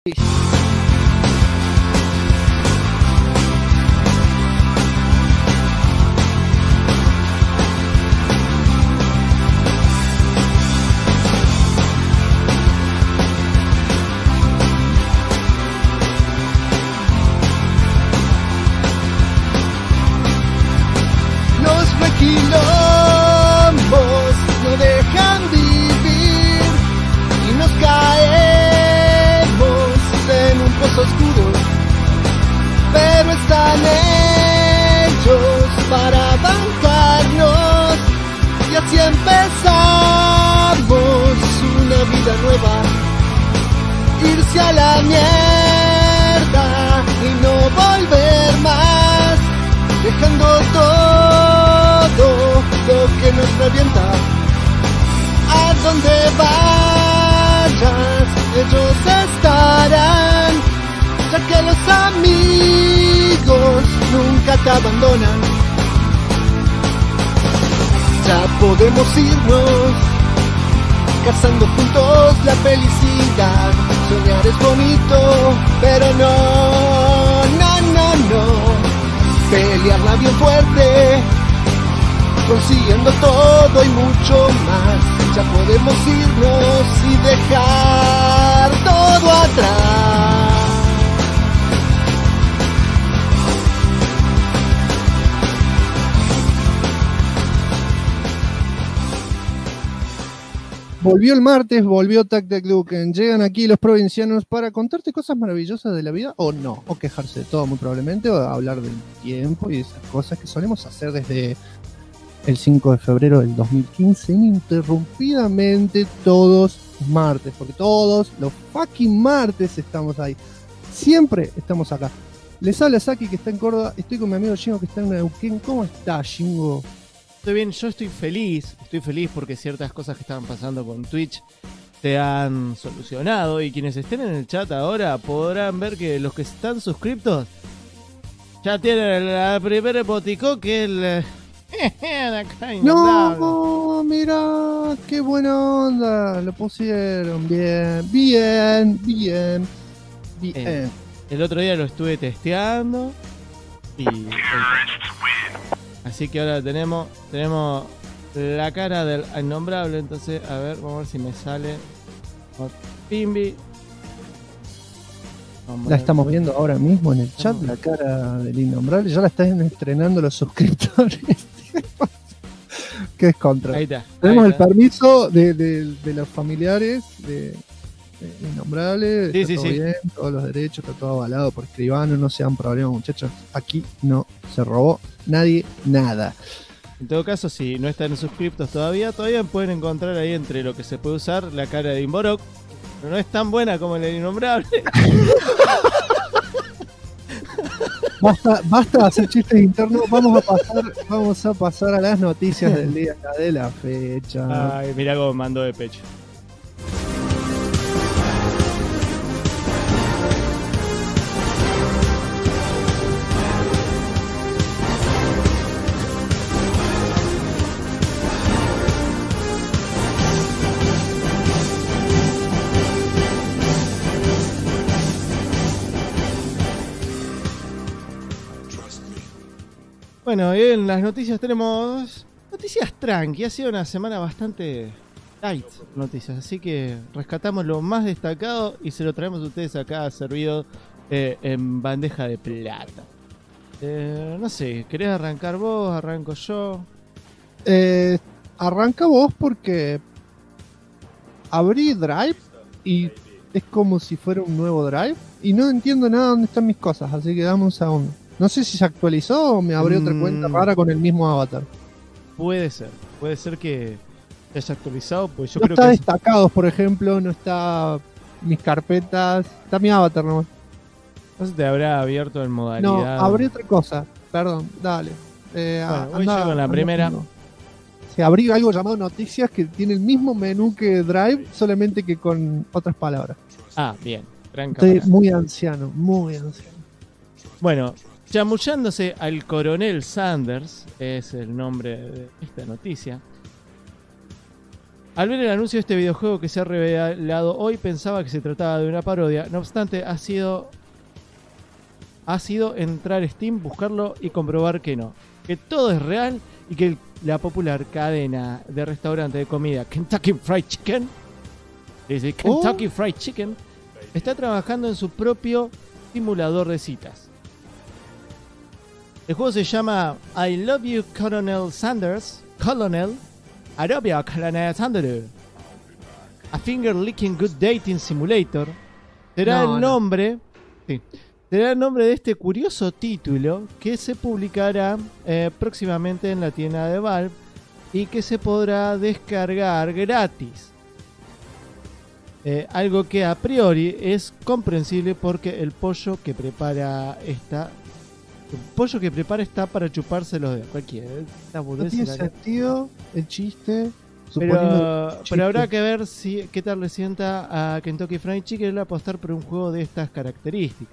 Quilombos no dejan vivir y nos caemos en un pozo oscuro, pero están ellos para bancarnos y así empezamos una vida nueva, irse a la mierda y no volver más, dejando todo lo que nos revienta. A donde vayas, ellos estarán, ya que los amigos nunca te abandonan. Ya podemos irnos, cazando juntos la felicidad. Soñar es bonito, pero no. Pelearla bien fuerte, consiguiendo todo y mucho más. Ya podemos irnos y dejar todo atrás. Volvió el martes, volvió Tac Tac Duken. Llegan aquí los provincianos para contarte cosas maravillosas de la vida, o no, o quejarse de todo muy probablemente, o hablar del tiempo y esas cosas que solemos hacer desde el 5 de febrero del 2015 ininterrumpidamente todos los martes, porque todos los fucking martes estamos ahí. Siempre estamos acá. Les habla Saki, que está en Córdoba. Estoy con mi amigo Shingo, que está en Neuquén. ¿Cómo está, Shingo? Estoy bien, yo estoy feliz porque ciertas cosas que estaban pasando con Twitch se han solucionado, y quienes estén en el chat ahora podrán ver que los que están suscriptos ya tienen la primera emoticón, que es el... No, mira, qué buena onda, lo pusieron bien. El otro día lo estuve testeando y así que ahora tenemos la cara del innombrable. Entonces, a ver, vamos a ver si me sale Pimbi. La estamos viendo ahora mismo en el chat, la cara del innombrable. Ya la están estrenando los suscriptores. ¿Qué es contra? Ahí está. Tenemos ahí el permiso de los familiares de innombrable. Sí, está sí, todo sí. bien, todos los derechos, está todo avalado por escribano. No sean problemas, muchachos. Aquí no se robó nadie nada. En todo caso, si no están suscriptos todavía pueden encontrar ahí, entre lo que se puede usar, la cara de Imborok, pero no es tan buena como el innombrable. Basta de hacer chistes internos. Vamos a pasar a las noticias del día de la fecha. Ay, mirá cómo mandó de pecho. Bueno, y en las noticias tenemos noticias tranqui. Ha sido una semana bastante light noticias, así que rescatamos lo más destacado y se lo traemos a ustedes acá servido en bandeja de plata. No sé, ¿querés arrancar vos? ¿Arranco yo? Arranca vos, porque abrí Drive y es como si fuera un nuevo Drive y no entiendo nada dónde están mis cosas, así que dame un segundo. No sé si se actualizó o me abrí otra cuenta rara con el mismo avatar. Puede ser que se haya actualizado, pues yo no creo está que destacados, por ejemplo, no está mis carpetas, está mi avatar nomás. no se te habrá abierto en modalidad. No, abrí otra cosa, perdón, dale. Bueno, voy yo con la primera. Se abrí algo llamado Noticias, que tiene el mismo menú que Drive, solamente que con otras palabras. Ah, bien. Gran Estoy cámara. muy anciano. Bueno, chamullándose al coronel Sanders, es el nombre de esta noticia. Al ver el anuncio de este videojuego que se ha revelado hoy, pensaba que se trataba de una parodia. No obstante, ha sido entrar a Steam, buscarlo y comprobar que no. Que todo es real y que la popular cadena de restaurante de comida Kentucky Fried Chicken, dice Kentucky Fried Chicken, está trabajando en su propio simulador de citas. El juego se llama I Love You Colonel Sanders. Colonel. I Love You Colonel Sanders. A Finger Licking Good Dating Simulator. Será el nombre. Sí. Será el nombre de este curioso título que se publicará próximamente en la tienda de Valve y que se podrá descargar gratis. Algo que a priori es comprensible porque el pollo que prepara está para chuparse los dedos. Cualquiera. No tiene sentido el chiste. Pero habrá que ver qué tal le sienta a Kentucky Fried Chicken el apostar por un juego de estas características.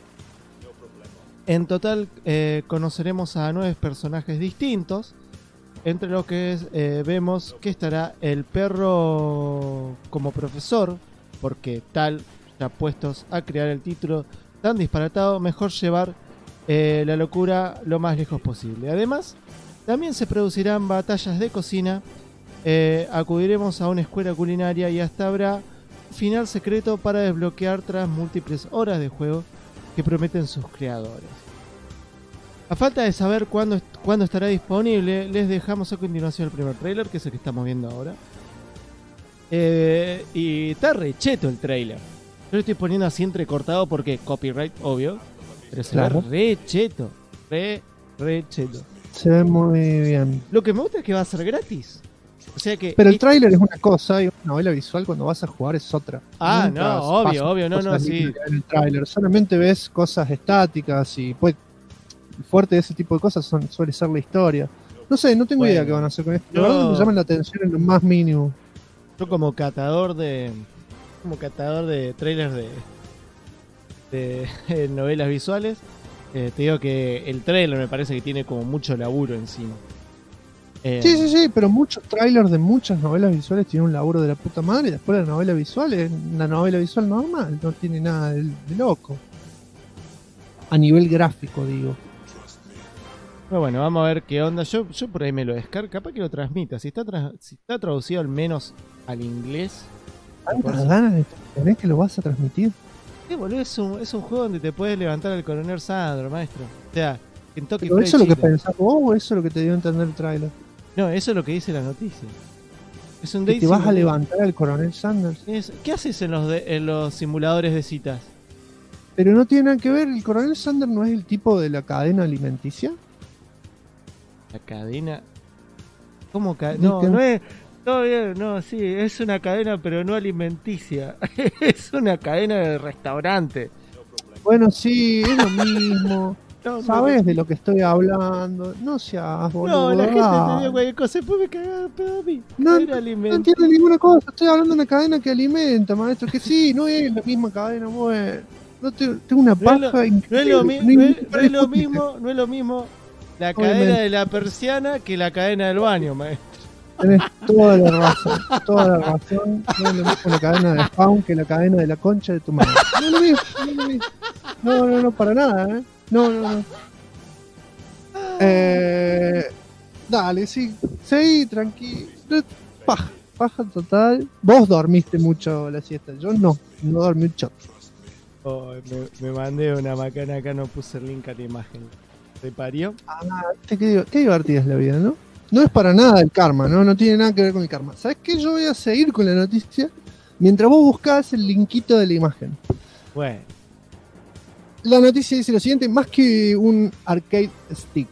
En total conoceremos a 9 personajes distintos, entre los que vemos que estará el perro como profesor, porque tal, ya puestos a crear el título tan disparatado, mejor llevar la locura lo más lejos posible. Además, también se producirán batallas de cocina, acudiremos a una escuela culinaria y hasta habrá un final secreto para desbloquear tras múltiples horas de juego que prometen sus creadores. A falta de saber cuándo estará disponible, les dejamos a continuación el primer trailer, que es el que estamos viendo ahora. Y está re cheto el trailer. Yo lo estoy poniendo así entrecortado porque copyright, obvio. Pero se ve re cheto. Re cheto. Se ve muy bien. Lo que me gusta es que va a ser gratis. O sea que pero el tráiler es una cosa y una novela visual cuando vas a jugar es otra. Ah, nunca obvio, no, sí. En el tráiler solamente ves cosas estáticas y pues el fuerte de ese tipo de cosas suele ser la historia. No sé, no tengo idea qué van a hacer con esto. La verdad me llama la atención en lo más mínimo. Yo como catador de trailers de novelas visuales, te digo que el trailer me parece que tiene como mucho laburo encima. Sí, pero muchos trailers de muchas novelas visuales tienen un laburo de la puta madre y después la novela visual es una novela visual normal, no tiene nada de loco. A nivel gráfico, digo. Pero bueno, vamos a ver qué onda. Yo por ahí me lo descargo, capaz que lo transmita. Si está traducido al menos al inglés. ¿Cuántas ganas de tener que lo vas a transmitir? Sí, boludo, es un juego donde te puedes levantar al coronel Sandro, maestro. O sea, Kentucky ¿pero eso es lo que pensás vos o eso es lo que te dio a entender el tráiler? No, eso es lo que dice la noticia. Es un ¿Que te vas a levantar al coronel Sanders? ¿Qué haces en los simuladores de citas? Pero no tiene nada que ver, el coronel Sanders no es el tipo de la cadena alimenticia. ¿La cadena? ¿Cómo cadena? No es... Todo bien, no, sí, es una cadena pero no alimenticia. Es una cadena de restaurante. Bueno, sí, es lo mismo. ¿Sabes de lo que estoy hablando? No seas boludo. No, la gente entendió cualquier cosa. Después me cagaba pedo a mí. No entiendo ninguna cosa. Estoy hablando de una cadena que alimenta, maestro. Que sí, no es la misma cadena. Bueno, tengo una paja increíble. No es lo mismo la cadena de la persiana que la cadena del baño, maestro. Tienes toda la razón. No es lo mismo la cadena de Spawn que la cadena de la concha de tu madre. No es lo mismo. No, para nada, ¿eh? No. Dale, sí, tranquilo. Paja total. Vos dormiste mucho la siesta, yo no dormí mucho. Me mandé una macana acá, no puse el link a la imagen. ¿Te parió? Qué divertida es la vida, ¿no? No es para nada el karma, no tiene nada que ver con el karma. ¿Sabes qué? Yo voy a seguir con la noticia mientras vos buscás el linkito de la imagen. Bueno. La noticia dice lo siguiente: más que un arcade stick.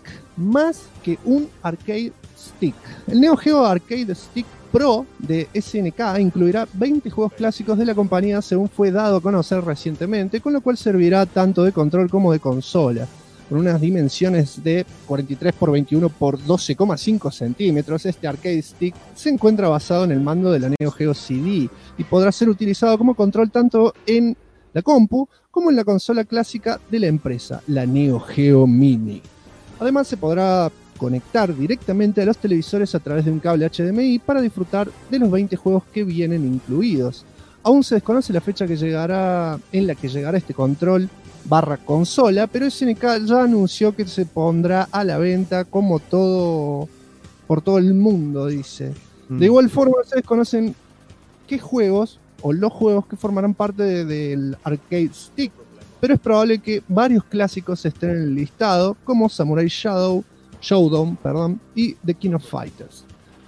El Neo Geo Arcade Stick Pro de SNK incluirá 20 juegos clásicos de la compañía, según fue dado a conocer recientemente, con lo cual servirá tanto de control como de consola. Con unas dimensiones de 43 x 21 x 12,5 centímetros, este arcade stick se encuentra basado en el mando de la Neo Geo CD y podrá ser utilizado como control tanto en la compu como en la consola clásica de la empresa, la Neo Geo Mini. Además se podrá conectar directamente a los televisores a través de un cable HDMI para disfrutar de los 20 juegos que vienen incluidos. Aún se desconoce la fecha en la que llegará este control / consola, pero SNK ya anunció que se pondrá a la venta como todo por todo el mundo, dice. De igual forma se desconocen qué juegos o los juegos que formarán parte del Arcade Stick, pero es probable que varios clásicos estén en el listado, como Samurai Showdown, y The King of Fighters.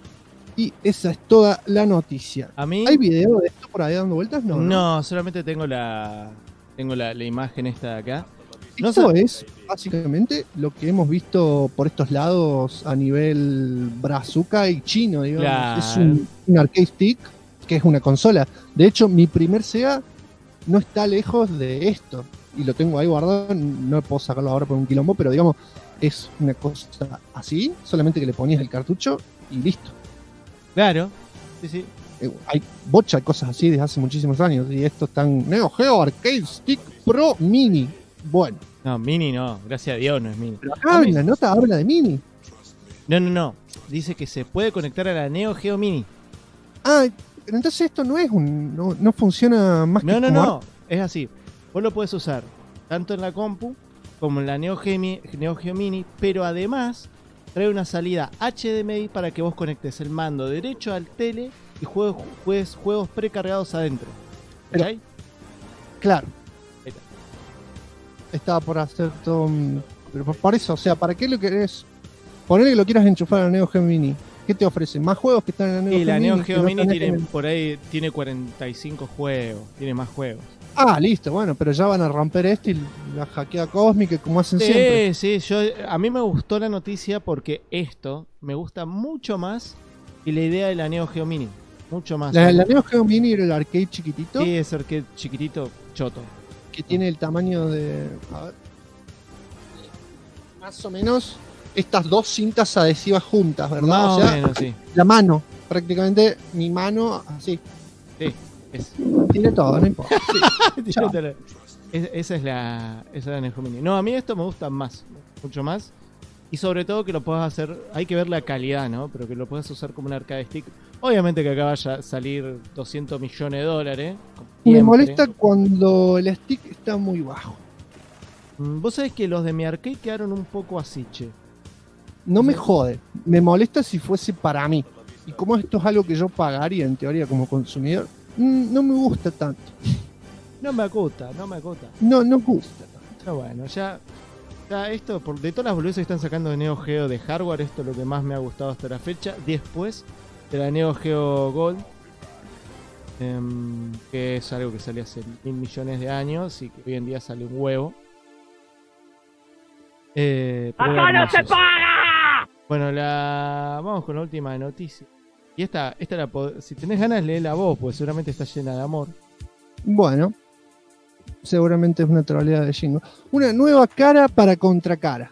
Y esa es toda la noticia. ¿A mí? ¿Hay video de esto por ahí dando vueltas? No, solamente tengo la imagen esta de acá. Esto es básicamente lo que hemos visto por estos lados a nivel brazuca y chino, digamos. Claro. Es un arcade stick, que es una consola. De hecho, mi primer Sega no está lejos de esto. Y lo tengo ahí guardado, no puedo sacarlo ahora por un quilombo, pero digamos, es una cosa así, solamente que le ponías el cartucho y listo. Claro, sí. Hay bocha de cosas así desde hace muchísimos años. Y esto está en Neo Geo Arcade Stick Pro Mini. Bueno. No, Mini no, gracias a Dios no es Mini. Pero acá en la nota habla de Mini. No. Dice que se puede conectar a la Neo Geo Mini. Ah, pero entonces esto no es no funciona más que No. Es así. Vos lo puedes usar tanto en la compu como en la Neo Geo Mini, pero además trae una salida HDMI para que vos conectes el mando derecho al tele y juegues juegos precargados adentro. Pero, ¿Okay? Claro. Ahí está. Estaba por hacer todo. Pero por eso, o sea, ¿para qué lo querés? Ponele que lo quieras enchufar a la Neo Geo Mini. ¿Qué te ofrece? ¿Más juegos que están en la Neo Geo Y la Mini? Neo Geo Mini tiene, por ahí tiene 45 juegos, tiene más juegos. Ah, listo, bueno, pero ya van a romper esto y la hackea cósmica como hacen siempre. Sí, a mí me gustó la noticia porque esto me gusta mucho más que la idea de la Neo Geo Mini. Mucho más. La Neo Geo Mini era el arcade chiquitito. Sí, es arcade chiquitito, choto. Que tiene el tamaño de... A ver. Más o menos estas dos cintas adhesivas juntas, ¿verdad? Más o menos, sí. La mano, prácticamente mi mano así. Sí, es. Tiene todo, no importa. Sí. Esa es la Neo Geo Mini. No, a mí esto me gusta más, mucho más. Y sobre todo que lo puedas hacer, hay que ver la calidad, ¿no? Pero que lo puedas usar como un arcade stick. Obviamente que acá vaya a salir 200 millones de dólares. Me molesta cuando el stick está muy bajo. Vos sabés que los de mi arcade quedaron un poco así, che. No me jode. Me molesta si fuese para mí. Y como esto es algo que yo pagaría en teoría como consumidor, no me gusta tanto. No me gusta. No gusta tanto. Pero bueno, ya esto, de todas las boludeces que están sacando de Neo Geo de hardware, esto es lo que más me ha gustado hasta la fecha. Después de la Neo Geo Gold, que es algo que salió hace 1.000 millones de años y que hoy en día sale un huevo. ¡Acá no se paga! Bueno, vamos con la última noticia. Y esta si tenés ganas, léela vos, porque seguramente está llena de amor. Bueno, seguramente es una troleada de Jingo. Una nueva cara para Contracara.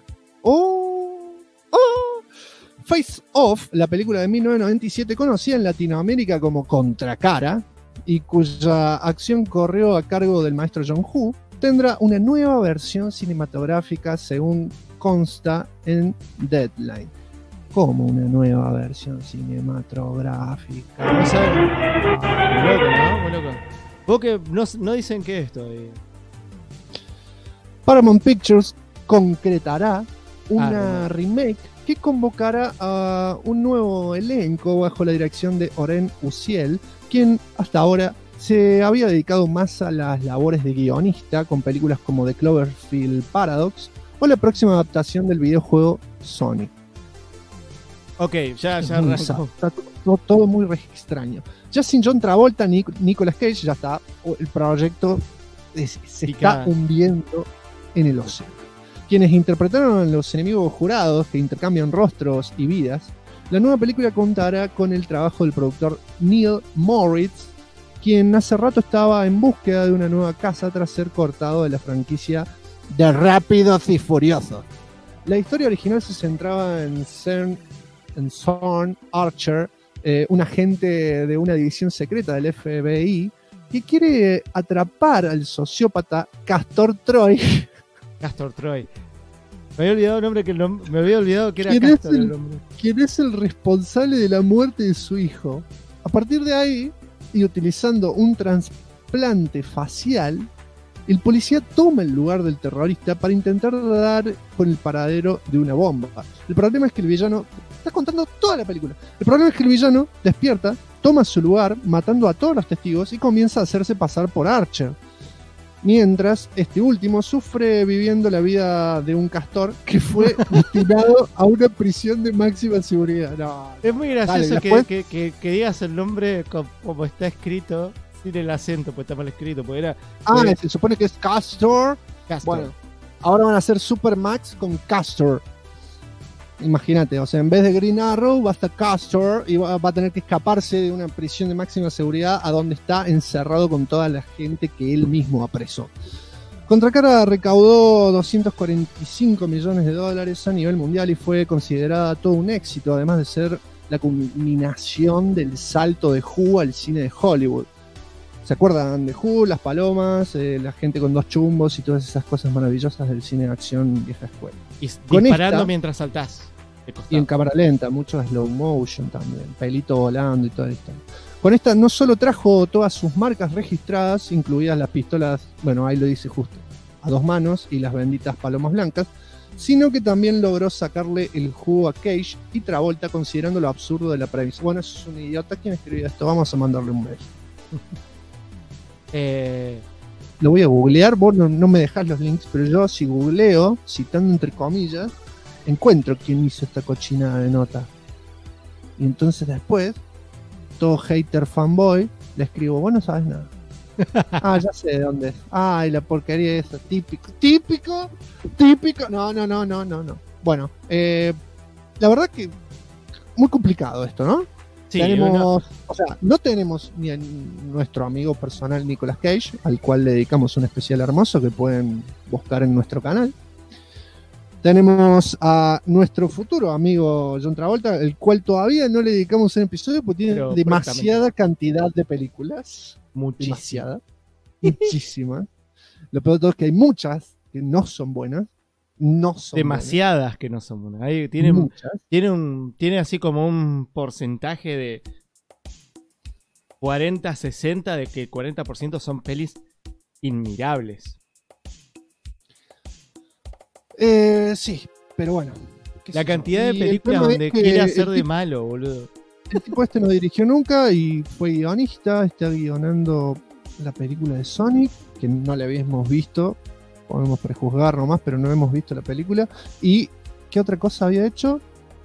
Face Off, la película de 1997 conocida en Latinoamérica como Contracara y cuya acción corrió a cargo del maestro John Woo, tendrá una nueva versión cinematográfica según consta en Deadline. ¿Cómo una nueva versión cinematográfica? No sabes. Muy loco, ¿no? Muy loco. Vos que no dicen que esto. Paramount Pictures concretará una remake que convocará a un nuevo elenco bajo la dirección de Oren Uziel, quien hasta ahora se había dedicado más a las labores de guionista con películas como The Cloverfield Paradox o la próxima adaptación del videojuego Sonic. Ok, ya arrancó. Está todo muy extraño. Ya sin John Travolta ni Nicolas Cage, ya está. El proyecto se está hundiendo en el océano. Quienes interpretaron a los enemigos jurados que intercambian rostros y vidas, la nueva película contará con el trabajo del productor Neil Moritz, quien hace rato estaba en búsqueda de una nueva casa tras ser cortado de la franquicia de Rápidos y Furiosos. La historia original se centraba en Zorn Archer, un agente de una división secreta del FBI que quiere atrapar al sociópata Castor Troy. Castor Troy. Me había olvidado el nombre me había olvidado que era ¿Quién es Castor el nombre. ¿Quién es el responsable de la muerte de su hijo? A partir de ahí, y utilizando un trasplante facial, el policía toma el lugar del terrorista para intentar dar con el paradero de una bomba. El problema es que el villano... Estás contando toda la película. El problema es que el villano despierta, toma su lugar, matando a todos los testigos y comienza a hacerse pasar por Archer. Mientras este último sufre viviendo la vida de un castor que fue destinado a una prisión de máxima seguridad. No, Es muy gracioso dale, que, después- que digas el nombre como está escrito, sin el acento, porque está mal escrito, porque era se supone que es Castor. Castor. Bueno, ahora van a hacer Super Max con Castor. Imagínate, o sea, en vez de Green Arrow va a estar Castor y va a tener que escaparse de una prisión de máxima seguridad a donde está encerrado con toda la gente que él mismo apresó. Contracara recaudó $245 millones a nivel mundial y fue considerada todo un éxito, además de ser la culminación del salto de Who al cine de Hollywood. ¿Se acuerdan de Who, las palomas, la gente con dos chumbos y todas esas cosas maravillosas del cine de acción vieja escuela? Y con disparando esta- mientras saltás. De costado. Y en cámara lenta, mucho slow motion también, pelito volando y todo esto. Con esta no solo trajo todas sus marcas registradas, incluidas las pistolas, bueno, ahí lo dice justo, a 2 manos y las benditas palomas blancas, sino que también logró sacarle el jugo a Cage y Travolta considerando lo absurdo de la premisa. Bueno, eso es un idiota. ¿Quién escribió esto? Vamos a mandarle un mail. Lo voy a googlear, vos no me dejás los links, pero yo si googleo, citando entre comillas, encuentro quién hizo esta cochinada de nota. Y entonces después, todo hater fanboy, le escribo, vos no sabes nada. Ah, ya sé de dónde es. Ay, la porquería esa, típico. No. Bueno, la verdad que muy complicado esto, ¿no? Sí, Tenemos, o sea, no tenemos ni a nuestro amigo personal Nicolas Cage, al cual le dedicamos un especial hermoso que pueden buscar en nuestro canal. Tenemos a nuestro futuro amigo John Travolta, el cual todavía no le dedicamos un episodio porque tiene Pero demasiada cantidad de películas. muchísimo. Demasiada. Muchísimas. Lo peor de todo es que hay muchas que no son buenas. No son Demasiadas que no son buenas. Ahí buenas. Muchas. tiene así como un porcentaje de 40-60 de que el 40% son pelis inmirables. Sí, pero bueno. qué La sé yo. cantidad de Y el películas tema es donde que quiere hacer el de malo, boludo. El tipo este no dirigió nunca y fue guionista, está guionando la película de Sonic, que no la habíamos visto, podemos prejuzgar nomás, pero no hemos visto la película. ¿Y qué otra cosa había hecho?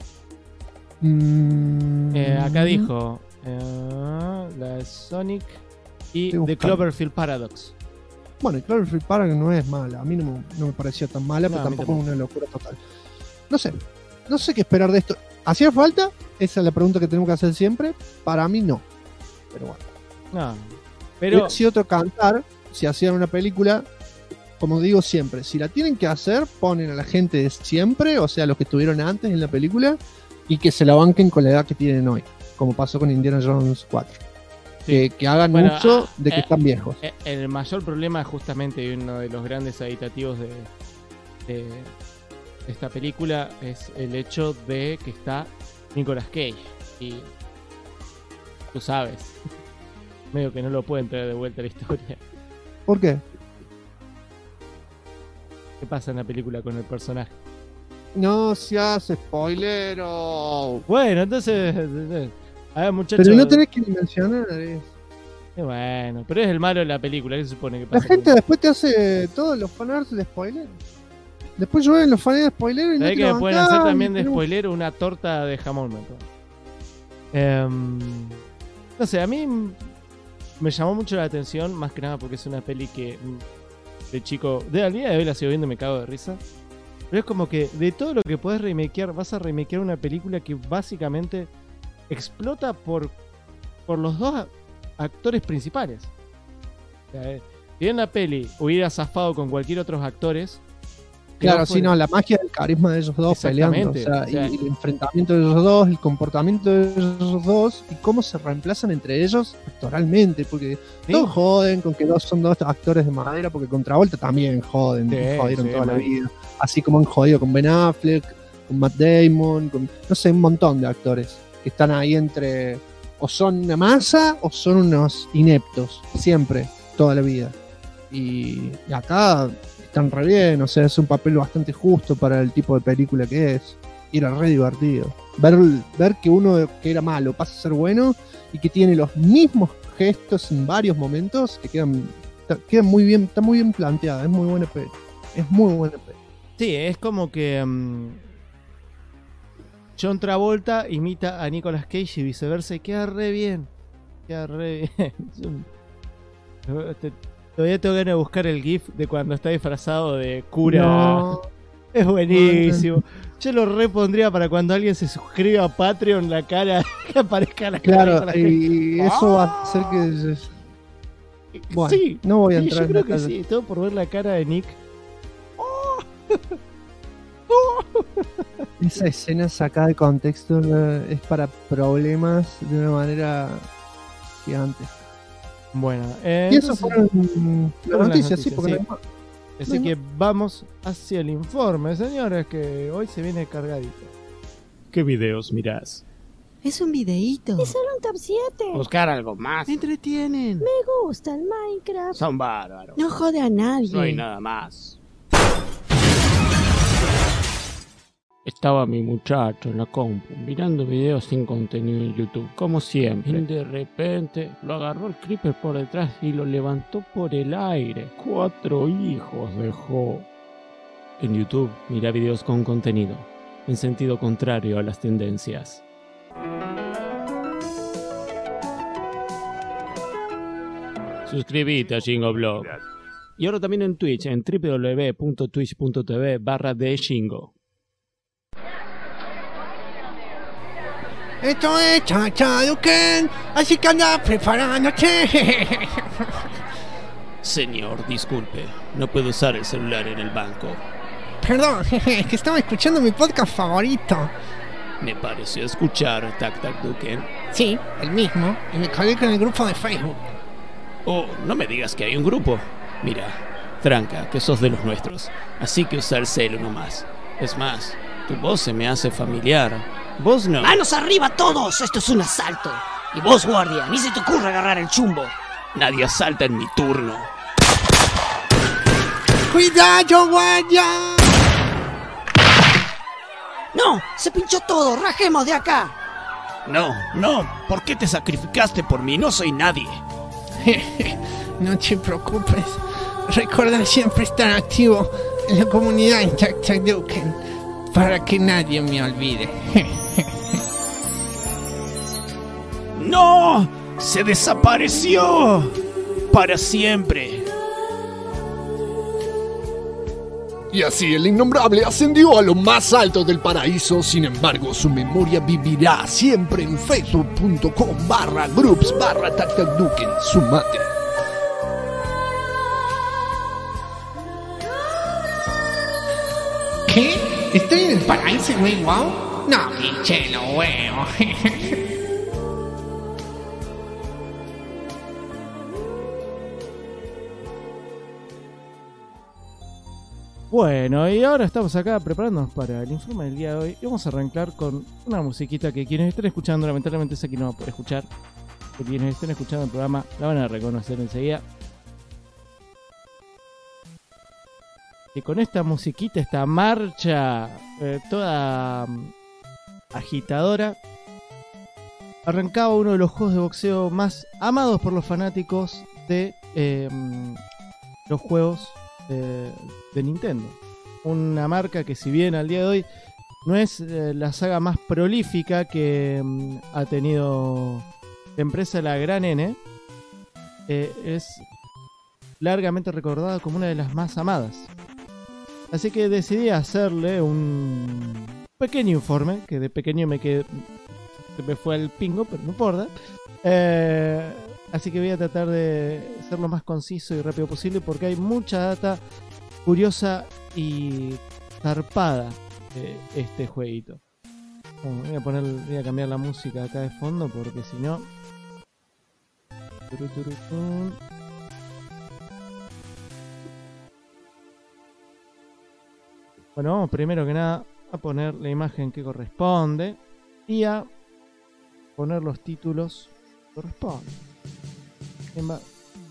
Acá dijo la de Sonic y Estoy The buscando. Cloverfield Paradox. Bueno, y Cloverfield Paradox no es mala, a mí no me pareció tan mala, No, pero a mí tampoco es una locura total. No sé qué esperar de esto. ¿Hacía falta? Esa es la pregunta que tenemos que hacer siempre. Para mí no. Pero bueno. No, pero Hubiera sido otro cantar si hacían una película, como digo siempre, si la tienen que hacer, ponen a la gente de siempre, o sea, los que estuvieron antes en la película, y que se la banquen con la edad que tienen hoy, como pasó con Indiana Jones 4. Que hagan Bueno, uso de que están viejos. el mayor problema justamente y uno de los grandes aditativos de esta película es el hecho de que está Nicolas Cage y tú sabes, medio que no lo pueden traer de vuelta a la historia. ¿Por qué? ¿Qué pasa en la película con el personaje? No se hace spoilero. Bueno, entonces a ver, muchachos. Pero no tenés que ni mencionar. Bueno, pero es el malo de la película, ¿qué se supone que La pasa? gente después te hace todos los fanarts de spoiler. Después llueven los fanarts de spoiler y no ¿Sabés te que lo me pueden bancás, hacer también de tenemos- spoiler una torta de jamón? No sé, a mí me llamó mucho la atención, más que nada porque es una peli que de chico, al día de hoy la sigo viendo y me cago de risa. Pero es como que de todo lo que podés remakear, vas a remakear una película que básicamente explota por los dos actores principales. O sea, si bien la peli hubiera zafado con cualquier otros actores, Claro, sí, no, la magia del carisma de ellos dos peleando, o sea, y el enfrentamiento de ellos dos, el comportamiento de ellos dos y cómo se reemplazan entre ellos actoralmente, porque todos joden con que son dos actores de madera, porque con Travolta también joden, jodieron toda la vida, así como han jodido con Ben Affleck, con Matt Damon, con, no sé, un montón de actores que están ahí entre, o son una masa o son unos ineptos, siempre, toda la vida. Y acá están re bien, o sea, es un papel bastante justo para el tipo de película que es. Y era re divertido. Ver que uno que era malo pasa a ser bueno y que tiene los mismos gestos en varios momentos que quedan muy bien, está muy bien planteada, es muy buena peli. Es muy buena peli. Sí, es como que John Travolta imita a Nicolas Cage y viceversa y queda re bien. Queda re bien. Todavía tengo ganas de buscar el GIF de cuando está disfrazado de cura. No. Es buenísimo. Yo lo repondría para cuando alguien se suscriba a Patreon, la cara que aparezca la cara. Claro, y eso va a hacer que... Bueno, sí, no voy a entrar yo creo que sí, todo por ver la cara de Nick. Esa escena sacada de contexto es para problemas de una manera gigante. Bueno, y eso fueron las noticias, sí, porque sí. Así que vamos hacia el informe, señores, que hoy se viene cargadito. ¿Qué videos mirás? Es un videíto. Es solo un top 7. Buscar algo más. Me entretienen. Me gusta el Minecraft. Son bárbaros. No jode a nadie. No hay nada más. Estaba mi muchacho en la compu mirando videos sin contenido en YouTube, como siempre. Y de repente lo agarró el creeper por detrás y lo levantó por el aire. 4 hijos dejó. En YouTube, mira videos con contenido, en sentido contrario a las tendencias. Suscríbete a Shingo Y ahora también en Twitch, en www.twitch.tv/theshingo. Esto es Chachaduken, así que anda preparándote. Señor, disculpe, no puedo usar el celular en el banco. Perdón, es que estaba escuchando mi podcast favorito. Me pareció escuchar Tac Tac Duken. Sí, el mismo, y me colgué con el grupo de Facebook. Oh, no me digas que hay un grupo. Mira, tranca, que sos de los nuestros, así que usa el celu nomás. Es más, tu voz se me hace familiar. Vos no. ¡Manos arriba todos! Esto es un asalto. Y vos, guardia, ni se te ocurre agarrar el chumbo. Nadie asalta en mi turno. ¡Cuidado, guardia! ¡No! ¡Se pinchó todo! ¡Rajemos de acá! No, ¿por qué te sacrificaste por mí? No soy nadie. No te preocupes. Recuerda siempre estar activo en la comunidad en Chachaduken para que nadie me olvide. ¡No! ¡Se desapareció! ¡Para siempre! Y así el innombrable ascendió a lo más alto del paraíso. Sin embargo, su memoria vivirá siempre en facebook.com/groups/tactacduken. Sumate. ¿Qué? ¿Estoy en el paraíso, güey? ¿Wow? No, pinche, no, huevo. Bueno, y ahora estamos acá preparándonos para el informe del día de hoy y vamos a arrancar con una musiquita que quienes estén escuchando, lamentablemente sé que no va a poder escuchar, pero quienes estén escuchando el programa la van a reconocer enseguida. Y con esta musiquita, esta marcha toda agitadora, arrancaba uno de los juegos de boxeo más amados por los fanáticos de los juegos de Nintendo. Una marca que, si bien al día de hoy no es la saga más prolífica que ha tenido la empresa La Gran N, es largamente recordada como una de las más amadas. Así que decidí hacerle un pequeño informe, que de pequeño me fue al pingo, pero no importa. Así que voy a tratar de ser lo más conciso y rápido posible porque hay mucha data curiosa y zarpada este jueguito. Bueno, voy a cambiar la música acá de fondo porque si no... Bueno, vamos primero que nada a poner la imagen que corresponde y a poner los títulos que corresponden. ¿Quién va?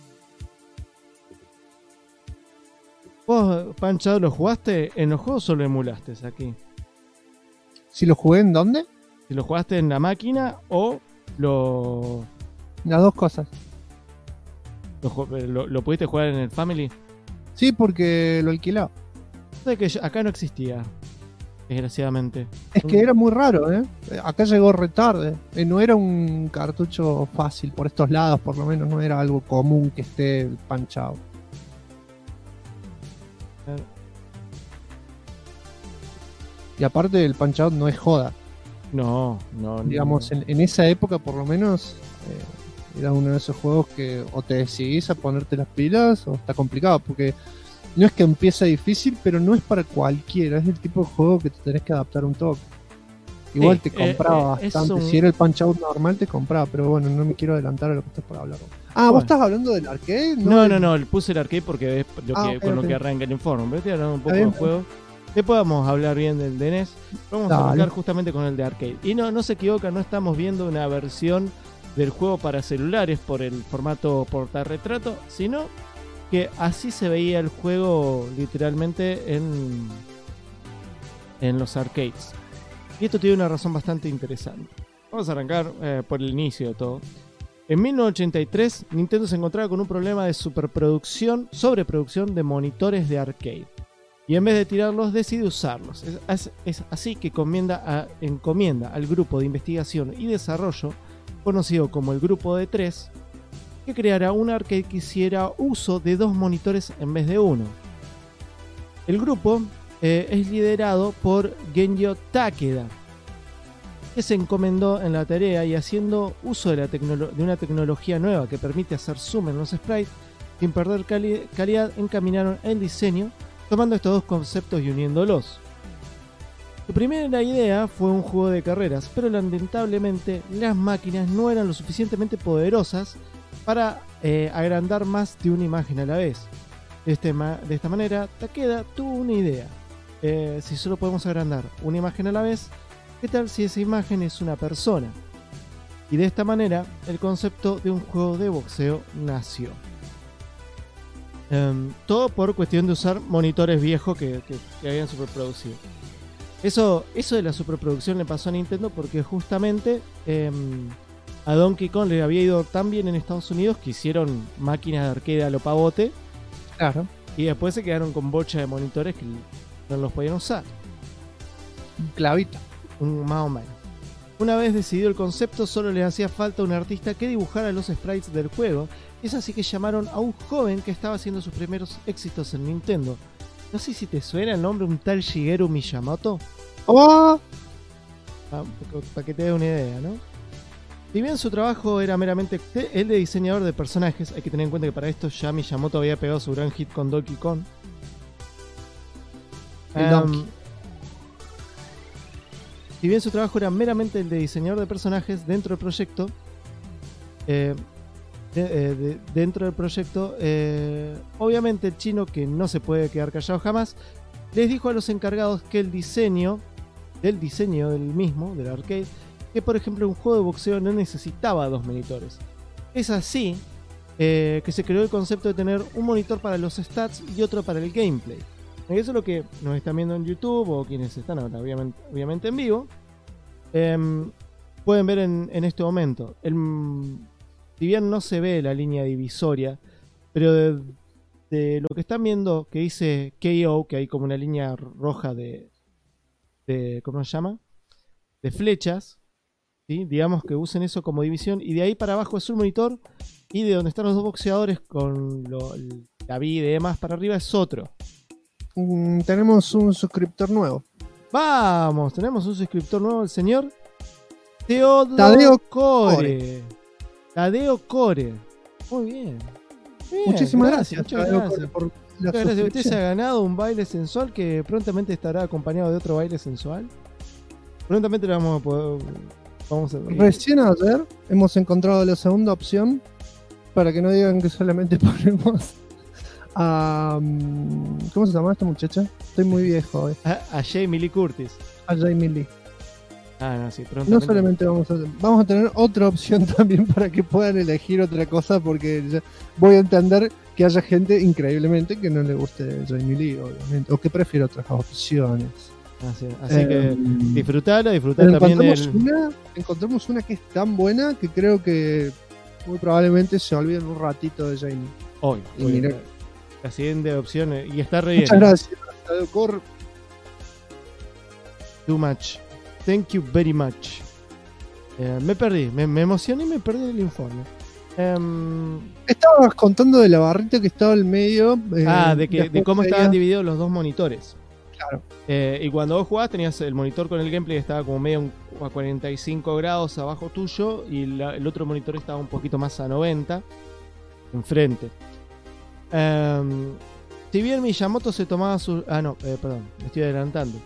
¿Vos, Panchado, lo jugaste en los juegos o lo emulaste aquí? ¿Si lo jugué en dónde? Si lo jugaste en la máquina o lo... Las dos cosas. ¿Lo pudiste jugar en el Family? Sí, porque lo alquilaba. Sé que acá no existía, desgraciadamente. Es que era muy raro, ¿eh? Acá llegó retarde. No era un cartucho fácil por estos lados, por lo menos no era algo común que esté panchado. Y aparte el Punch Out no es joda. No. Digamos, en esa época por lo menos era uno de esos juegos que o te decidís a ponerte las pilas o está complicado, porque no es que empieza difícil, pero no es para cualquiera. Es el tipo de juego que te tenés que adaptar un toque. Igual te compraba bastante. Si era el Punch Out normal te compraba, pero bueno, no me quiero adelantar a lo que estás por hablar. Ah, ¿vos estás hablando del arcade? No, puse el arcade porque es lo okay. que arranca el informe. Pero estoy hablando un poco del juego. Después vamos a hablar bien del de NES. Vamos a arrancar justamente con el de arcade. Y no se equivoca, no estamos viendo una versión del juego para celulares por el formato portarretrato, sino que así se veía el juego literalmente en los arcades. Y esto tiene una razón bastante interesante. Vamos a arrancar por el inicio de todo. En 1983, Nintendo se encontraba con un problema de sobreproducción de monitores de arcade. Y en vez de tirarlos, decide usarlos. Es así que encomienda al grupo de investigación y desarrollo, conocido como el Grupo de 3, que creara un arcade que hiciera uso de 2 monitores en vez de 1. El grupo es liderado por Genyo Takeda, que se encomendó en la tarea y haciendo uso de una tecnología nueva que permite hacer zoom en los sprites sin perder calidad, encaminaron el diseño tomando estos dos conceptos y uniéndolos. Su primera idea fue un juego de carreras, pero lamentablemente las máquinas no eran lo suficientemente poderosas para agrandar más de una imagen a la vez. De esta manera, Takeda tuvo una idea. Si solo podemos agrandar una imagen a la vez, ¿qué tal si esa imagen es una persona? Y de esta manera, el concepto de un juego de boxeo nació. Todo por cuestión de usar monitores viejos que habían superproducido. Eso de la superproducción le pasó a Nintendo porque justamente a Donkey Kong le había ido tan bien en Estados Unidos que hicieron máquinas de arcade a lo pavote. Claro. Y después se quedaron con bocha de monitores que no los podían usar. Un clavito. Más o menos. Una vez decidido el concepto, solo les hacía falta un artista que dibujara los sprites del juego. Es así que llamaron a un joven que estaba haciendo sus primeros éxitos en Nintendo. No sé si te suena el nombre, un tal Shigeru Miyamoto. ¡Oh! Para que te dé una idea, ¿no? Si bien su trabajo era meramente el de diseñador de personajes, hay que tener en cuenta que para esto ya Miyamoto había pegado su gran hit con Donkey Kong. Si bien su trabajo era meramente el de diseñador de personajes dentro del proyecto, obviamente el chino, que no se puede quedar callado jamás, les dijo a los encargados que el diseño del mismo, del arcade, que por ejemplo un juego de boxeo no necesitaba 2 monitores. Es así que se creó el concepto de tener un monitor para los stats y otro para el gameplay. Eso es lo que nos están viendo en YouTube o quienes están ahora obviamente en vivo. Pueden ver en este momento. Si bien no se ve la línea divisoria, pero de lo que están viendo que dice KO, que hay como una línea roja de ¿cómo se llama? De flechas, ¿sí? Digamos que usen eso como división, y de ahí para abajo es un monitor, y de donde están los 2 boxeadores con la vida y demás para arriba es otro. Tenemos un suscriptor nuevo. Vamos, tenemos un suscriptor nuevo, el señor Tadeo Core. Tadeo Core. Muy bien. Muchísimas gracias, Tadeo Core, la Muchas gracias. Usted se ha suscripción. ganado un baile sensual que prontamente estará acompañado de otro baile sensual. Prontamente lo vamos a poder. Vamos a ver. Recién ayer hemos encontrado la segunda opción para que no digan que solamente ponemos a... ¿Cómo se llama esta muchacha? Estoy muy viejo hoy. A Jamie Lee Curtis. A Jamie Lee. Ah, no, sí, No prontamente. solamente vamos a tener otra opción también para que puedan elegir otra cosa, porque voy a entender que haya gente increíblemente que no le guste Jamie Lee, obviamente, o que prefiere otras opciones. Así que disfrutala Pero también encontramos una que es tan buena que creo que muy probablemente se olviden un ratito de Jamie. hoy. Y mira- La siguiente opción y está re bien. Muchas gracias. Cor- Too much. Thank you very much. Me perdí, me emocioné y me perdí el informe. Estabas contando de la barrita que estaba al medio. De cómo estaban divididos los dos monitores. Claro. Y cuando vos jugabas tenías el monitor con el gameplay que estaba como medio a 45 grados abajo tuyo y el otro monitor estaba un poquito más a 90 enfrente. Si bien Miyamoto se tomaba su... perdón, me estoy adelantando.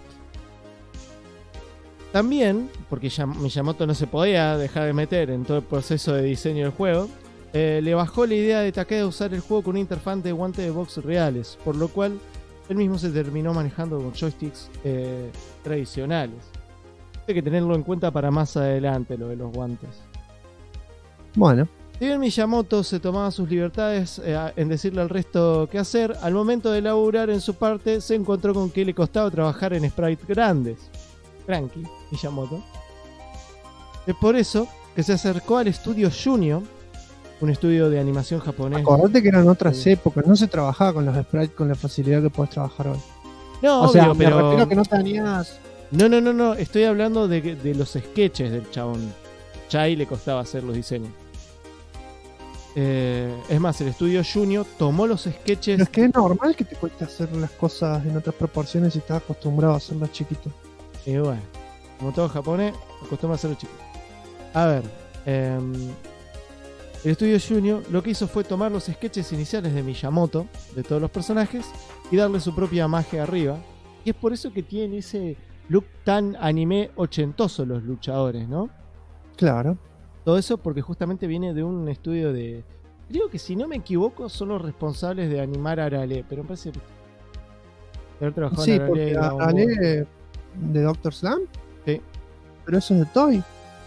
También, porque Miyamoto no se podía dejar de meter en todo el proceso de diseño del juego, le bajó la idea de Takeda usar el juego con una interfaz de guantes de box reales, por lo cual él mismo se terminó manejando con joysticks tradicionales. Hay que tenerlo en cuenta para más adelante lo de los guantes. Bueno, Si bien Miyamoto se tomaba sus libertades en decirle al resto qué hacer, al momento de laburar en su parte se encontró con que le costaba trabajar en sprites grandes. Tranqui, Miyamoto. Es por eso que se acercó al estudio Junio, un estudio de animación japonés. acordate que eran otras épocas, no se trabajaba con los sprites con la facilidad que puedes trabajar hoy. No, O sea, obvio, me pero... refiero a que no tenías... No, estoy hablando de los sketches del chabón. Chai le costaba hacer los diseños. Es más, el estudio Junio tomó los sketches. Pero es que es normal que te cueste hacer las cosas en otras proporciones si estás acostumbrado a hacerlas chiquitas. Y bueno, como todo japonés, acostumbra a hacerlo chico. A ver, el estudio Junio lo que hizo fue tomar los sketches iniciales de Miyamoto, de todos los personajes, y darle su propia magia arriba. Y es por eso que tienen ese look tan anime ochentoso los luchadores, ¿no? Claro. Todo eso porque justamente viene de un estudio de... Creo que si no me equivoco son los responsables de animar a Arale, pero me parece que... haber trabajado Sí, en Arale porque y Dragon Ball. Arale de Doctor Slam. Sí. Pero eso es de Toy.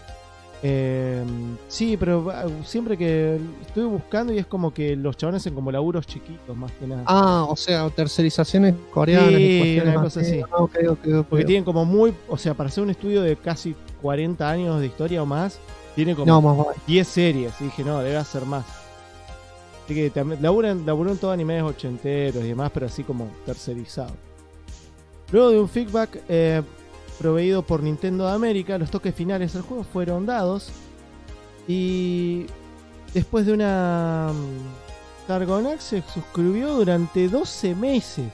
Sí, pero siempre que estoy buscando y es como que los chabones hacen como laburos chiquitos más que nada. Ah, o sea, tercerizaciones coreanas. Sí, y cuestiones una cosa así. así. Ah, ok. Porque tienen como muy... O sea, para hacer un estudio de casi 40 años de historia o más, tiene como No, más vale. 10 series. Y dije, no, debe hacer más. Así que también laburan todo animes ochenteros y demás, pero así como tercerizado. Luego de un feedback proveído por Nintendo de América, los toques finales del juego fueron dados. Y después de una... Sargonax se suscribió durante 12 meses.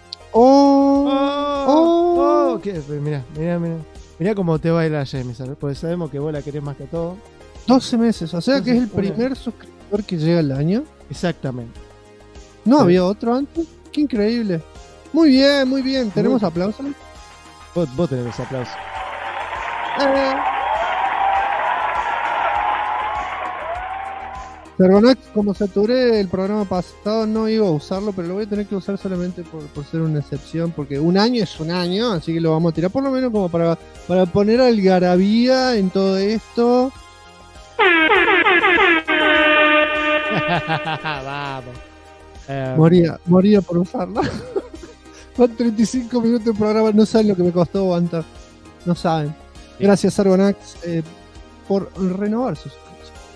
Mirá cómo te baila Jamie, ¿sabes? Porque sabemos que vos la querés más que todo. 12 meses, o sea que es el Entonces, primer suscriptor que llega al año. Exactamente. ¿No Sí. había otro antes? Qué increíble. Muy bien. ¿Tenemos aplausos? Vos tenés ese aplauso. Sargonax, como saturé el programa pasado, no iba a usarlo, pero lo voy a tener que usar solamente por ser una excepción, porque un año es un año, así que lo vamos a tirar por lo menos como para poner algarabía en todo esto. Vamos. Moría por usarlo. Van 35 minutos de programa, no saben lo que me costó aguantar. No saben. Gracias, Sargonax, por renovar su suscripción.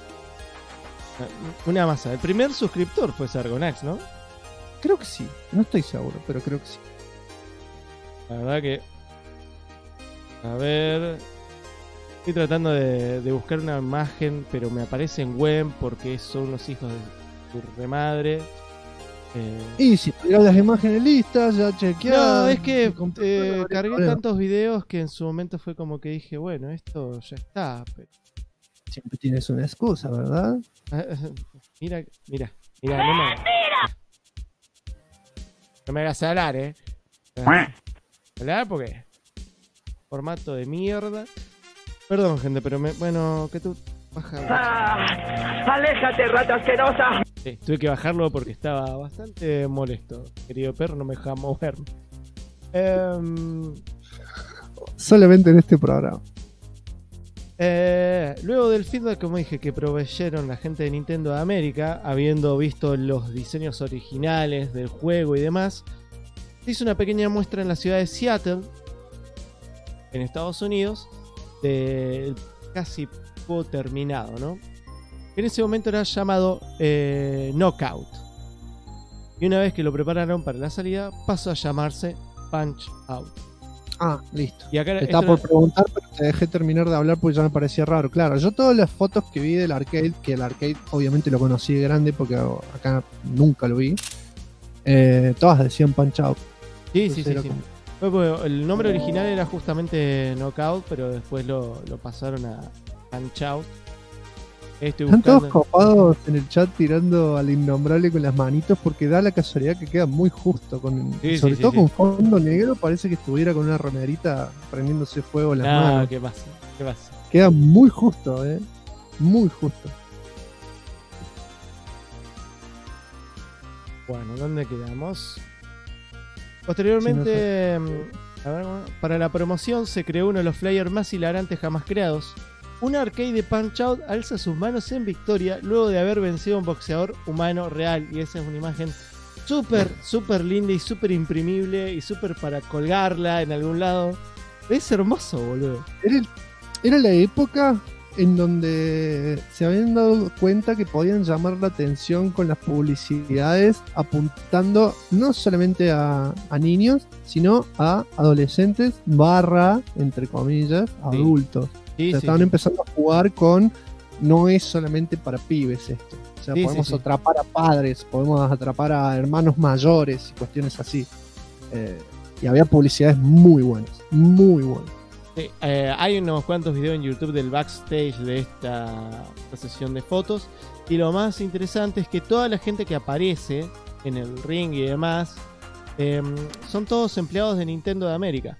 Una masa. El primer suscriptor fue Sargonax, ¿no? Creo que sí, no estoy seguro, pero creo que sí. La verdad que... A ver... Estoy tratando de buscar una imagen, pero me aparece en web porque son los hijos de su remadre. Y si tuvieras las imágenes listas, ya chequeadas. No, es que mi computadora no habría cargué problema. tantos videos que en su momento fue como que dije, bueno, esto ya está. Pero... Siempre tienes una excusa, ¿verdad? Mira, no me... No me hagas hablar, hablar porque formato de mierda. Perdón, gente, pero bueno, que tú baja. ¡Aléjate, rata asquerosa! Sí, tuve que bajarlo porque estaba bastante molesto. Querido perro, no me deja moverme. Solamente en este programa. Luego del feedback, como dije, que proveyeron la gente de Nintendo de América, habiendo visto los diseños originales del juego y demás, se hizo una pequeña muestra en la ciudad de Seattle, en Estados Unidos, del casi juego terminado, ¿no? En ese momento era llamado Knockout. Y una vez que lo prepararon para la salida, pasó a llamarse Punch Out. Ah, listo. Y acá Te estaba por preguntar, pero te dejé terminar de hablar porque ya me parecía raro. Claro, yo todas las fotos que vi del arcade, que el arcade obviamente lo conocí de grande porque acá nunca lo vi, todas decían Punch Out. Sí, Entonces sí. era como- El nombre original era justamente Knockout, pero después lo pasaron a Punch Out. Estoy Están todos buscando. copados en el chat tirando al innombrable con las manitos porque da la casualidad que queda muy justo. Sí, sobre sí, todo sí, con sí. fondo negro, parece que estuviera con una remerita prendiéndose fuego en las manos. ¿Qué pasa? ¿Qué pasa? Queda muy justo, muy justo. Bueno, ¿dónde quedamos? Posteriormente, a ver, para la promoción se creó uno de los flyers más hilarantes jamás creados. Un arcade de Punch Out alza sus manos en victoria luego de haber vencido a un boxeador humano real. Y esa es una imagen súper linda y súper imprimible y súper para colgarla en algún lado. Es hermoso, boludo. Era la época en donde se habían dado cuenta que podían llamar la atención con las publicidades apuntando no solamente a niños, sino a adolescentes / entre comillas, adultos. Sí, Estaban empezando a jugar con no es solamente para pibes esto. O sea, Sí, podemos sí. atrapar a padres, podemos atrapar a hermanos mayores y cuestiones así. Y había publicidades muy buenas, muy buenas. Sí, hay unos cuantos videos en YouTube del backstage de esta sesión de fotos. Y lo más interesante es que toda la gente que aparece en el ring y demás son todos empleados de Nintendo de América.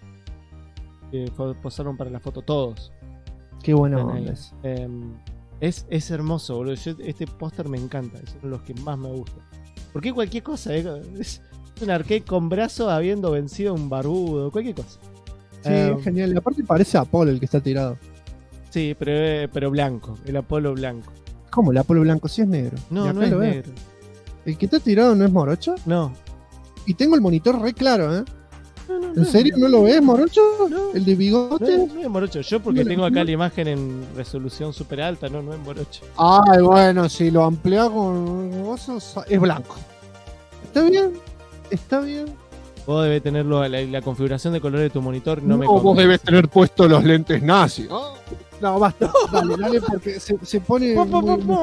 Posaron para la foto todos. Qué buena Están onda ahí. es. Es hermoso, boludo. Este póster me encanta. Es uno de los que más me gusta. Porque cualquier cosa, es un arcade con brazo habiendo vencido a un barbudo. Cualquier cosa. Sí, genial. Y aparte parece Apolo el que está tirado. Sí, pero blanco. El Apolo blanco. ¿Cómo? El Apolo blanco sí es negro. Y No, acá no es lo ves. negro. ¿El que está tirado no es Morocho? No. Y tengo el monitor re claro, ¿eh? No, ¿En serio no lo ves, Morocho? No. ¿El de bigote? No es morocho. Yo porque No, tengo acá no. la imagen en resolución super alta. No es morocho. Ay, bueno, si lo amplía con cosas, es blanco. ¿Está bien? ¿Está bien? Vos debes tenerlo la configuración de color de tu monitor. No me vos convence. debes tener puestos los lentes nazis. No, basta. Dale, porque se pone. muy-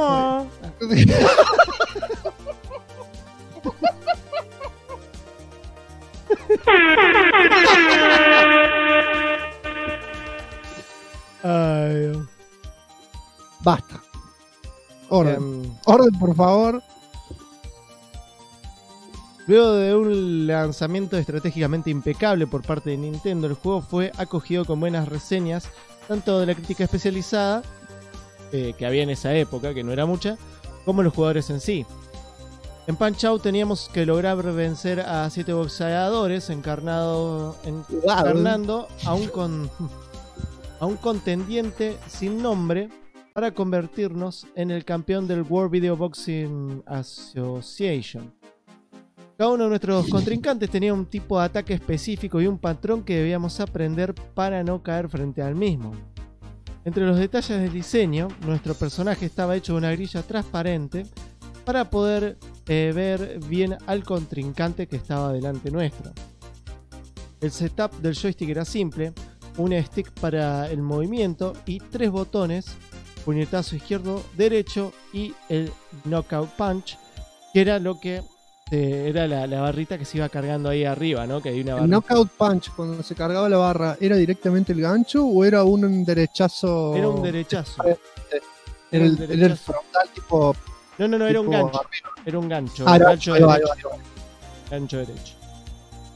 Ay, Dios. Basta. Orden. Em, Orden, por favor. Luego de un lanzamiento estratégicamente impecable por parte de Nintendo, el juego fue acogido con buenas reseñas, tanto de la crítica especializada, que había en esa época, que no era mucha, como los jugadores en sí. En Punch Out teníamos que lograr vencer a 7 boxeadores encarnando a un contendiente sin nombre para convertirnos en el campeón del World Video Boxing Association. Cada uno de nuestros contrincantes tenía un tipo de ataque específico y un patrón que debíamos aprender para no caer frente al mismo. Entre los detalles del diseño, nuestro personaje estaba hecho de una grilla transparente para poder ver bien al contrincante que estaba delante nuestro. El setup del joystick era simple, un stick para el movimiento y 3 botones, puñetazo izquierdo, derecho y el knockout punch, que era lo que era la barrita que se iba cargando ahí arriba, ¿no? Que hay una ¿El barrita. knockout punch cuando se cargaba la barra era directamente el gancho o era un derechazo? Era un derechazo. Era el frontal tipo. No, era un tipo gancho. arriba. Era un gancho. Ah, un no, gancho ahí va, derecho. ahí va. Gancho derecho.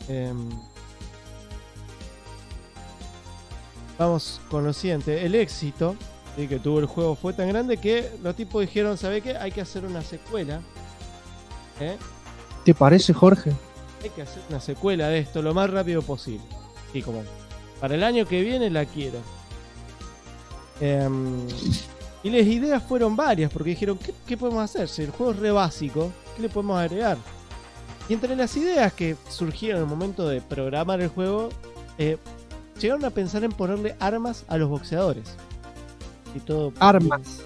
Vamos con lo siguiente. El éxito, ¿sí?, que tuvo el juego fue tan grande que los tipos dijeron, ¿sabe qué? Hay que hacer una secuela. ¿Te parece, Jorge? Hay que hacer una secuela de esto lo más rápido posible. Sí, como para el año que viene la quiero. Y las ideas fueron varias, porque dijeron, ¿qué podemos hacer? Si el juego es re básico, ¿qué le podemos agregar? Y entre las ideas que surgieron en el momento de programar el juego, llegaron a pensar en ponerle armas a los boxeadores. Y todo. Armas.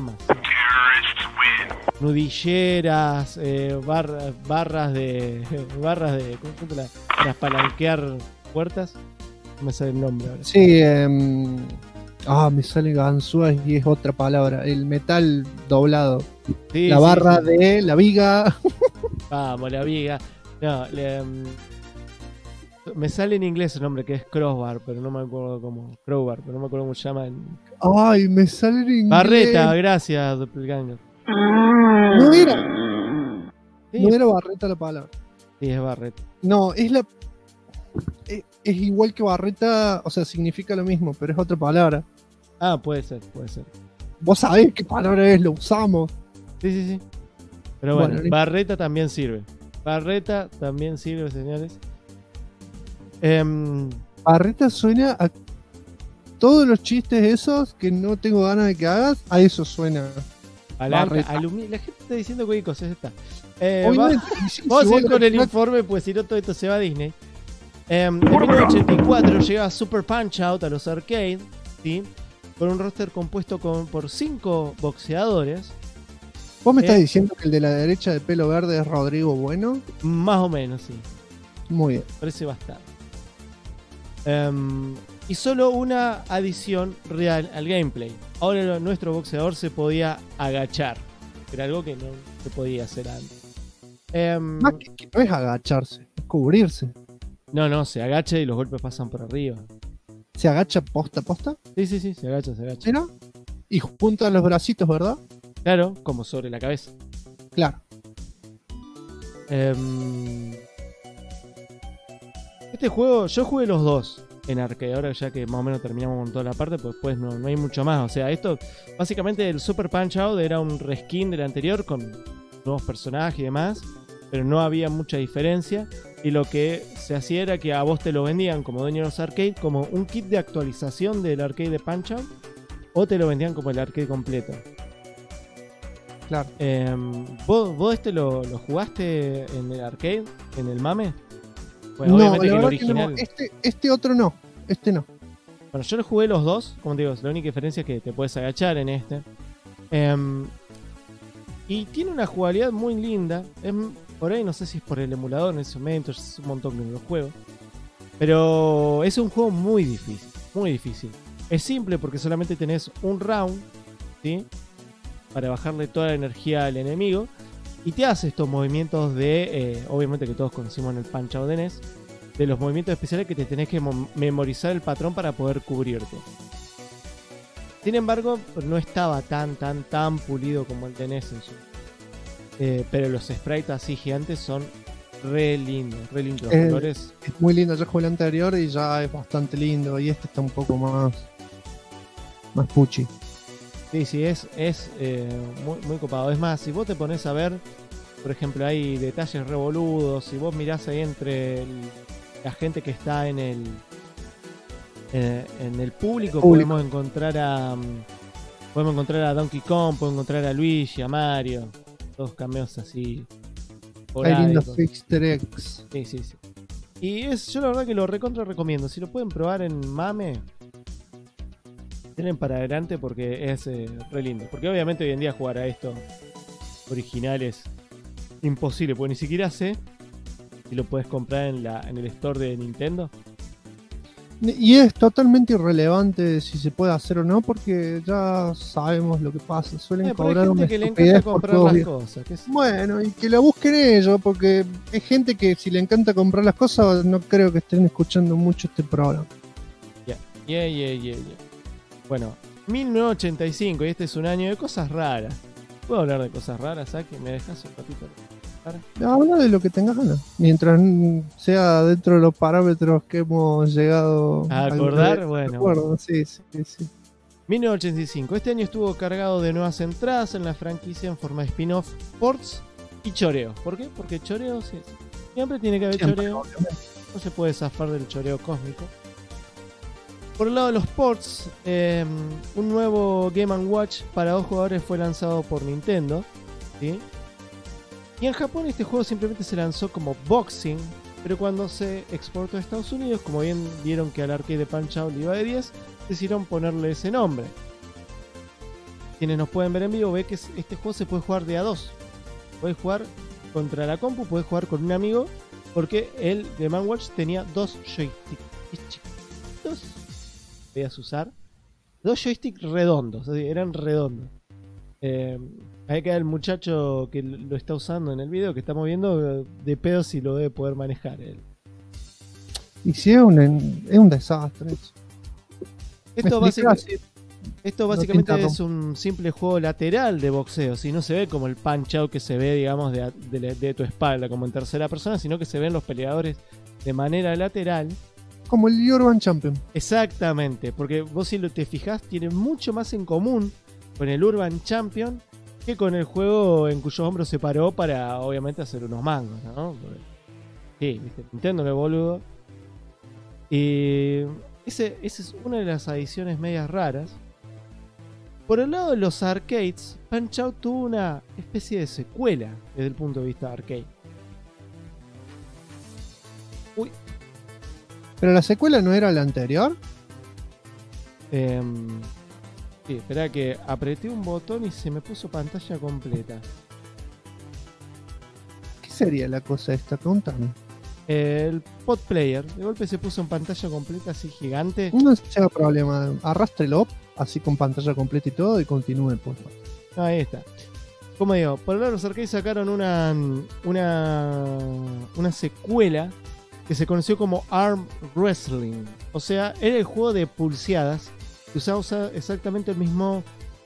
Nudilleras, barras de. ¿Cómo se llama? Para palanquear puertas. No me sale el nombre ahora. Sí, me sale ganzúas y es otra palabra. El metal doblado. Sí, la barra de la viga. Vamos, la viga. No, me sale en inglés el nombre, que es crossbar, pero no me acuerdo cómo. Crowbar, pero no me acuerdo cómo se llama. Ay, me sale en inglés. Barreta, gracias, Doppelganger. No era. Sí. No era barreta la palabra. Sí, es barreta. No, es la. Es igual que barreta, o sea, significa lo mismo, pero es otra palabra. Ah, puede ser. Vos sabés qué palabra es, lo usamos. Sí. Pero bueno, barreta también sirve. Barreta también sirve, señores. Barreta suena a todos los chistes esos que no tengo ganas de que hagas, a eso suena. La gente está diciendo cualquier cosa, ya está. Vamos a ir con el informe, pues si no todo esto se va a Disney. En 1984 llega Super Punch Out a los arcades, ¿sí?, con un roster compuesto por 5 boxeadores. ¿Vos me estás diciendo que el de la derecha de pelo verde es Rodrigo Bueno? Más o menos, sí. Muy bien. Parece bastante. Y solo una adición real al gameplay. Ahora nuestro boxeador se podía agachar. Era algo que no se podía hacer antes. Más que no es agacharse, es cubrirse. No, se agacha y los golpes pasan por arriba. ¿Se agacha posta? Sí, se agacha. ¿Mira? Y junta los bracitos, ¿verdad? Claro, como sobre la cabeza. Claro. Este juego, yo jugué los dos en arcade, ahora ya que más o menos terminamos con toda la parte, pues después no hay mucho más. O sea, esto, básicamente el Super Punch Out era un reskin del anterior con nuevos personajes y demás, pero no había mucha diferencia. Y lo que se hacía era que a vos te lo vendían como dueño de los arcades, como un kit de actualización del arcade de Punch Out, o te lo vendían como el arcade completo. Claro. ¿Vos este lo jugaste en el arcade? ¿En el MAME? Bueno, no, obviamente que el original. No. Este otro no. Este no. Bueno, yo lo jugué los dos. Como te digo, la única diferencia es que te puedes agachar en este. Y tiene una jugabilidad muy linda. Por ahí no sé si es por el emulador en ese momento. Es un montón que no lo juego. Pero es un juego muy difícil. Muy difícil. Es simple porque solamente tenés un round, ¿sí?, para bajarle toda la energía al enemigo. Y te hace estos movimientos de... obviamente que todos conocimos en el Punch Out de NES. De los movimientos especiales que te tenés que memorizar el patrón para poder cubrirte. Sin embargo, no estaba tan pulido como el de NES en su... pero los sprites así gigantes son re lindos. Los colores... Es muy lindo. Yo jugué el anterior y ya es bastante lindo. Y este está un poco más puchi. Sí, es muy copado. Es más, si vos te pones a ver, por ejemplo, hay detalles revoludos. Si vos mirás ahí entre la gente que está en el público, podemos encontrar a Donkey Kong, podemos encontrar a Luigi, a Mario. Todos cameos así. Hay lindos Easter eggs. Sí. Y yo la verdad que lo recontra recomiendo. Si lo pueden probar en MAME, tienen para adelante porque es re lindo. Porque obviamente hoy en día jugar a esto original es imposible, porque ni siquiera sé si lo puedes comprar en el store de Nintendo. Y es totalmente irrelevante si se puede hacer o no, porque ya sabemos lo que pasa. Suelen cobrar una que le encanta comprar las cosas. Bueno, y que lo busquen ellos, porque hay gente que si le encanta comprar las cosas, no creo que estén escuchando mucho este programa. Yeah. Bueno, 1985, y este es un año de cosas raras. ¿Puedo hablar de cosas raras, Saki? ¿Me dejas un ratito? Habla de lo que tengas ganas. Mientras sea dentro de los parámetros que hemos llegado a acordar, bueno. Bueno. Sí. 1985. Este año estuvo cargado de nuevas entradas en la franquicia en forma de spin-off, ports y choreo. ¿Por qué? Porque choreo siempre tiene que haber choreo. No se puede zafar del choreo cósmico. Por el lado de los ports, un nuevo Game & Watch para 2 jugadores fue lanzado por Nintendo, ¿sí? Y en Japón este juego simplemente se lanzó como Boxing, pero cuando se exportó a Estados Unidos, como bien vieron que al arcade de Punch-Out le iba de 10, decidieron ponerle ese nombre. Quienes nos pueden ver en vivo ven que este juego se puede jugar de a 2. Puedes jugar contra la compu, puedes jugar con un amigo, porque el Game & Watch tenía 2 joysticks chiquitos. Podías usar 2 joysticks redondos, así, eran redondos. Ahí queda el muchacho que lo está usando en el video que estamos viendo, de pedo si lo debe poder manejar él. Y si es un desastre eso. Esto básicamente es un simple juego lateral de boxeo. Si no se ve como el punch out que se ve, digamos, de tu espalda, como en tercera persona, sino que se ven los peleadores de manera lateral. Como el Urban Champion. Exactamente, porque vos si te fijás, tiene mucho más en común con el Urban Champion que con el juego en cuyos hombros se paró para, obviamente, hacer unos mangos, ¿no? Porque, sí, viste, Nintendo no boludo. Y esa es una de las adiciones medias raras. Por el lado de los arcades, Punch-Out tuvo una especie de secuela desde el punto de vista arcade. Uy. ¿Pero la secuela no era la anterior? Sí, espera que apreté un botón y se me puso pantalla completa. ¿Qué sería la cosa esta? Contame. El Pod Player, de golpe se puso en pantalla completa así gigante. No sea problema, arrástrelo así con pantalla completa y todo y continúe, por favor. Ahí está. Como digo, por el lado de los arcades sacaron una secuela que se conoció como Arm Wrestling. O sea, era el juego de pulseadas que usa exactamente el mismo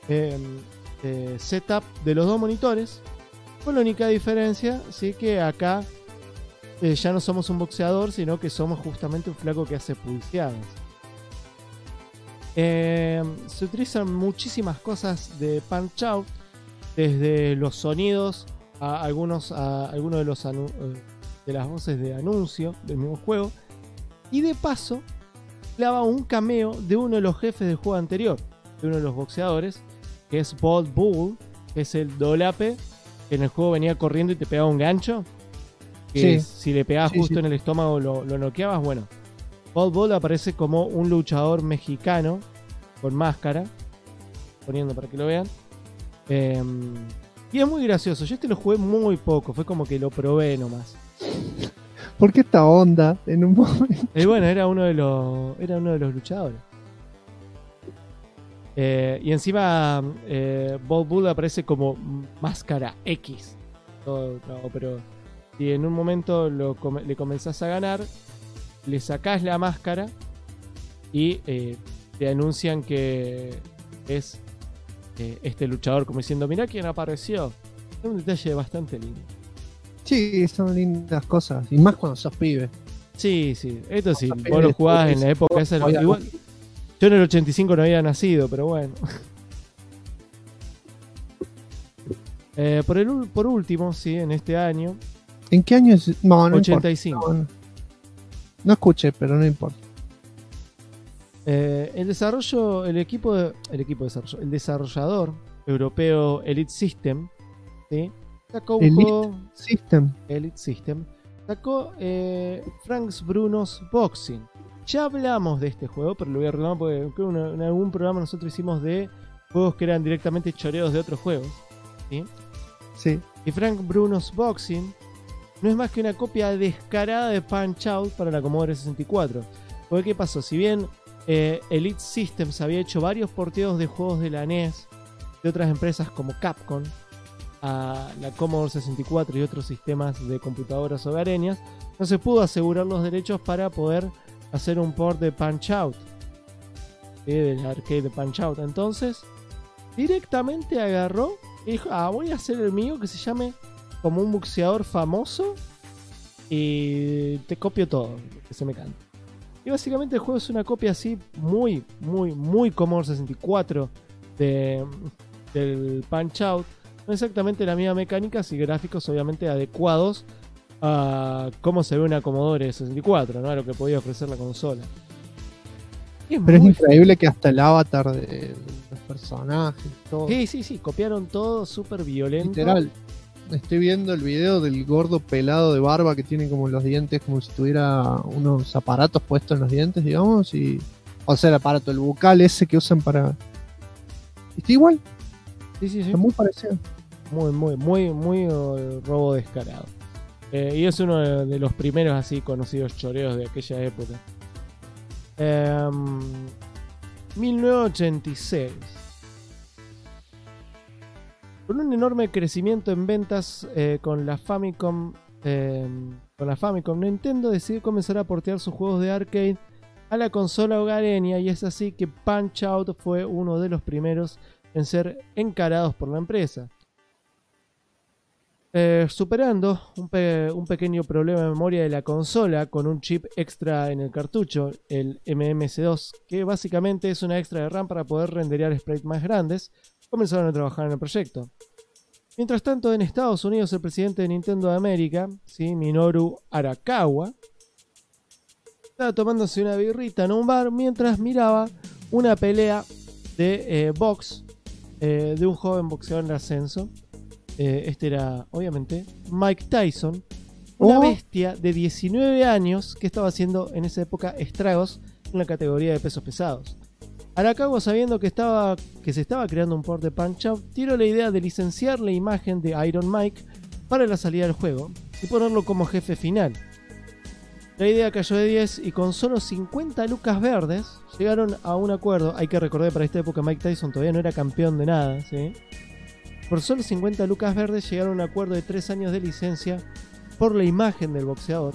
setup de los 2 monitores, con la única diferencia, sí, que acá ya no somos un boxeador, sino que somos justamente un flaco que hace pulseadas. Se utilizan muchísimas cosas de Punch-Out, desde los sonidos a algunos de los de las voces de anuncio del mismo juego, y de paso clava un cameo de uno de los jefes del juego anterior, de uno de los boxeadores, que es Bold Bull, que es el dolape que en el juego venía corriendo y te pegaba un gancho, que sí, si le pegabas justo en el estómago lo noqueabas. Bueno, Bold Bull aparece como un luchador mexicano con máscara, poniendo para que lo vean, y es muy gracioso. Yo lo jugué muy poco, fue como que lo probé nomás. ¿Por qué esta onda en un momento? Y bueno, era uno de los luchadores. Y encima Bold Bull aparece como máscara X. Pero si en un momento le comenzás a ganar, le sacás la máscara y te anuncian que es este luchador, como diciendo, mirá quién apareció. Es un detalle bastante lindo. Sí, son lindas cosas. Y más cuando sos pibe. Sí. Esto sí, vos lo jugabas en la época esa. Igual, yo en el 85 no había nacido, pero bueno. Por último, sí, en este año. ¿En qué año es? No 85. No escuché, pero no importa. El desarrollador europeo Elite System, ¿sí? Sacó un juego Elite System. Sacó Frank's Bruno's Boxing. Ya hablamos de este juego, pero lo voy a recordar porque creo que en algún programa nosotros hicimos de juegos que eran directamente choreos de otros juegos, ¿sí? Sí. Y Frank Bruno's Boxing no es más que una copia descarada de Punch-Out para la Commodore 64. Porque ¿qué pasó? Si bien Elite Systems había hecho varios porteos de juegos de la NES de otras empresas como Capcom a la Commodore 64 y otros sistemas de computadoras hogareñas, no se pudo asegurar los derechos para poder hacer un port de Punch-Out, del arcade de Punch-Out. Entonces directamente agarró y dijo, voy a hacer el mío que se llame como un boxeador famoso y te copio todo, que se me canta. Y básicamente el juego es una copia así muy Commodore 64 del Punch-Out. No exactamente la misma mecánica, y gráficos obviamente adecuados a cómo se ve una Commodore 64, ¿no? A lo que podía ofrecer la consola. Pero es increíble que hasta el avatar de los personajes, todo. Sí, copiaron todo, súper violento. Literal. Estoy viendo el video del gordo pelado de barba que tiene como los dientes, como si tuviera unos aparatos puestos en los dientes, digamos. O sea, el aparato, el bucal ese que usan para... Está igual. Sí. Está muy parecido. Muy robo descarado. Y es uno de los primeros así conocidos choreos de aquella época. 1986. Con un enorme crecimiento en ventas con la Famicom, Nintendo decidió comenzar a portear sus juegos de arcade a la consola hogareña, y es así que Punch-Out fue uno de los primeros en ser encarados por la empresa. Superando un pequeño problema de memoria de la consola con un chip extra en el cartucho, el MMC2, que básicamente es una extra de RAM para poder renderear sprites más grandes, comenzaron a trabajar en el proyecto. Mientras tanto, en Estados Unidos, el presidente de Nintendo de América, ¿sí? Minoru Arakawa, estaba tomándose una birrita en un bar mientras miraba una pelea de box de un joven boxeador en ascenso. Este era, obviamente, Mike Tyson, una bestia de 19 años que estaba haciendo en esa época estragos en la categoría de pesos pesados. Arakawa, sabiendo que se estaba creando un port de Punch-Out, tiró la idea de licenciar la imagen de Iron Mike para la salida del juego y ponerlo como jefe final. La idea cayó de 10 y con solo 50 lucas verdes llegaron a un acuerdo. Hay que recordar, para esta época Mike Tyson todavía no era campeón de nada, ¿sí? Por solo 50 lucas verdes llegaron a un acuerdo de 3 años de licencia por la imagen del boxeador.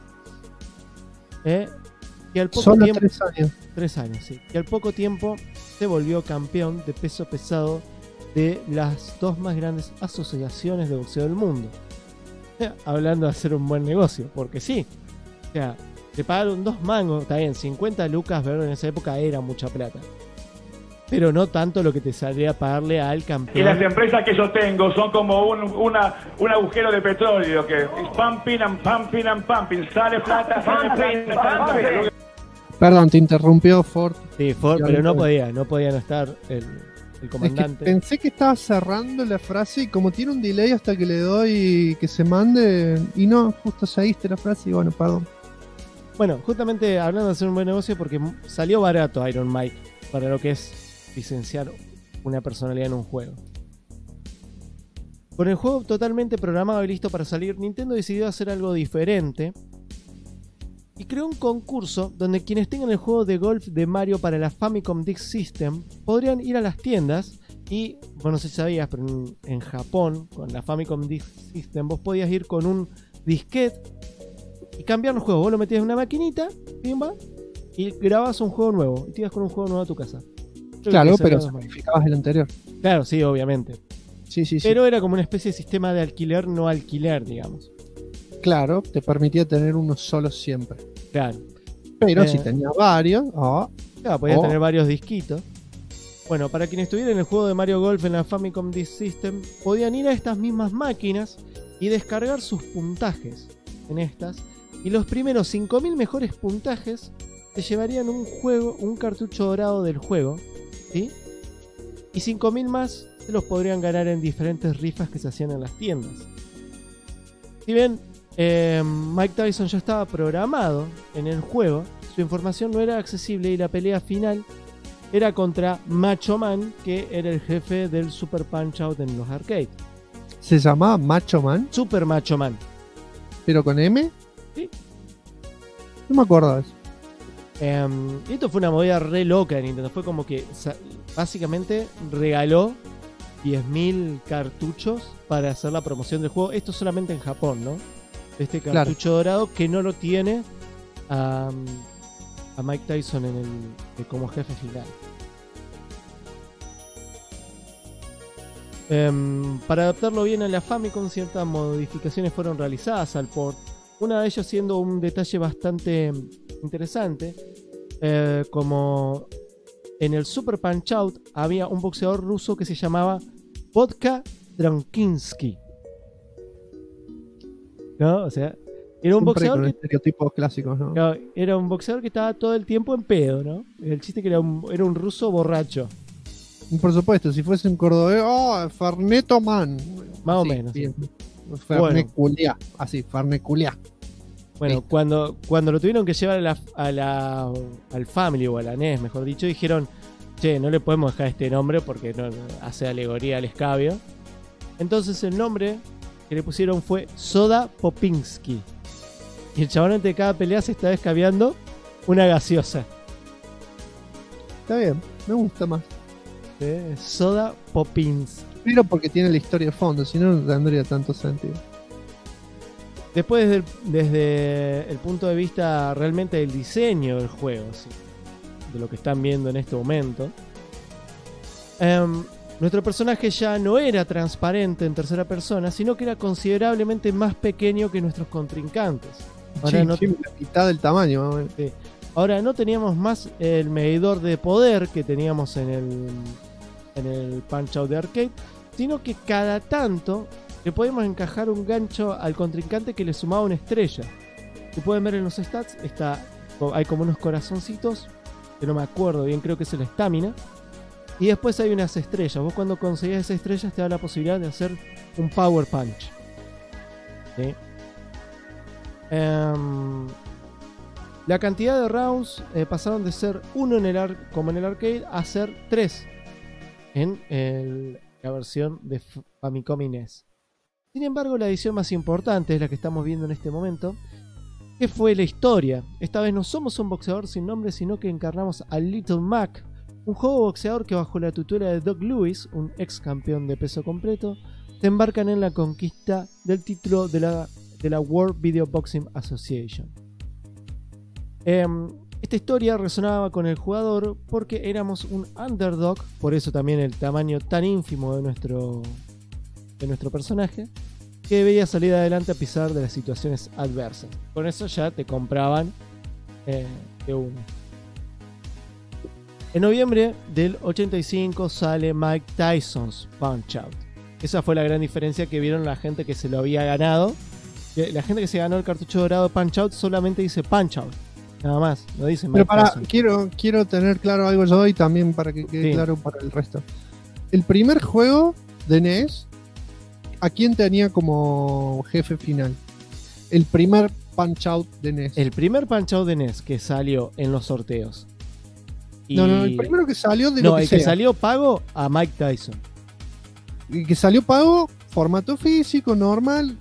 Y al poco Solo tiempo, 3 años. 3 años, sí. Y al poco tiempo se volvió campeón de peso pesado de las dos más grandes asociaciones de boxeo del mundo. Hablando de hacer un buen negocio, porque sí. O sea, te pagaron 2 mangos, está bien, 50 lucas verdes en esa época era mucha plata. Pero no tanto lo que te saldría a pagarle al campeón. Y las empresas que yo tengo son como un agujero de petróleo que pumping and pumping and pumping, sale plata, sale plata. Perdón, te interrumpió Ford. Sí, Ford, pero no podía no estar el comandante. Es que pensé que estaba cerrando la frase y como tiene un delay hasta que le doy que se mande, y no, justo seguiste la frase y bueno, perdón. Bueno, justamente hablando de hacer un buen negocio, porque salió barato Iron Mike para lo que es licenciar una personalidad en un juego. Con el juego totalmente programado y listo para salir, Nintendo decidió hacer algo diferente y creó un concurso donde quienes tengan el juego de golf de Mario para la Famicom Disk System podrían ir a las tiendas y, bueno, no sé si sabías, pero en Japón, con la Famicom Disk System, vos podías ir con un disquete y cambiar los juegos. Vos lo metías en una maquinita, pimba, y grababas un juego nuevo y te ibas con un juego nuevo a tu casa. Claro, pero sacrificabas el anterior. Claro, sí, obviamente. Sí. Pero era como una especie de sistema de alquiler, no alquiler, digamos. Claro, te permitía tener uno solo siempre. Claro. Pero si tenías varios, claro, podías tener varios disquitos. Bueno, para quienes tuvieran el juego de Mario Golf en la Famicom Disk System, podían ir a estas mismas máquinas y descargar sus puntajes en estas. Y los primeros 5000 mejores puntajes te llevarían un cartucho dorado del juego, ¿sí? Y 5000 más se los podrían ganar en diferentes rifas que se hacían en las tiendas. Si bien Mike Tyson ya estaba programado en el juego, su información no era accesible y la pelea final era contra Macho Man, que era el jefe del Super Punch-Out en los arcades. ¿Se llamaba Macho Man? Super Macho Man. ¿Pero con M? Sí. No me acuerdo de eso. Esto fue una movida re loca de Nintendo. Fue como que básicamente regaló 10.000 cartuchos para hacer la promoción del juego. Esto solamente en Japón, ¿no? Este cartucho dorado que no lo tiene a Mike Tyson como jefe final. Para adaptarlo bien a la Famicom, ciertas modificaciones fueron realizadas al port. Una de ellas siendo un detalle bastante interesante, como en el Super Punch-Out había un boxeador ruso que se llamaba Vodka Drankinsky, ¿no? O sea, era un boxeador con que, estereotipos clásicos, ¿no? no, era un boxeador que estaba todo el tiempo en pedo, ¿no? El chiste que era un ruso borracho. Y por supuesto, si fuese un cordobés, Ferneto Man. Más o Así, menos. bien. Ferneculiá, así, Ferneculiá. Bueno, Listo. cuando lo tuvieron que llevar al Family o a la NES, mejor dicho, dijeron, che, no le podemos dejar este nombre porque no hace alegoría al escabio. Entonces el nombre que le pusieron fue Soda Popinski. Y el chabón ante cada pelea se estaba escabeando una gaseosa. Está bien, me gusta más. Soda Popinski. Pero porque tiene la historia de fondo, si no, no tendría tanto sentido. Después desde el punto de vista realmente del diseño del juego, ¿sí? De lo que están viendo en este momento, nuestro personaje ya no era transparente en tercera persona, sino que era considerablemente más pequeño que nuestros contrincantes. Ahora, La mitad del tamaño, más o menos. sí. Ahora no teníamos más el medidor de poder que teníamos en el Punch-Out de arcade, sino que cada tanto le podemos encajar un gancho al contrincante que le sumaba una estrella. Se pueden ver en los stats, hay como unos corazoncitos, que no me acuerdo bien, creo que es la estamina. Y después hay unas estrellas. Vos cuando conseguís esas estrellas te da la posibilidad de hacer un Power Punch. ¿Sí? La cantidad de rounds pasaron de ser 1 como en el arcade a ser 3 en la versión de Famicom y NES. Sin embargo, la edición más importante es la que estamos viendo en este momento, que fue la historia. Esta vez no somos un boxeador sin nombre, sino que encarnamos a Little Mac, un joven boxeador que bajo la tutela de Doug Lewis, un ex campeón de peso completo, se embarcan en la conquista del título de la World Video Boxing Association. Esta historia resonaba con el jugador porque éramos un underdog, por eso también el tamaño tan ínfimo de nuestro personaje, que debía salir adelante a pesar de las situaciones adversas. Con eso ya te compraban de uno. En noviembre del 85 sale Mike Tyson's Punch-Out. Esa fue la gran diferencia que vieron la gente que se lo había ganado. La gente que se ganó el cartucho dorado de Punch-Out solamente dice Punch-Out. Nada más, no dice Mike Tyson. Quiero tener claro algo yo y también para que quede claro para el resto. El primer juego de NES, ¿a quién tenía como jefe final? El primer Punch-Out de NES. El primer Punch-Out de NES que salió en los sorteos. No, el primero que salió de no, lo que el sea. que salió pago a Mike Tyson. El que salió pago, formato físico, normal.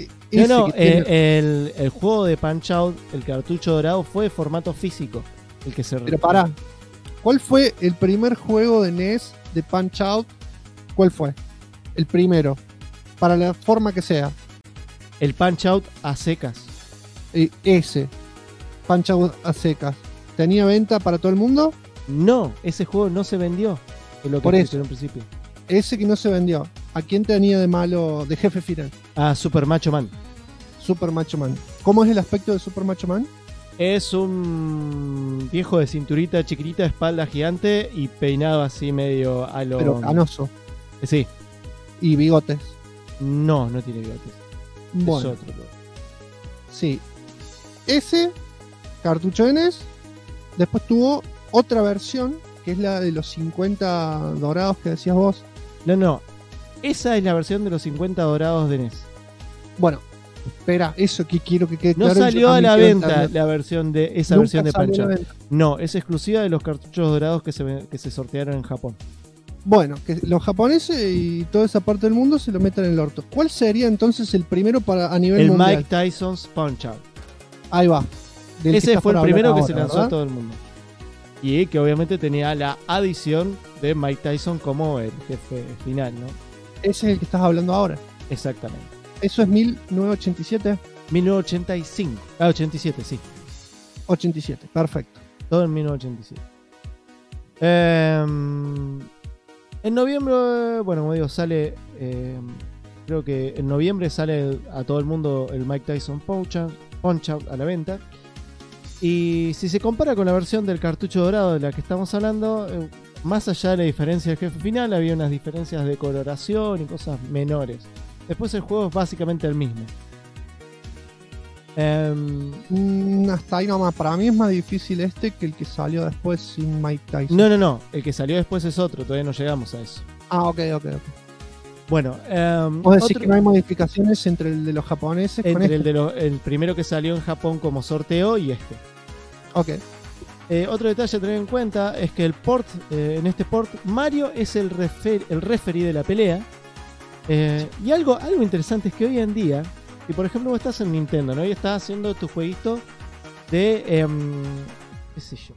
El juego de Punch-Out, el cartucho dorado, fue formato físico. El que se Pero pará, ¿cuál fue el primer juego de NES de Punch-Out? ¿Cuál fue? El primero. Para la forma que sea. El Punch-Out a secas. Ese. Punch-Out a secas. ¿Tenía venta para todo el mundo? No, ese juego no se vendió. Es lo que Por eso. pusieron en principio. Ese que no se vendió. ¿A quién tenía de malo, de jefe final? Ah, Super Macho Man. Super Macho Man. ¿Cómo es el aspecto de Super Macho Man? Es un viejo de cinturita chiquitita, espalda gigante y peinado así medio a lo... Pero canoso. Sí. Y bigotes. No tiene bigotes. Bueno. Es otro. Sí. Ese cartucho de NES después tuvo otra versión, que es la de los 50 dorados que decías vos. No. Esa es la versión de los 50 dorados de NES. Bueno, espera, eso que quiero que quede No claro. salió a la venta la versión de esa versión de salió a la Punch-Out. venta. No, es exclusiva de los cartuchos dorados que se sortearon en Japón. Bueno, que los japoneses y toda esa parte del mundo se lo metan en el orto. ¿Cuál sería entonces el primero a nivel El mundial? Mike Tyson's Punch-Out. Ahí va. Del Ese que fue el estás por primero hablar que se ahora, lanzó ¿verdad? a todo el mundo. Y que obviamente tenía la adición de Mike Tyson como el jefe final, ¿no? Ese es el que estás hablando ahora. Exactamente. Eso es 1987. 1985. 87, sí. 87, perfecto. Todo en 1987. En noviembre, bueno, como digo, sale. Creo que en noviembre sale a todo el mundo el Mike Tyson Punch-Out a la venta. Y si se compara con la versión del cartucho dorado de la que estamos hablando, más allá de la diferencia del jefe final, había unas diferencias de coloración y cosas menores. Después el juego es básicamente el mismo. Hasta ahí nomás. Para mí es más difícil este que el que salió después sin Mike Tyson. No. El que salió después es otro. Todavía no llegamos a eso. Ah, ok. Bueno, vos decís que no hay modificaciones entre el de los japoneses con entre este. el primero que salió en Japón como sorteo y este. Ok. Otro detalle a tener en cuenta es que el port, en este port, Mario es el referee de la pelea. Y algo interesante es que hoy en día, si por ejemplo vos estás en Nintendo, ¿no? Y estás haciendo tu jueguito de qué sé yo,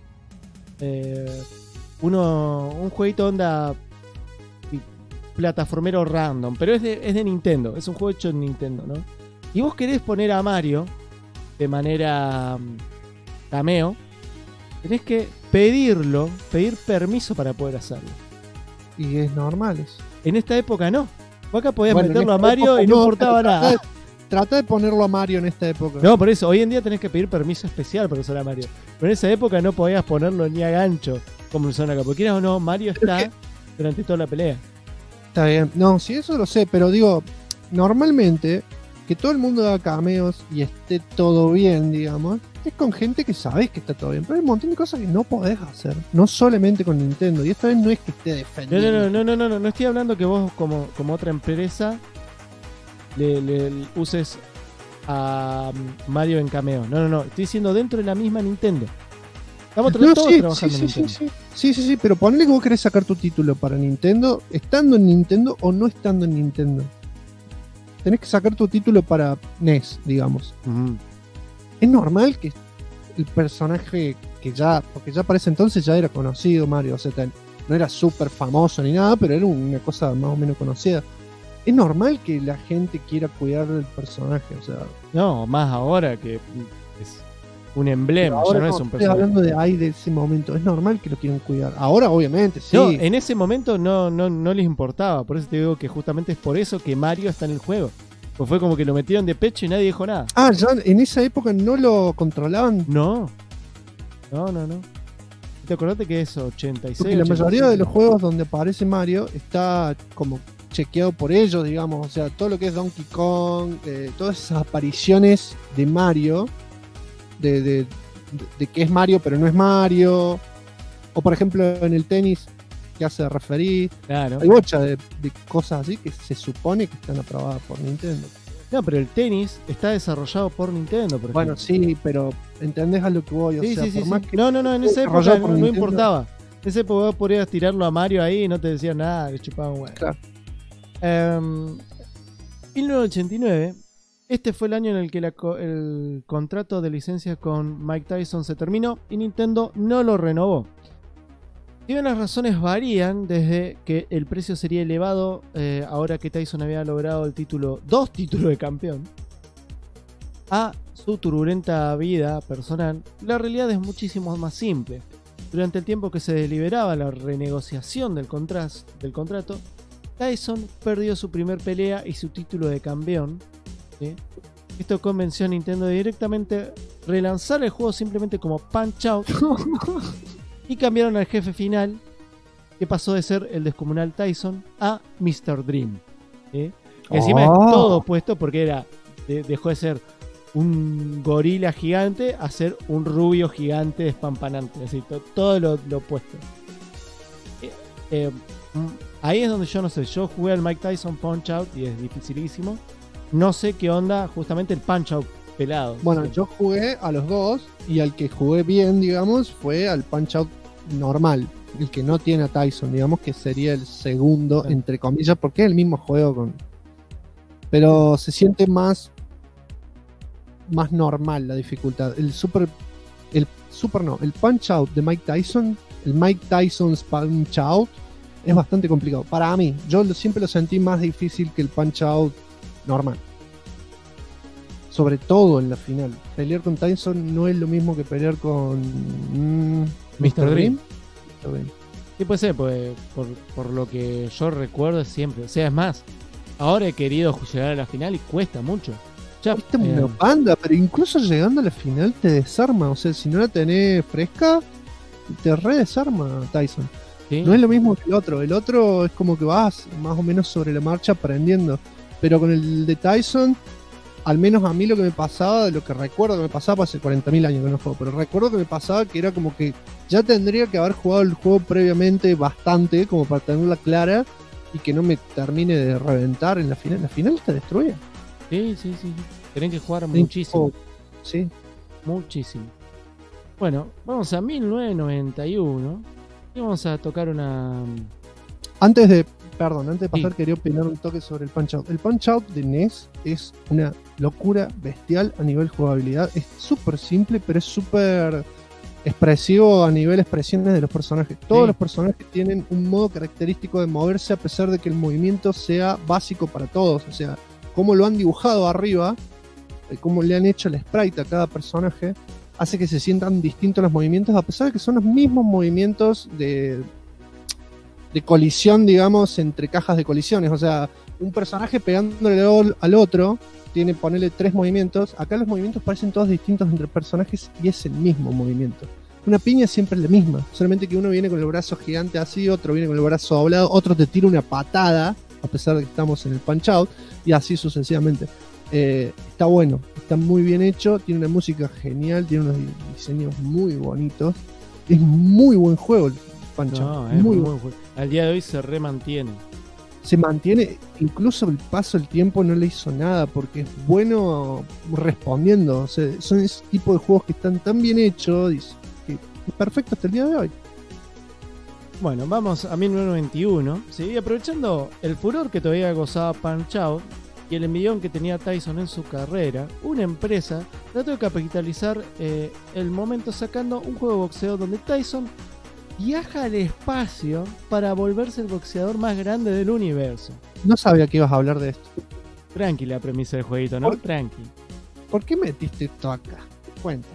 un jueguito onda plataformero random, pero es de Nintendo, es un juego hecho en Nintendo, ¿no? Y vos querés poner a Mario de manera cameo, tenés que pedir permiso para poder hacerlo. Y es normal eso. En esta época no. Vos acá podías Bueno, meterlo a en esta Mario época y no importaba nada. Trata de ponerlo a Mario en esta época. No, por eso, hoy en día tenés que pedir permiso especial para usar a Mario. Pero en esa época no podías ponerlo ni a gancho como lo usaron acá. Porque quieras o no, Mario está durante toda la pelea. Está bien. No, sí, eso lo sé, pero digo, normalmente que todo el mundo haga cameos y esté todo bien, digamos, es con gente que sabes que está todo bien. Pero hay un montón de cosas que no podés hacer. No solamente con Nintendo. Y esta vez no es que esté defendiendo. No estoy hablando que vos como otra empresa le uses a Mario en cameo. No. Estoy diciendo dentro de la misma Nintendo. Estamos todos trabajando en Nintendo. Sí, pero ponle que vos querés sacar tu título para Nintendo, estando en Nintendo o no estando en Nintendo. Tenés que sacar tu título para NES, digamos. Es normal que el personaje porque ya para ese entonces ya era conocido Mario, o sea, no era súper famoso ni nada, pero era una cosa más o menos conocida. Es normal que la gente quiera cuidar del personaje, o sea. No, más ahora que es un emblema, ya no es un personaje. Estoy hablando de ese momento, es normal que lo quieran cuidar. Ahora, obviamente, sí. No, en ese momento no les importaba, por eso te digo que justamente es por eso que Mario está en el juego. Pues fue como que lo metieron de pecho y nadie dijo nada. Ah, ya en esa época no lo controlaban. No. ¿Te acordaste que es 86? Porque la mayoría de los juegos donde aparece Mario está como chequeado por ellos, digamos. O sea, todo lo que es Donkey Kong, todas esas apariciones de Mario, de que es Mario pero no es Mario. O por ejemplo en el tenis que hace referir. Claro. Hay bocha de cosas así que se supone que están aprobadas por Nintendo. No, pero el tenis está desarrollado por Nintendo, por ejemplo. Bueno, sí, pero ¿entendés a lo que voy? O sea, por más que no, en esa época no importaba. En esa época vos podías tirarlo a Mario ahí y no te decían nada, le chupaban un huevo. Claro. 1989, este fue el año en el que el contrato de licencia con Mike Tyson se terminó y Nintendo no lo renovó. Si bien las razones varían, desde que el precio sería elevado ahora que Tyson había logrado dos títulos de campeón, a su turbulenta vida personal, la realidad es muchísimo más simple. Durante el tiempo que se deliberaba la renegociación del contrato, Tyson perdió su primer pelea y su título de campeón. ¿Sí? Esto convenció a Nintendo de directamente relanzar el juego simplemente como Punch-Out y cambiaron al jefe final, que pasó de ser el descomunal Tyson a Mr. Dream. ¿Sí? Que encima es todo opuesto porque dejó de ser un gorila gigante a ser un rubio gigante despampanante. Es decir, todo lo opuesto. Ahí es donde yo no sé. Yo jugué al Mike Tyson Punch-Out y es dificilísimo. No sé qué onda justamente el Punch-Out pelado. Bueno, yo jugué a los dos y al que jugué bien, digamos, fue al Punch-Out normal. El que no tiene a Tyson, digamos, que sería el segundo, entre comillas, porque es el mismo juego pero se siente más normal la dificultad. El Punch-Out de Mike Tyson, el Mike Tyson's Punch-Out, es bastante complicado. Para mí, yo siempre lo sentí más difícil que el Punch-Out normal. Sobre todo en la final. Pelear con Tyson no es lo mismo que pelear con Mr. Dream. Sí, puede ser, pues, por lo que yo recuerdo siempre. O sea, es más, ahora he querido llegar a la final y cuesta mucho. Ya, Viste una banda, pero incluso llegando a la final te desarma. O sea, si no la tenés fresca, te re desarma Tyson. ¿sí? No es lo mismo que el otro. El otro es como que vas más o menos sobre la marcha aprendiendo. Pero con el de Tyson, al menos a mí lo que me pasaba, lo que recuerdo que me pasaba, hace 40.000 años que no juego, pero recuerdo que me pasaba que era como que ya tendría que haber jugado el juego previamente bastante como para tenerla clara y que no me termine de reventar en la final. La final te destruye. Sí. Tienen que jugar muchísimo. Sí. Muchísimo. Bueno, vamos a 1991 y vamos a tocar una... Antes de pasar, Sí. quería opinar un toque sobre el Punch-Out. El Punch-Out de NES es una locura bestial a nivel jugabilidad. Es súper simple, pero es súper expresivo a nivel expresiones de los personajes. Todos Sí. los personajes tienen un modo característico de moverse a pesar de que el movimiento sea básico para todos. O sea, cómo lo han dibujado arriba, cómo le han hecho el sprite a cada personaje, hace que se sientan distintos los movimientos, a pesar de que son los mismos movimientos de colisión, digamos, entre cajas de colisiones. O sea, un personaje pegándole al otro tiene, ponerle 3 movimientos. Acá los movimientos parecen todos distintos entre personajes y es el mismo movimiento. Una piña siempre es la misma, solamente que uno viene con el brazo gigante así, otro viene con el brazo doblado, otro te tira una patada, a pesar de que estamos en el Punch-Out, y así sucesivamente. Está bueno, está muy bien hecho, tiene una música genial, tiene unos diseños muy bonitos. Es muy buen juego el Punch-Out. No, es muy muy bueno. bueno. Al día de hoy se remantiene. Se mantiene, incluso el paso del tiempo no le hizo nada, porque es bueno respondiendo. O sea, son ese tipo de juegos que están tan bien hechos que es perfecto hasta el día de hoy. Bueno, vamos a 1991. ¿sí? Aprovechando el furor que todavía gozaba Punch-Out y el envidión que tenía Tyson en su carrera, una empresa trató de capitalizar el momento sacando un juego de boxeo donde Tyson viaja al espacio para volverse el boxeador más grande del universo. No sabía que ibas a hablar de esto. Tranqui la premisa del jueguito, ¿no? ¿Por- Tranqui. ¿Por qué metiste esto acá? Cuenta.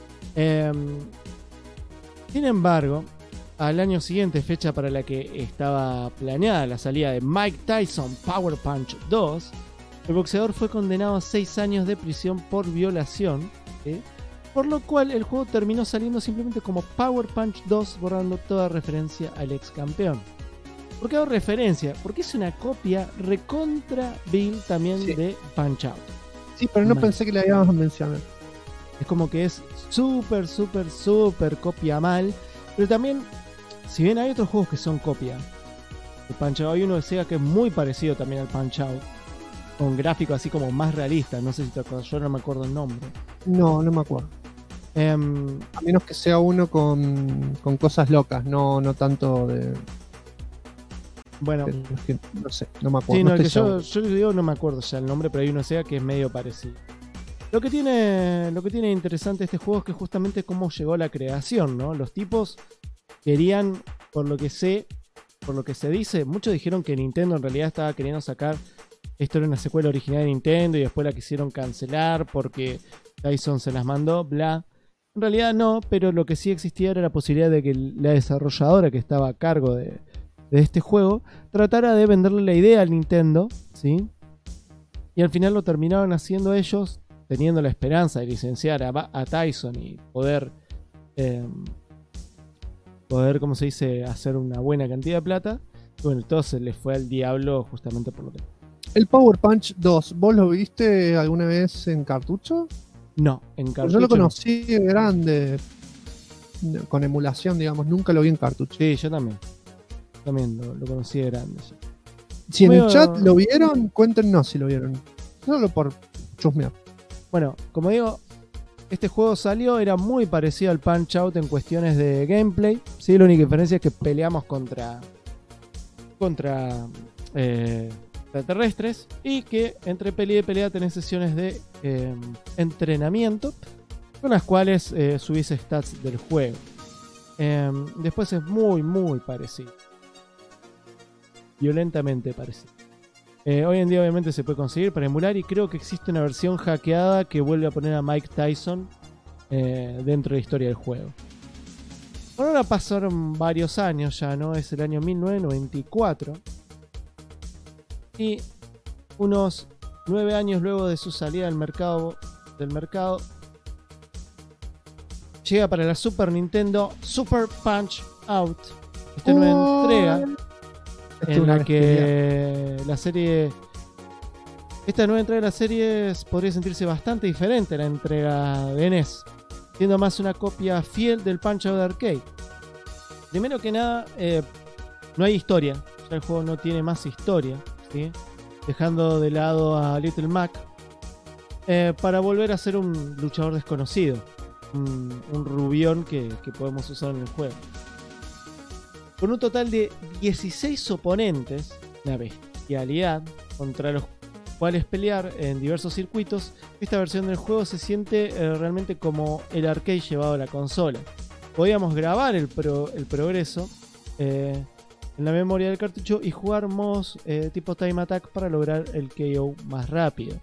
Sin embargo, al año siguiente, fecha para la que estaba planeada la salida de Mike Tyson Power Punch 2, el boxeador fue condenado a 6 años de prisión por violación, ¿sí? Por lo cual el juego terminó saliendo simplemente como Power Punch 2, borrando toda referencia al ex campeón. ¿Por qué hago referencia? Porque es una copia recontra vil también Sí. de Punch Out. Sí, pero no Mal. pensé que la íbamos a mencionar. Es como que es súper copia mal. Pero también, si bien hay otros juegos que son copia de Punch Out, hay uno de Sega que es muy parecido también al Punch Out, con gráfico así como más realista. No sé si te acuerdas, yo no me acuerdo el nombre. No me acuerdo. A menos que sea uno con cosas locas, no tanto de... Bueno, Es que no sé, no me acuerdo. sí, no no, el estoy que seguro. yo digo no me acuerdo ya el nombre, pero hay uno Sega que es medio parecido. Lo que tiene interesante este juego es que justamente cómo llegó la creación, ¿no? Los tipos querían, por lo que se dice, muchos dijeron que Nintendo en realidad estaba queriendo sacar, esto era una secuela original de Nintendo y después la quisieron cancelar porque Tyson se las mandó, bla. En realidad no, pero lo que sí existía era la posibilidad de que la desarrolladora que estaba a cargo de este juego tratara de venderle la idea al Nintendo, ¿sí? Y al final lo terminaron haciendo ellos, teniendo la esperanza de licenciar a Tyson y poder, ¿cómo se dice?, hacer una buena cantidad de plata. Y bueno, todo se les fue al diablo justamente por lo que... El Power Punch 2, ¿vos lo viste alguna vez en cartucho? No, en cartucho. Yo lo no. conocí grande, con emulación, digamos, nunca lo vi en cartucho. Sí, yo también. También lo conocí de grande. Sí. Si en el Medio- chat lo vieron, cuéntenos si lo vieron. Solo por chusmear. Bueno, como digo, este juego salió, era muy parecido al Punch Out en cuestiones de gameplay. Sí, la única diferencia es que peleamos contra extraterrestres y que entre pelea y pelea tenés sesiones de entrenamiento con las cuales subís stats del juego. Después es muy parecido. Violentamente parecido. Hoy en día obviamente se puede conseguir para emular y creo que existe una versión hackeada que vuelve a poner a Mike Tyson dentro de la historia del juego. Por ahora pasaron varios años ya, ¿no? Es el año 1994. Y unos 9 años luego de su salida del mercado, llega para la Super Nintendo Super Punch Out. Esta nueva entrega en la que la serie... Esta nueva entrega de la serie podría sentirse bastante diferente a la entrega de NES, siendo más una copia fiel del Punch-Out Arcade. Primero que nada, no hay historia, ya el juego no tiene más historia, ¿sí? Dejando de lado a Little Mac para volver a ser un luchador desconocido, un rubión que podemos usar en el juego. Con un total de 16 oponentes, una bestialidad contra los cuales pelear en diversos circuitos, esta versión del juego se siente realmente como el arcade llevado a la consola. Podíamos grabar el progreso en la memoria del cartucho y jugar modos tipo Time Attack para lograr el KO más rápido.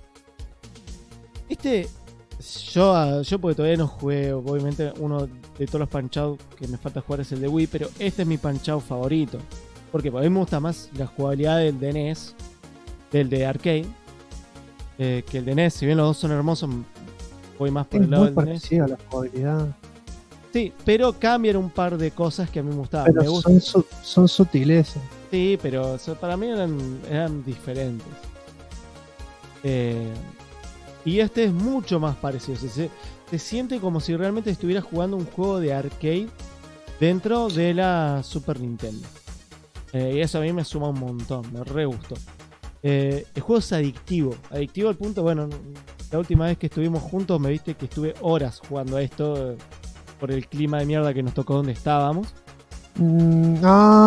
Yo porque todavía no jugué, obviamente uno de todos los Punch-Out que me falta jugar es el de Wii, pero este es mi Punch-Out favorito. Porque a mí me gusta más la jugabilidad del de NES, del de arcade, que el de NES. Si bien los dos son hermosos, voy más por el lado del de NES. A la jugabilidad. Sí, pero cambian un par de cosas que a mí me gustaban. Pero me gustan. son sutilezas. Sí, pero para mí eran diferentes. Y este es mucho más parecido. Se siente como si realmente estuvieras jugando un juego de arcade dentro de la Super Nintendo. Y eso a mí me suma un montón, me re gustó. El juego es adictivo al punto, bueno, la última vez que estuvimos juntos me viste que estuve horas jugando a esto por el clima de mierda que nos tocó donde estábamos. Me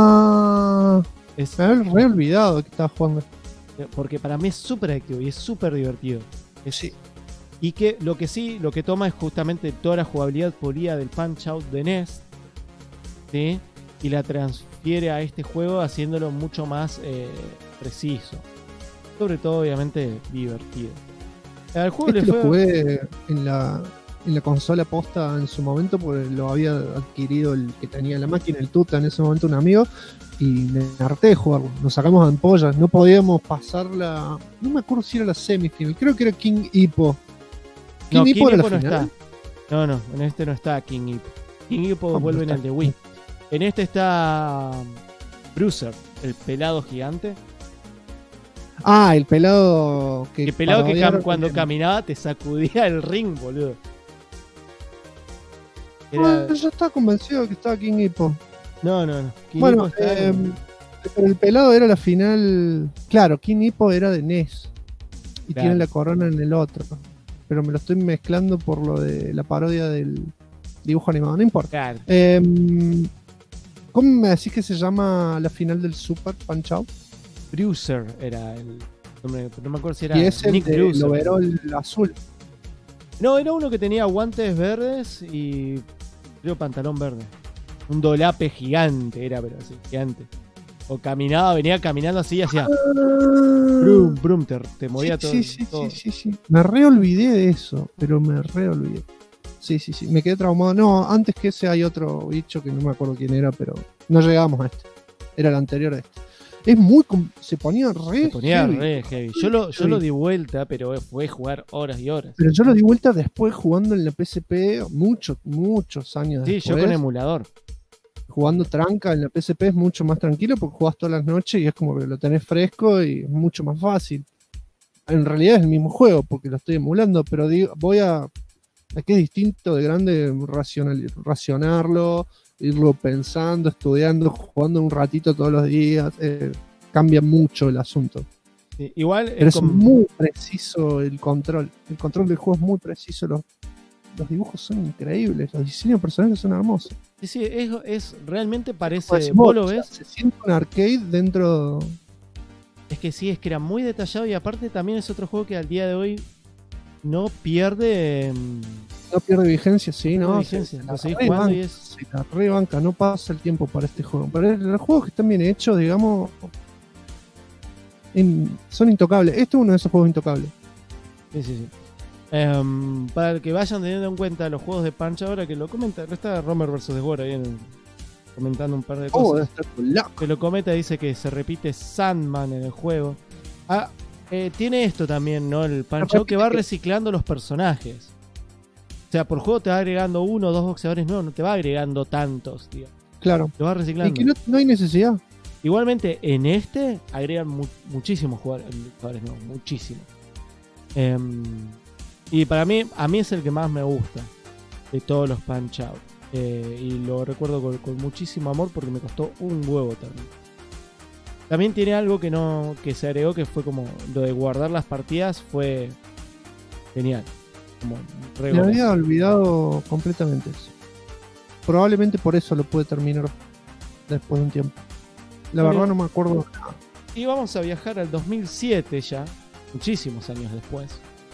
había re olvidado que estaba jugando. Porque para mí es súper adictivo y es súper divertido. Sí. Y que lo que toma es justamente toda la jugabilidad pulida del Punch-Out de NES, ¿sí? Y la transfiere a este juego haciéndolo mucho más preciso. Sobre todo, obviamente, divertido. Al juego lo jugué en la consola posta en su momento porque lo había adquirido el que tenía la máquina, el Tuta, en ese momento un amigo, y me harté de jugarlo. Nos sacamos ampollas, no podíamos pasarla. No me acuerdo si era la semifinal, creo que era King Hippo. King Hippo era la no final. está. No, en este no está King Hippo. King Hippo vuelve en el de Wii. En este está Bruiser, el pelado gigante. Ah, el pelado que... El pelado que cuando caminaba te sacudía el ring, boludo. Yo estaba convencido de que estaba King Hippo. No. King bueno, Hippo está pero el pelado era la final... Claro, King Hippo era de NES. Y Claro. tiene la corona en el otro. Pero me lo estoy mezclando por lo de la parodia del dibujo animado. No importa. Claro. ¿Cómo me decís que se llama la final del Super Punch-Out? Bruiser era el nombre, no me acuerdo si era Y es el Nick de Bruiser. overall azul. No, era uno que tenía guantes verdes y creo pantalón verde. Un dolape gigante era, pero así, gigante. O venía caminando así y hacía brum, brum, te movía todo. Sí. Me reolvidé de eso, pero me reolvidé. Sí. Me quedé traumado. No, antes que ese hay otro bicho que no me acuerdo quién era, pero no llegamos a este. Era el anterior a este. Es muy... Se ponía re heavy. Yo lo di vuelta, pero fue jugar horas y horas. Pero yo lo di vuelta después jugando en la PSP muchos años Sí, después. yo con emulador. Jugando tranca en la PSP es mucho más tranquilo porque jugás todas las noches y es como que lo tenés fresco y es mucho más fácil. En realidad es el mismo juego porque lo estoy emulando, pero digo, es que es distinto de grande racionarlo, irlo pensando, estudiando, jugando un ratito todos los días. Cambia mucho el asunto. Sí, igual pero es muy preciso el control. El control del juego es muy preciso. Los dibujos son increíbles. Los diseños de personajes son hermosos. Sí, es realmente parece. ¿Vos lo ves? Se siente un arcade dentro. Es que sí, es que era muy detallado y aparte también es otro juego que al día de hoy no pierde. No pierde vigencia, sí, ¿no? Vigencia. Lo seguís jugando y es. Se la rebanca, no pasa el tiempo para este juego. Pero los juegos que están bien hechos, digamos, son intocables. Este es uno de esos juegos intocables. Sí. Para que vayan teniendo en cuenta los juegos de Punch, ahora que lo comenta, está Romer vs. The War ahí comentando un par de cosas. Que lo comenta, dice que se repite Sandman en el juego. Tiene esto también, ¿no? El Punch Out, que va reciclando los personajes. O sea, por juego te va agregando 1 o 2 boxeadores nuevos, no te va agregando tantos, tío. Claro. Te va reciclando. Y que no hay necesidad. Igualmente, en este agregan muchísimos jugadores nuevos, muchísimos. Y para mí, a mí es el que más me gusta de todos los Punch Out. Y lo recuerdo con muchísimo amor porque me costó un huevo también. También tiene algo que se agregó, que fue como lo de guardar las partidas, fue genial. Como me había olvidado completamente eso. Probablemente por eso lo pude terminar después de un tiempo. La verdad no me acuerdo. Y vamos a viajar al 2007 ya, muchísimos años después.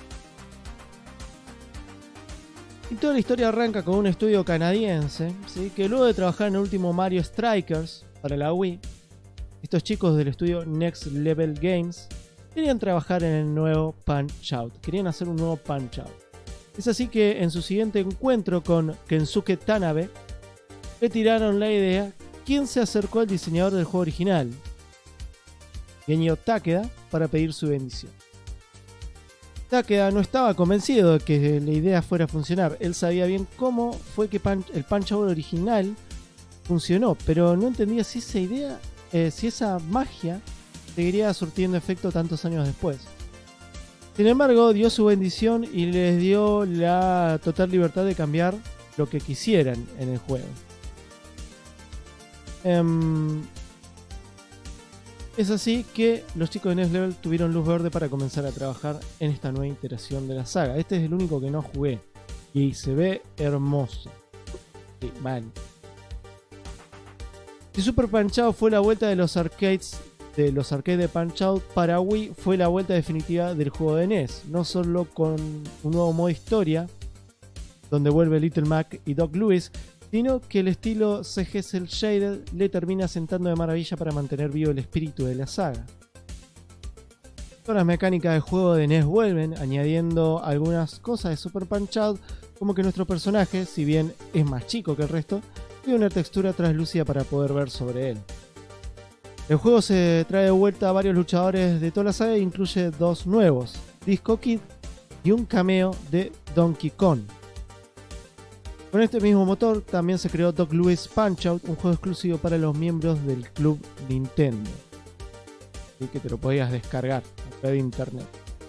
Y toda la historia arranca con un estudio canadiense, ¿sí? Que luego de trabajar en el último Mario Strikers para la Wii, estos chicos del estudio Next Level Games querían trabajar en el nuevo Punch Out, querían hacer un nuevo Punch Out. Es así que en su siguiente encuentro con Kensuke Tanabe le tiraron la idea, quien se acercó al diseñador del juego original, Genyo Takeda, para pedir su bendición. Takeda no estaba convencido de que la idea fuera a funcionar. Él sabía bien cómo fue que el Punch Out original funcionó, pero no entendía si esa idea, si esa magia seguiría surtiendo efecto tantos años después. Sin embargo, dio su bendición y les dio la total libertad de cambiar lo que quisieran en el juego. Es así que los chicos de Next Level tuvieron luz verde para comenzar a trabajar en esta nueva iteración de la saga. Este es el único que no jugué y se ve hermoso. Sí, vale. Si Super Punch Out fue la vuelta de los arcades de Punch Out para Wii, fue la vuelta definitiva del juego de NES, no solo con un nuevo modo historia donde vuelve Little Mac y Doc Louis, sino que el estilo CG Cel Shaded le termina sentando de maravilla para mantener vivo el espíritu de la saga. Todas las mecánicas del juego de NES vuelven, añadiendo algunas cosas de Super Punch Out, como que nuestro personaje, si bien es más chico que el resto, tiene una textura translúcida para poder ver sobre él. El juego se trae de vuelta a varios luchadores de toda la saga e incluye 2 nuevos, Disco Kid y un cameo de Donkey Kong. Con este mismo motor también se creó Doc Louis Punch Out, un juego exclusivo para los miembros del Club Nintendo. Así que te lo podías descargar a través de internet.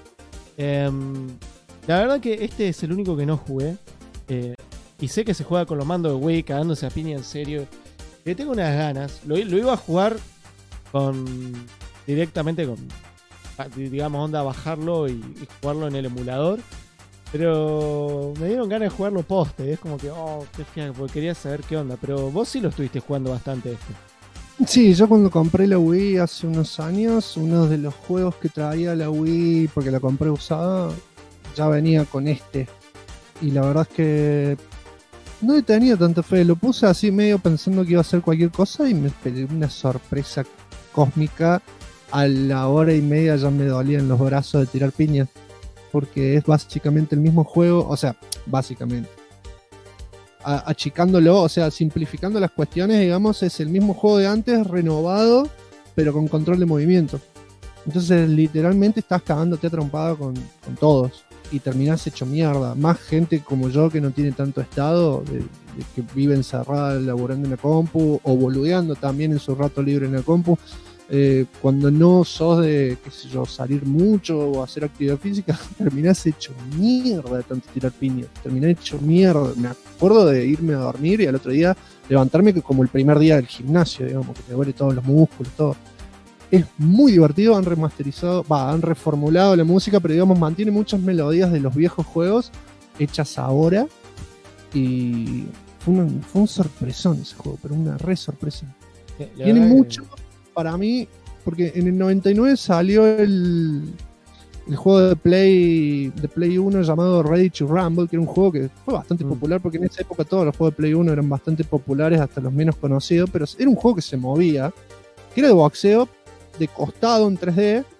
La verdad que este es el único que no jugué. Y sé que se juega con los mandos de Wii, cagándose a piña en serio. Le tengo unas ganas. Lo iba a jugar directamente con, digamos, onda, bajarlo y jugarlo en el emulador. Pero me dieron ganas de jugarlo poste. Es como que, qué fiel, porque quería saber qué onda. Pero vos sí lo estuviste jugando bastante este. Sí, yo cuando compré la Wii hace unos años, uno de los juegos que traía la Wii, porque la compré usada, ya venía con este. Y la verdad es que no he tenido tanta fe. Lo puse así medio pensando que iba a hacer cualquier cosa y me esperé una sorpresa cósmica. A la hora y media ya me dolían los brazos de tirar piñas. Porque es básicamente el mismo juego, o sea, básicamente. Achicándolo, o sea, simplificando las cuestiones, digamos, es el mismo juego de antes, renovado, pero con control de movimiento. Entonces, literalmente estás cagándote a trompada con todos. Y terminás hecho mierda. Más gente como yo que no tiene tanto estado, de que vive encerrada laburando en la compu, o boludeando también en su rato libre en la compu. Cuando no sos de, qué sé yo, salir mucho o hacer actividad física, terminás hecho mierda de tanto tirar piña. Terminás hecho mierda. Me acuerdo de irme a dormir y al otro día levantarme como el primer día del gimnasio, digamos, que te duele todos los músculos, todo. Es muy divertido, han remasterizado, han reformulado la música, pero digamos mantiene muchas melodías de los viejos juegos hechas ahora. Y fue un sorpresón ese juego, pero una re sorpresa. Tiene mucho... Para mí, porque en el 99 salió el juego de Play 1 llamado Ready to Rumble, que era un juego que fue bastante popular, porque en esa época todos los juegos de Play 1 eran bastante populares, hasta los menos conocidos, pero era un juego que se movía, que era de boxeo, de costado en 3D,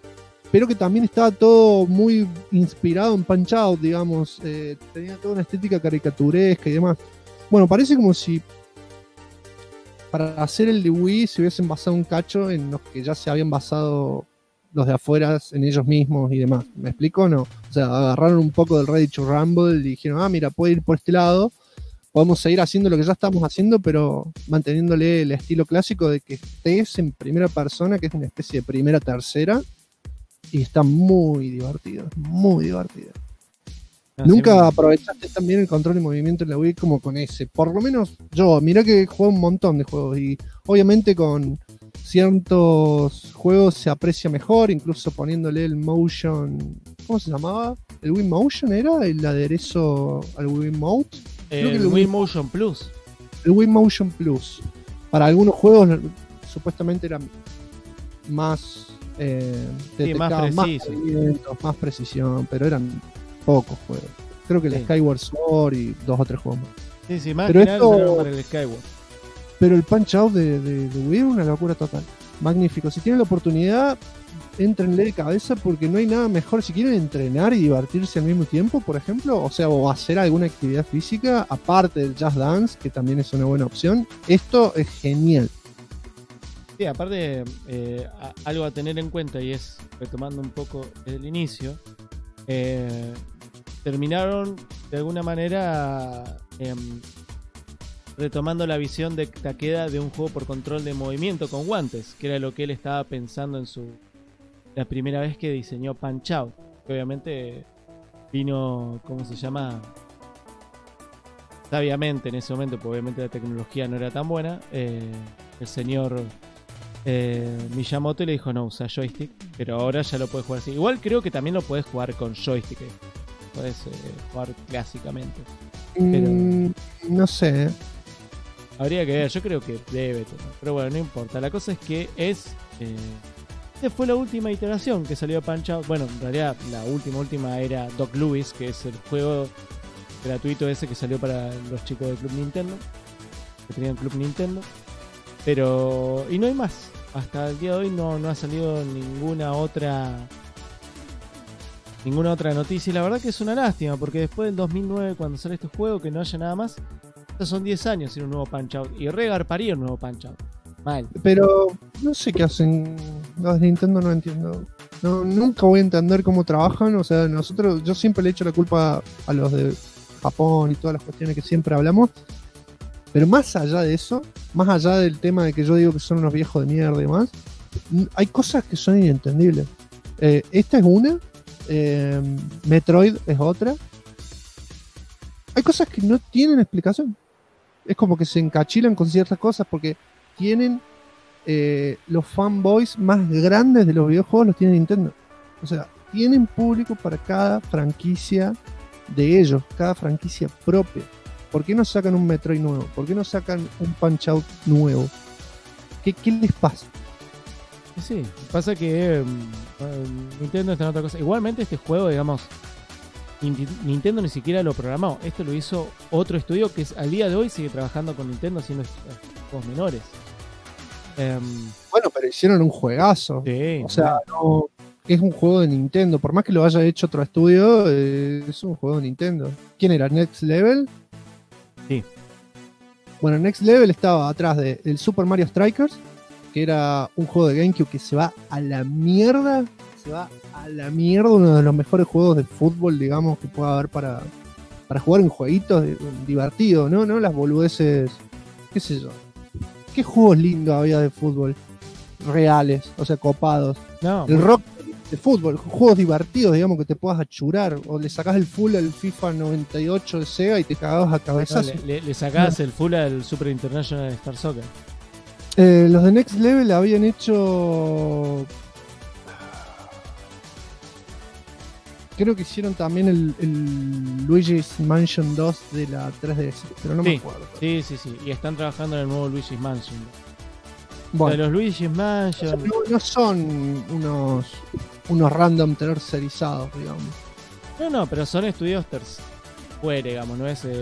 pero que también estaba todo muy inspirado en Punch-Out, digamos. Tenía toda una estética caricaturesca y demás. Bueno, parece como si para hacer el de Wii se hubiesen basado un cacho en los que ya se habían basado los de afuera en ellos mismos y demás. ¿Me explico o no? O sea, agarraron un poco del Ready to Rumble y dijeron, mira, puede ir por este lado, podemos seguir haciendo lo que ya estamos haciendo, pero manteniéndole el estilo clásico de que estés en primera persona, que es una especie de primera tercera, y está muy divertido, muy divertido. Nunca aprovechaste también el control y movimiento en la Wii como con ese. Por lo menos yo, mirá que juego un montón de juegos y obviamente con ciertos juegos se aprecia mejor, incluso poniéndole el motion, ¿cómo se llamaba? ¿El Wii Motion era el aderezo al Wii Mode? El Wii Motion Plus. El Wii Motion Plus. Para algunos juegos supuestamente era más más preciso, más precisión, pero eran pocos juegos. Creo que el Skyward Sword y 2 o 3 juegos más. Sí, más pero que nada para el Skyward. Pero el Punch-Out de Wii era una locura total. Magnífico. Si tienen la oportunidad, éntrenle de cabeza porque no hay nada mejor. Si quieren entrenar y divertirse al mismo tiempo, por ejemplo, o hacer alguna actividad física, aparte del Just Dance, que también es una buena opción, esto es genial. Sí, aparte, algo a tener en cuenta, y es, retomando un poco desde el inicio, terminaron de alguna manera retomando la visión de Takeda de un juego por control de movimiento con guantes, que era lo que él estaba pensando en la primera vez que diseñó Punch-Out, que obviamente vino, ¿cómo se llama? Sabiamente en ese momento, porque obviamente la tecnología no era tan buena, el señor Miyamoto le dijo no, usa joystick, pero ahora ya lo puedes jugar así. Igual creo que también lo puedes jugar con joystick, puedes jugar clásicamente, pero no sé. Habría que ver, yo creo que debe tener, pero bueno, no importa. La cosa es que esta fue la última iteración que salió Punch-Out. Bueno, en realidad la última era Doc Louis, que es el juego gratuito ese que salió para los chicos del Club Nintendo, que tenían Club Nintendo. Pero, y no hay más. Hasta el día de hoy no ha salido ninguna otra noticia. Y la verdad que es una lástima, porque después del 2009, cuando sale este juego, que no haya nada más, estos son 10 años sin un nuevo Punch-Out. Y regarparía un nuevo Punch-Out. Mal. Pero no sé qué hacen los de Nintendo, no entiendo. Nunca voy a entender cómo trabajan. O sea, yo siempre le echo la culpa a los de Japón y todas las cuestiones que siempre hablamos. Pero más allá de eso, más allá del tema de que yo digo que son unos viejos de mierda y demás, hay cosas que son inentendibles. Esta es una, Metroid es otra. Hay cosas que no tienen explicación. Es como que se encachilan con ciertas cosas porque tienen los fanboys más grandes de los videojuegos, los tiene Nintendo. O sea, tienen público para cada franquicia de ellos, cada franquicia propia. ¿Por qué no sacan un Metroid nuevo? ¿Por qué no sacan un Punch-Out nuevo? ¿Qué les pasa? Sí, pasa que Nintendo está en otra cosa. Igualmente este juego, digamos, Nintendo ni siquiera lo programó. Esto lo hizo otro estudio que al día de hoy sigue trabajando con Nintendo haciendo juegos menores. Bueno, pero hicieron un juegazo. Sí, o sea, no, es un juego de Nintendo. Por más que lo haya hecho otro estudio, es un juego de Nintendo. ¿Quién era? ¿Next Level? Sí. Bueno, Next Level estaba atrás del Super Mario Strikers, que era un juego de GameCube que se va a la mierda. Uno de los mejores juegos de fútbol, digamos, que pueda haber para jugar en jueguitos divertidos, ¿no? No las boludeces, qué sé yo. ¿Qué juegos lindos había de fútbol? Reales, o sea, copados. No, el rock de fútbol, juegos divertidos, digamos, que te puedas achurar. O le sacás el full al FIFA 98 de Sega y te cagabas a cabezazos. No, le sacás el full al Super International Star Soccer. Los de Next Level habían hecho... Creo que hicieron también el Luigi's Mansion 2 de la 3DS, pero no me acuerdo. Sí. Y están trabajando en el nuevo Luigi's Mansion. Bueno, o sea, los Luigi's Mansion... No son unos random tercerizados, digamos. No, pero son estudios digamos, no es...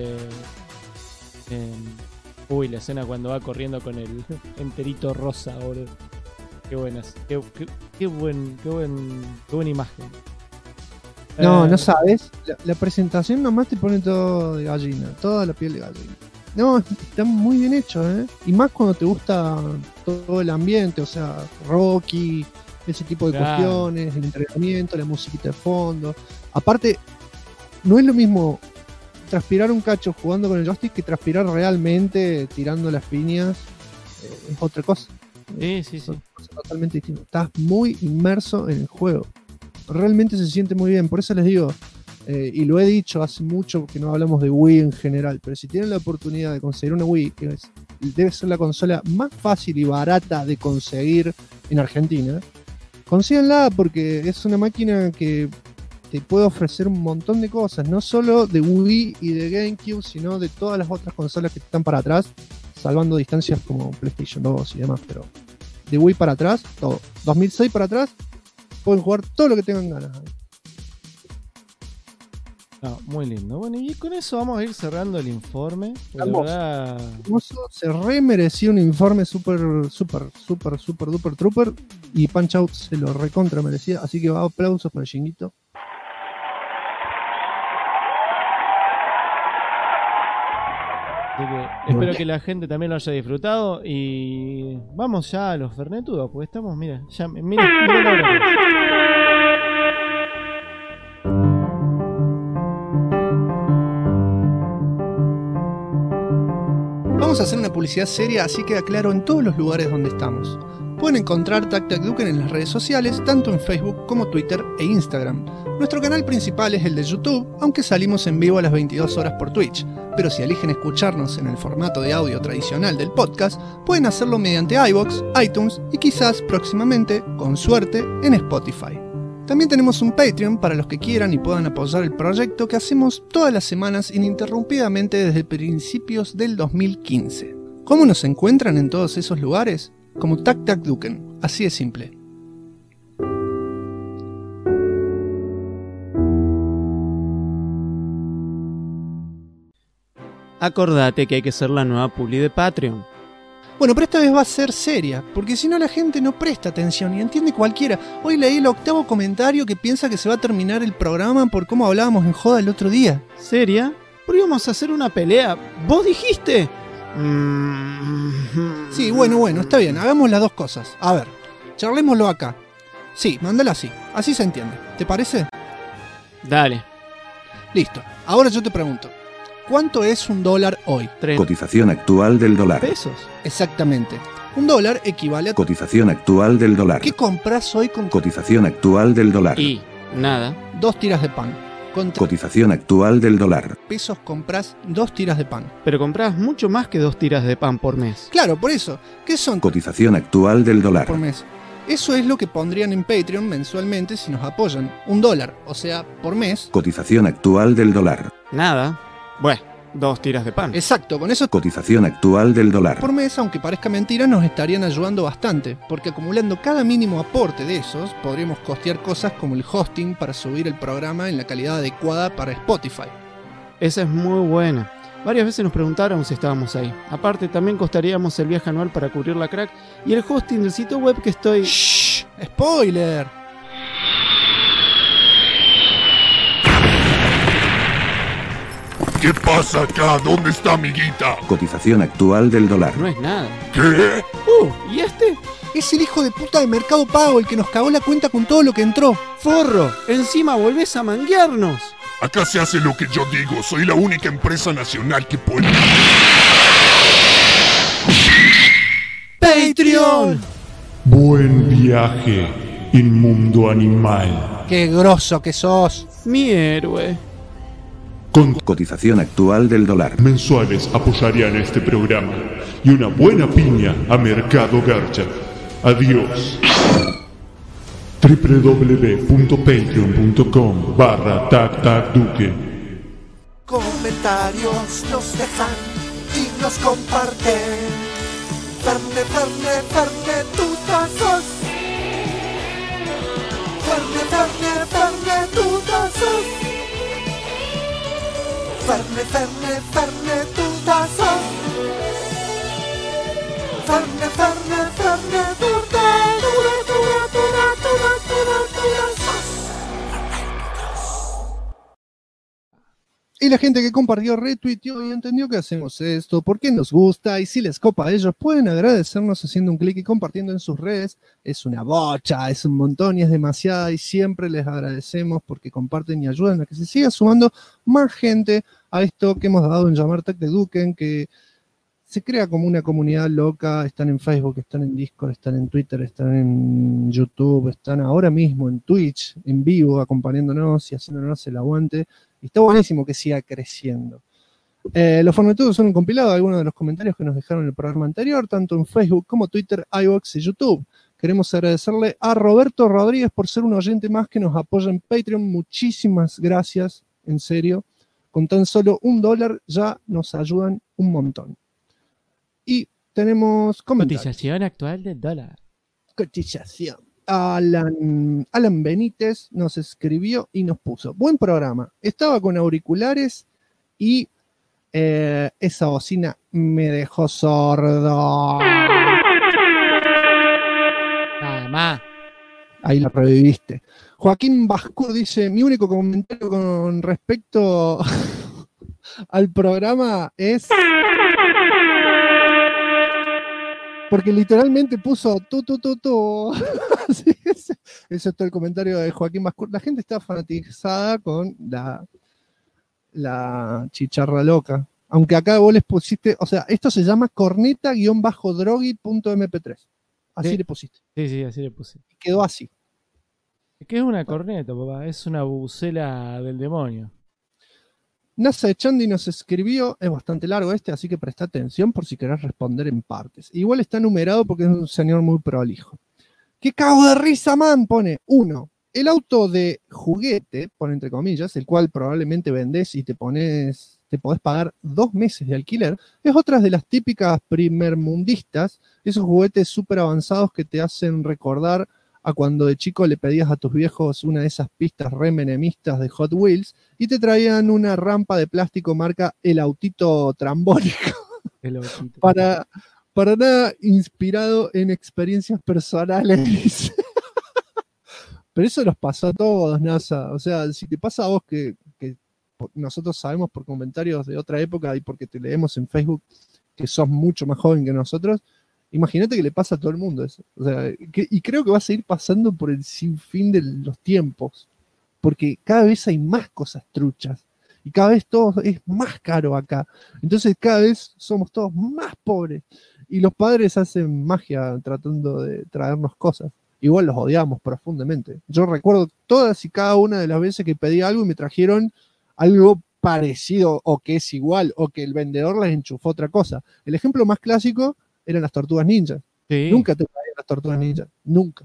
la escena cuando va corriendo con el enterito rosa, boludo. Qué buenas. Qué buena imagen. No sabes. La presentación nomás te pone todo de gallina, toda la piel de gallina. No, está muy bien hecho, ¿eh? Y más cuando te gusta todo el ambiente, o sea, Rocky, ese tipo de cuestiones, el entrenamiento, la musiquita de fondo. Aparte, no es lo mismo transpirar un cacho jugando con el joystick que transpirar realmente tirando las piñas. Es otra cosa. Sí. Son cosas totalmente distintas. Estás muy inmerso en el juego. Realmente se siente muy bien. Por eso les digo, y lo he dicho hace mucho que no hablamos de Wii en general, pero si tienen la oportunidad de conseguir una Wii, que debe ser la consola más fácil y barata de conseguir en Argentina, consíganla porque es una máquina que te puede ofrecer un montón de cosas, no solo de Wii y de GameCube, sino de todas las otras consolas que están para atrás, salvando distancias como PlayStation 2 y demás, pero de Wii para atrás, todo. 2006 para atrás, pueden jugar todo lo que tengan ganas. No, muy lindo. Bueno, y con eso vamos a ir cerrando el informe. La verdad... Se remerecía un informe super duper trooper y Punch Out se lo recontra merecía, así que aplausos para el Shinguito. Así que espero que la gente también lo haya disfrutado y vamos ya a los fernetudos, porque estamos, mira la hora. Vamos a hacer una publicidad seria, así queda claro en todos los lugares donde estamos. Pueden encontrar Tac Tac Duken en las redes sociales, tanto en Facebook como Twitter e Instagram. Nuestro canal principal es el de YouTube, aunque salimos en vivo a las 22 horas por Twitch. Pero si eligen escucharnos en el formato de audio tradicional del podcast, pueden hacerlo mediante iVoox, iTunes y quizás próximamente, con suerte, en Spotify. También tenemos un Patreon para los que quieran y puedan apoyar el proyecto que hacemos todas las semanas ininterrumpidamente desde principios del 2015. ¿Cómo nos encuentran en todos esos lugares? Como Tac Tac Duken, así de simple. Acordate que hay que ser la nueva publi de Patreon. Bueno, pero esta vez va a ser seria, porque si no la gente no presta atención y entiende cualquiera. Hoy leí el 8º comentario que piensa que se va a terminar el programa por cómo hablábamos en joda el otro día. ¿Seria? ¿Pero íbamos a hacer una pelea? ¿Vos dijiste? Sí, bueno, está bien, hagamos las dos cosas. A ver, charlémoslo acá. Sí, mándala así se entiende. ¿Te parece? Dale. Listo, ahora yo te pregunto. ¿Cuánto es $1 hoy? Cotización actual del dólar. ¿Pesos? Exactamente. $1 equivale a... Cotización actual del dólar. ¿Qué compras hoy con... Cotización actual del dólar. Y nada. 2 tiras de pan. Con Cotización actual del dólar. pesos compras 2 tiras de pan. Pero compras mucho más que 2 tiras de pan por mes. Claro, por eso. ¿Qué son? Cotización actual del dólar. Por mes. Eso es lo que pondrían en Patreon mensualmente si nos apoyan. $1, o sea, por mes. Cotización actual del dólar. Nada. Bueno, 2 tiras de pan. Exacto, con eso Cotización actual del dólar. por mes, aunque parezca mentira, nos estarían ayudando bastante, porque acumulando cada mínimo aporte de esos, podríamos costear cosas como el hosting para subir el programa en la calidad adecuada para Spotify. Esa es muy buena. Varias veces nos preguntaron si estábamos ahí. Aparte, también costaríamos el viaje anual para cubrir la crack y el hosting del sitio web que estoy... ¡Shh! ¡Spoiler! ¿Qué pasa acá? ¿Dónde está amiguita? Cotización actual del dólar. No es nada. ¿Qué? ¿Y este? Es el hijo de puta de Mercado Pago el que nos cagó la cuenta con todo lo que entró. ¡Forro! Encima volvés a manguearnos. Acá se hace lo que yo digo. Soy la única empresa nacional que puede... ¡Patreon! Buen viaje, inmundo animal. ¡Qué grosso que sos! Mi héroe. Con Cotización actual del dólar. mensuales apoyarían este programa y una buena piña a Mercado Garcha. Adiós. www.patreon.com/tactacduque. Comentarios nos dejan y nos comparten. Ferne, tutazos. Ferne, tutazos. Ferne, tutazos. Ferne, Y la gente que compartió, retuiteó y entendió que hacemos esto, porque nos gusta y si les copa a ellos, pueden agradecernos haciendo un clic y compartiendo en sus redes. Es una bocha, es un montón y es demasiada y siempre les agradecemos porque comparten y ayudan a que se siga sumando más gente a esto que hemos dado en llamar Tech de Duken, que se crea como una comunidad loca. Están en Facebook, están en Discord, están en Twitter, están en YouTube, están ahora mismo en Twitch, en vivo, acompañándonos y haciéndonos el aguante. Y está buenísimo que siga creciendo. Los formatos son un compilado de algunos de los comentarios que nos dejaron en el programa anterior, tanto en Facebook como Twitter, iVoox y YouTube. Queremos agradecerle a Roberto Rodríguez por ser un oyente más que nos apoya en Patreon. Muchísimas gracias, en serio. Con tan solo $1 ya nos ayudan un montón. Y tenemos comentarios. Cotización actual del dólar. Cotización. Alan Benítez nos escribió y nos puso: buen programa, estaba con auriculares y esa bocina me dejó sordo. Nada más. Ahí la reviviste. Joaquín Bascur dice: mi único comentario con respecto al programa es... porque literalmente puso tu. Sí, ese es todo el comentario de Joaquín Bascur. La gente está fanatizada con la chicharra loca. Aunque acá vos les pusiste, o sea, esto se llama corneta-drogi.mp3. Así le pusiste. Sí, así le puse. Y quedó así. ¿Qué es una corneta, papá? Es una bucela del demonio. NASA Echandi nos escribió, es bastante largo así que presta atención por si querés responder en partes. Igual está numerado porque es un señor muy prolijo. ¡Qué cago de risa, man! Pone 1. El auto de juguete, pone entre comillas, el cual probablemente vendés y te podés pagar 2 meses de alquiler, es otra de las típicas primermundistas, esos juguetes súper avanzados que te hacen recordar a cuando de chico le pedías a tus viejos una de esas pistas re menemistas de Hot Wheels y te traían una rampa de plástico marca El Autito Trambólico. El autito. Para nada inspirado en experiencias personales. Pero eso nos pasó a todos, NASA. O sea, si te pasa a vos que nosotros sabemos por comentarios de otra época y porque te leemos en Facebook que sos mucho más joven que nosotros, imagínate que le pasa a todo el mundo eso. O sea, y creo que va a seguir pasando por el sinfín de los tiempos, porque cada vez hay más cosas truchas y cada vez todo es más caro acá. Entonces cada vez somos todos más pobres y los padres hacen magia tratando de traernos cosas. Igual los odiamos profundamente. Yo recuerdo todas y cada una de las veces que pedí algo y me trajeron algo parecido o que es igual o que el vendedor les enchufó otra cosa. El ejemplo más clásico eran las tortugas ninjas. Sí. Nunca te traían las tortugas ninjas. Nunca.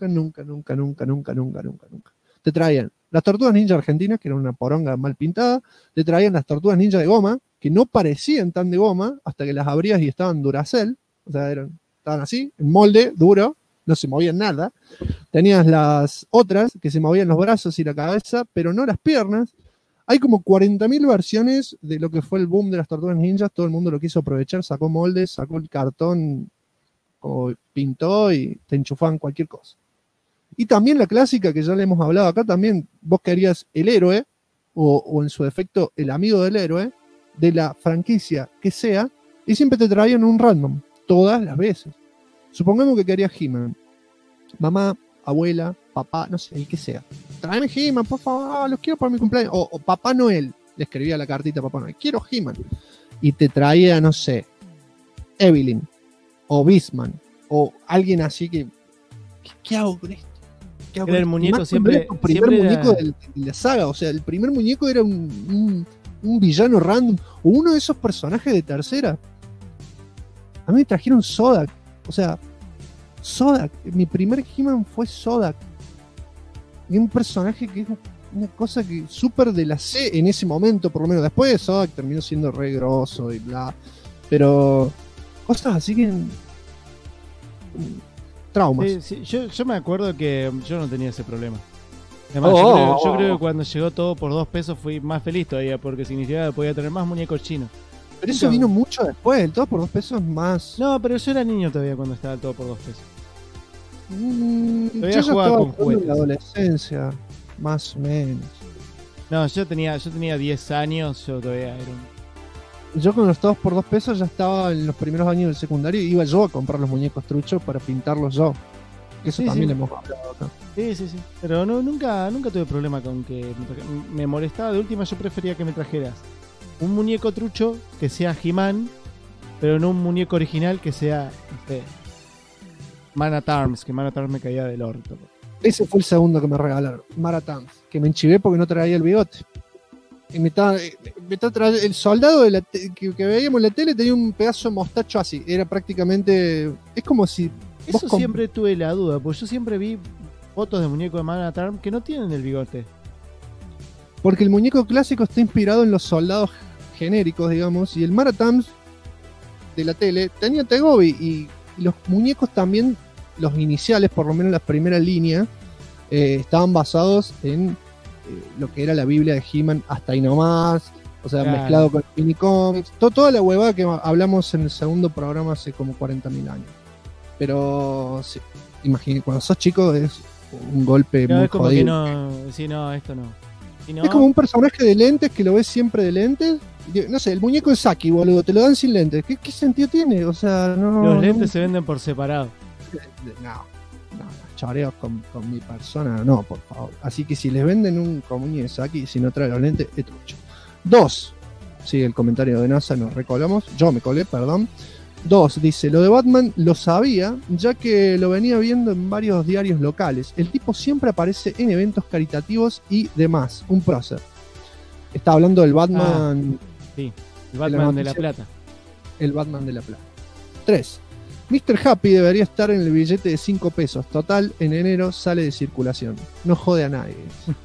Te traían las tortugas ninja argentinas, que eran una poronga mal pintada. Te traían las tortugas ninja de goma, que no parecían tan de goma, hasta que las abrías y estaban Duracell. O sea, estaban así, en molde, duro, no se movían nada. Tenías las otras, que se movían los brazos y la cabeza, pero no las piernas. Hay como 40.000 versiones de lo que fue el boom de las tortugas ninjas. Todo el mundo lo quiso aprovechar, sacó moldes, sacó el cartón, como pintó y te enchufaban cualquier cosa. Y también la clásica que ya le hemos hablado acá, también vos querías el héroe, o en su defecto el amigo del héroe, de la franquicia que sea, y siempre te traían un random, todas las veces. Supongamos que querías He-Man. Mamá, abuela, papá, no sé, el que sea. Tráeme He-Man, por favor, los quiero para mi cumpleaños. O Papá Noel, le escribía la cartita a Papá Noel, quiero He-Man. Y te traía, no sé, Evelyn, o Beastman, o alguien así que ¿qué hago con esto? ¿Qué hago Era el con esto? muñeco Más siempre... era tu primer muñeco de la saga, o sea, el primer muñeco era un villano random, o uno de esos personajes de tercera. A mí me trajeron Zodak, o sea, Zodak, mi primer He-Man fue Zodak. Y un personaje que es una cosa que súper de la C en ese momento, por lo menos. Después de Zodak terminó siendo re grosso y bla. Pero cosas así que... traumas. Sí, yo me acuerdo que yo no tenía ese problema. Además, yo creo que cuando llegó todo por 2 pesos fui más feliz todavía, porque significaba que podía tener más muñecos chinos. Pero eso vino mucho después, el todo por 2 pesos más... No, pero yo era niño todavía cuando estaba el todo por 2 pesos. Yo Todavía ya jugaba estaba con juguetes. en la adolescencia, más o menos. No, yo tenía 10 años, yo todavía era un... Yo con los todos por 2 pesos ya estaba en los primeros años del secundario y iba yo a comprar los muñecos truchos para pintarlos yo. Que eso Sí, también sí. hemos hablado acá. Sí. Pero nunca tuve problema con que me molestaba. De última yo prefería que me trajeras un muñeco trucho que sea He-Man, pero no un muñeco original que sea, no sé, Man at Arms, que Man at Arms me caía del orto. Ese fue el segundo que me regalaron, Maratams, que me enchivé porque no traía el bigote. Y me estaba el soldado de que veíamos en la tele tenía un pedazo de mostacho así. Era prácticamente. Es como si. Eso siempre tuve la duda, porque yo siempre vi fotos de muñecos de Man at Arms que no tienen el bigote. Porque el muñeco clásico está inspirado en los soldados genéricos, digamos, y el Maratams de la tele tenía Tegobi y los muñecos también, los iniciales, por lo menos la primera línea, estaban basados en lo que era la Biblia de He-Man hasta ahí nomás, o sea, Claro. mezclado con mini cómics, toda la huevada que hablamos en el segundo programa hace como 40.000 años. Pero sí, imagínate, cuando sos chico es un golpe No, muy es como jodido. que no, sí, no, esto no. Y no. Es como un personaje de lentes que lo ves siempre de lentes. No sé, el muñeco de Saki, boludo, te lo dan sin lentes. ¿Qué sentido tiene? O sea, no. Los no- lentes se venden por separado. No, choreos con mi persona, no, por favor. Así que si les venden un comuñe de Saki, si no trae los lentes, es trucho. 2, sigue el comentario de NASA, nos recolamos. Yo me colé, perdón. 2, dice, lo de Batman lo sabía, ya que lo venía viendo en varios diarios locales. El tipo siempre aparece en eventos caritativos y demás. Un prócer. Está hablando del Batman. Sí, el Batman de la Plata. El Batman de la Plata. 3. Mr. Happy debería estar en el billete de 5 pesos. Total, en enero sale de circulación. No jode a nadie.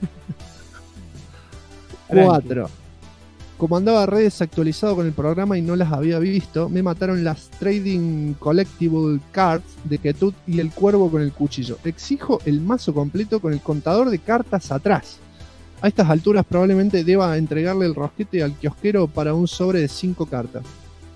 4. Como andaba re desactualizado con el programa y no las había visto, me mataron las Trading Collectible Cards de Ketut y el Cuervo con el cuchillo. Exijo el mazo completo con el contador de cartas atrás. A estas alturas probablemente deba entregarle el rosquete al kiosquero para un sobre de 5 cartas.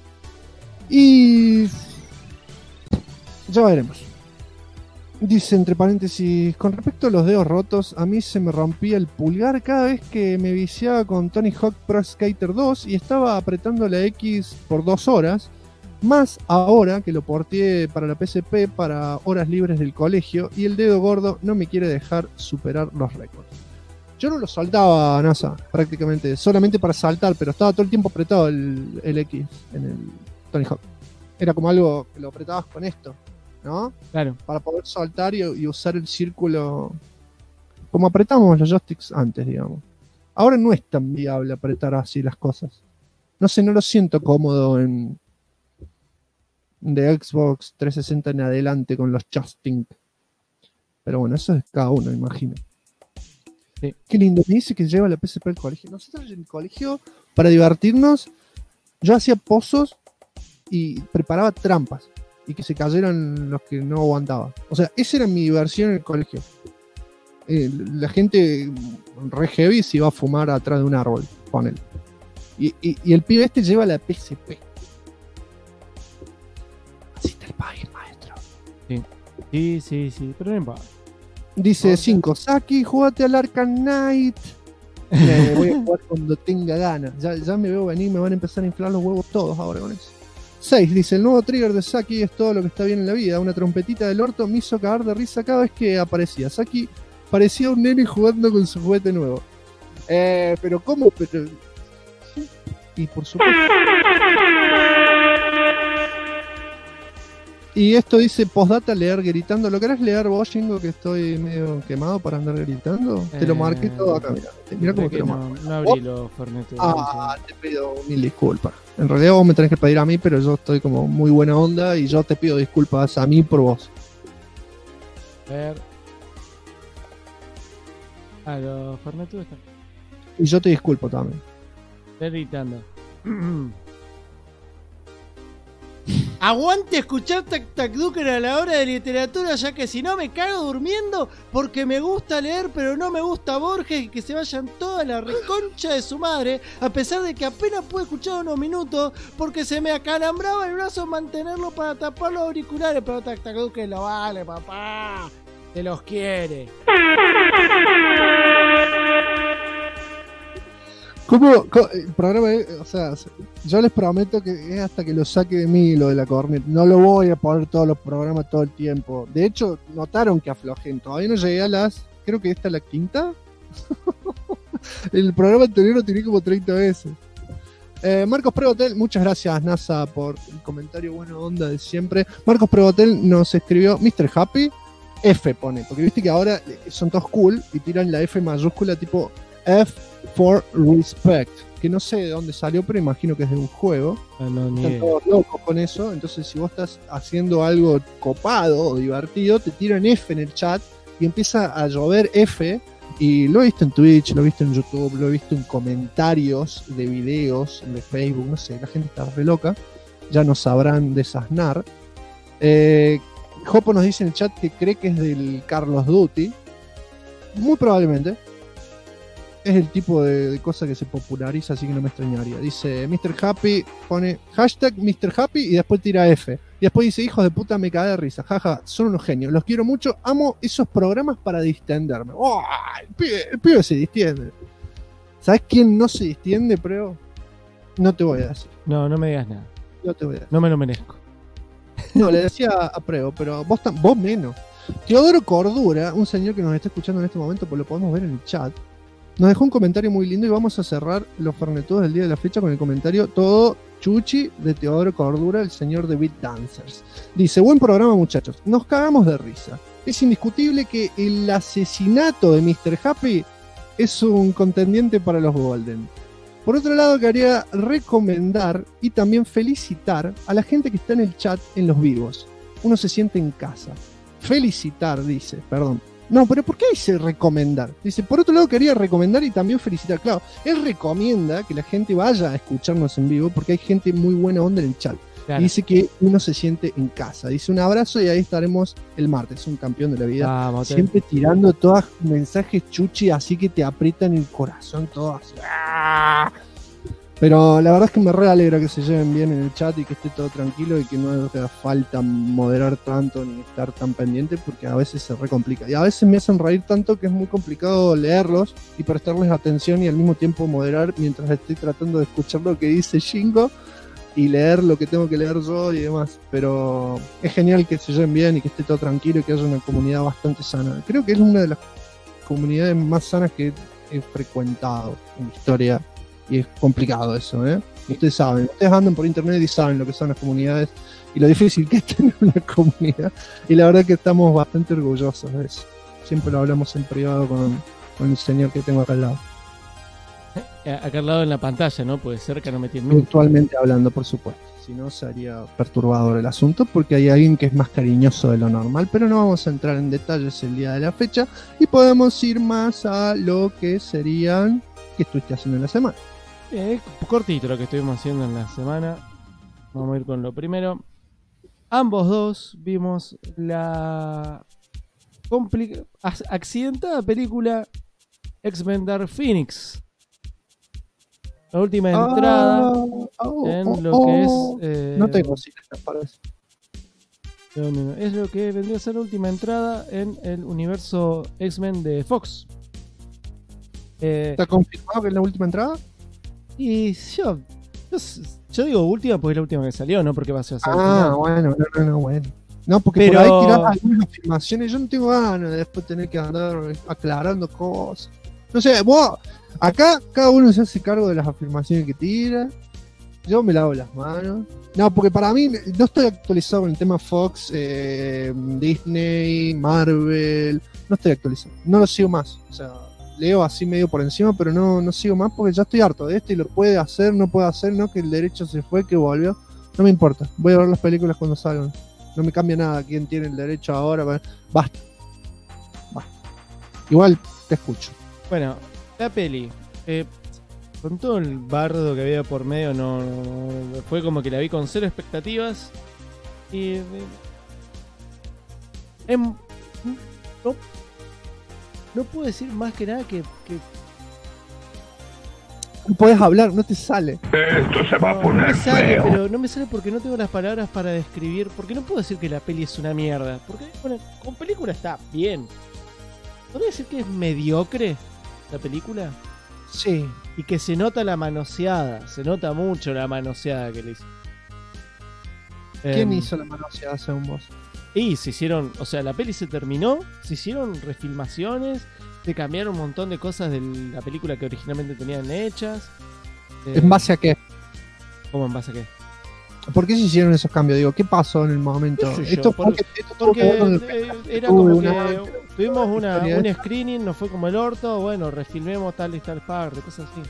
Y... ya veremos. Dice entre paréntesis, con respecto a los dedos rotos, a mí se me rompía el pulgar cada vez que me viciaba con Tony Hawk Pro Skater 2 y estaba apretando la X por 2 horas, más ahora que lo porteé para la PSP para horas libres del colegio y el dedo gordo no me quiere dejar superar los récords. Yo no lo saltaba, NASA, prácticamente, solamente para saltar, pero estaba todo el tiempo apretado el X en el Tony Hawk. Era como algo que lo apretabas con esto, ¿no? Claro. Para poder saltar y usar el círculo como apretamos los joysticks antes, digamos. Ahora no es tan viable apretar así las cosas. No sé, no lo siento cómodo en de Xbox 360 en adelante con los joysticks. Pero bueno, eso es cada uno, imagino. Sí. Qué lindo, me dice que lleva la PSP al colegio. Nosotros en el colegio, para divertirnos, yo hacía pozos y preparaba trampas y que se cayeran los que no aguantaba. O sea, esa era mi diversión en el colegio. La gente re heavy se iba a fumar atrás de un árbol, ponele. Y el pibe este lleva la PSP. Así está el país, maestro. Sí, pero no importa. Dice 5, Saki, jugate al Arkham Knight. Voy a jugar cuando tenga ganas. Ya me veo venir, me van a empezar a inflar los huevos todos ahora con eso. 6, dice, el nuevo trigger de Saki es todo lo que está bien en la vida. Una trompetita del orto me hizo cagar de risa cada vez que aparecía. Saki parecía un nene jugando con su juguete nuevo. Pero ¿cómo? Pero... y por supuesto... Y esto dice postdata leer gritando. ¿Lo querés leer vos, Jingo, que estoy medio quemado para andar gritando? Te lo marqué todo acá, mira cómo te lo marqué. No abrí los Fernet. Te pido mil disculpas. En realidad vos me tenés que pedir a mí, pero yo estoy como muy buena onda y yo te pido disculpas a mí por vos. A ver. Los Fernet están. Y yo te disculpo también. Estoy gritando. Aguante escuchar Tac Tac Duker a la hora de literatura, ya que si no me cago durmiendo porque me gusta leer, pero no me gusta Borges y que se vayan toda la reconcha de su madre, a pesar de que apenas pude escuchar unos minutos porque se me acalambraba el brazo mantenerlo para tapar los auriculares, pero Tac Tac Duker lo vale, papá, te los quiere. El programa o sea, yo les prometo que es hasta que lo saque de mí lo de la corneta. No lo voy a poner todos los programas todo el tiempo. De hecho, notaron que aflojé. Todavía no llegué a creo que esta es la quinta. El programa anterior lo tiré como 30 veces. Marcos Prevotel, muchas gracias NASA por el comentario buena onda de siempre. Marcos Prevotel nos escribió Mr. Happy, F pone, porque viste que ahora son todos cool y tiran la F mayúscula tipo F for respect, que no sé de dónde salió, pero imagino que es de un juego. Están todos locos con eso, entonces si vos estás haciendo algo copado o divertido, te tiran F en el chat y empieza a llover F. Y lo he visto en Twitch, lo he visto en YouTube, lo he visto en comentarios de videos de Facebook, no sé, la gente está re loca, ya nos sabrán desasnar. Jopo nos dice en el chat que cree que es del Carlos Duty, muy probablemente. Es el tipo de cosa que se populariza, así que no me extrañaría. Dice Mr. Happy, pone hashtag Mr. Happy y después tira F. Y después dice, hijos de puta, me cae de risa. Jaja, son unos genios. Los quiero mucho. Amo esos programas para distenderme. ¡Oh! El pibe se distiende. ¿Sabes quién no se distiende, Preo? No te voy a decir. No me digas nada. No te voy a decir. No me lo merezco. No, le decía a Preo, pero vos menos. Teodoro Cordura, un señor que nos está escuchando en este momento, pues lo podemos ver en el chat, nos dejó un comentario muy lindo y vamos a cerrar los fernetudos del día de la fecha con el comentario todo chuchi de Teodoro Cordura, el señor de Beat Dancers. Dice, buen programa muchachos, nos cagamos de risa. Es indiscutible que el asesinato de Mr. Happy es un contendiente para los Golden. Por otro lado, quería recomendar y también felicitar a la gente que está en el chat en los vivos. Uno se siente en casa. Felicitar, dice, perdón. No, pero ¿por qué dice recomendar? Dice, por otro lado quería recomendar y también felicitar. Claro, él recomienda que la gente vaya a escucharnos en vivo porque hay gente muy buena onda en el chat. Claro. Y dice que uno se siente en casa. Dice un abrazo y ahí estaremos el martes, un campeón de la vida. Siempre tirando todos mensajes chuchi así que te aprietan el corazón, todo así. Pero la verdad es que me re alegra que se lleven bien en el chat y que esté todo tranquilo y que no haga falta moderar tanto ni estar tan pendiente porque a veces se re complica. Y a veces me hacen reír tanto que es muy complicado leerlos y prestarles atención y al mismo tiempo moderar mientras estoy tratando de escuchar lo que dice Shingo y leer lo que tengo que leer yo y demás. Pero es genial que se lleven bien y que esté todo tranquilo y que haya una comunidad bastante sana. Creo que es una de las comunidades más sanas que he frecuentado en la historia. Y es complicado eso, ¿eh? Ustedes saben, ustedes andan por internet y saben lo que son las comunidades y lo difícil que es tener una comunidad. Y la verdad que estamos bastante orgullosos de eso. Siempre lo hablamos en privado con el señor que tengo acá al lado. Acá al lado en la pantalla, ¿no? Porque cerca no me tiene. Virtualmente hablando, por supuesto. Si no, sería perturbador el asunto porque hay alguien que es más cariñoso de lo normal. Pero no vamos a entrar en detalles el día de la fecha y podemos ir más a lo que serían... ¿Qué estuviste haciendo en la semana? Cortito lo que estuvimos haciendo en la semana. Vamos a ir con lo primero. Ambos dos vimos la accidentada película X-Men Dark Phoenix. La última entrada en lo que es... no tengo citas para eso. No. Es lo que vendría a ser la última entrada en el universo X-Men de Fox. ¿Está confirmado que es la última entrada? Y yo digo última porque es la última que salió, no porque va a ser bueno. No, porque por ahí tirás algunas afirmaciones. Yo no tengo ganas de después tener que andar aclarando cosas. No sé, vos, acá cada uno se hace cargo de las afirmaciones que tira. Yo me lavo las manos. No, porque para mí no estoy actualizado con el tema Fox, Disney, Marvel. No estoy actualizado. No lo sigo más. O sea, leo así medio por encima, pero no sigo más porque ya estoy harto de esto y lo puede hacer, no puede hacer, no, que el derecho se fue, que volvió. No me importa. Voy a ver las películas cuando salgan. No me cambia nada quién tiene el derecho ahora. Basta. Igual te escucho. Bueno, la peli. Con todo el bardo que había por medio, no fue como que la vi con cero expectativas. Y no puedo decir más que nada que no puedes hablar, no te sale. Esto se va a poner feo. Pero no me sale porque no tengo las palabras para describir. Porque no puedo decir que la peli es una mierda. Porque bueno, con película está bien. ¿Podría decir que es mediocre la película? Sí. Y que se nota la manoseada, se nota mucho la manoseada que le hizo. ¿Quién hizo la manoseada según vos? Y se hicieron, o sea, la peli se terminó, se hicieron refilmaciones, se cambiaron un montón de cosas de la película que originalmente tenían hechas. ¿En base a qué? ¿Cómo en base a qué? ¿Por qué se hicieron esos cambios? Digo, ¿qué pasó en el momento? ¿Qué sé yo? Esto Porque era como que tuvimos un screening, nos fue como el orto, bueno, refilmemos tal y tal parte, cosas así.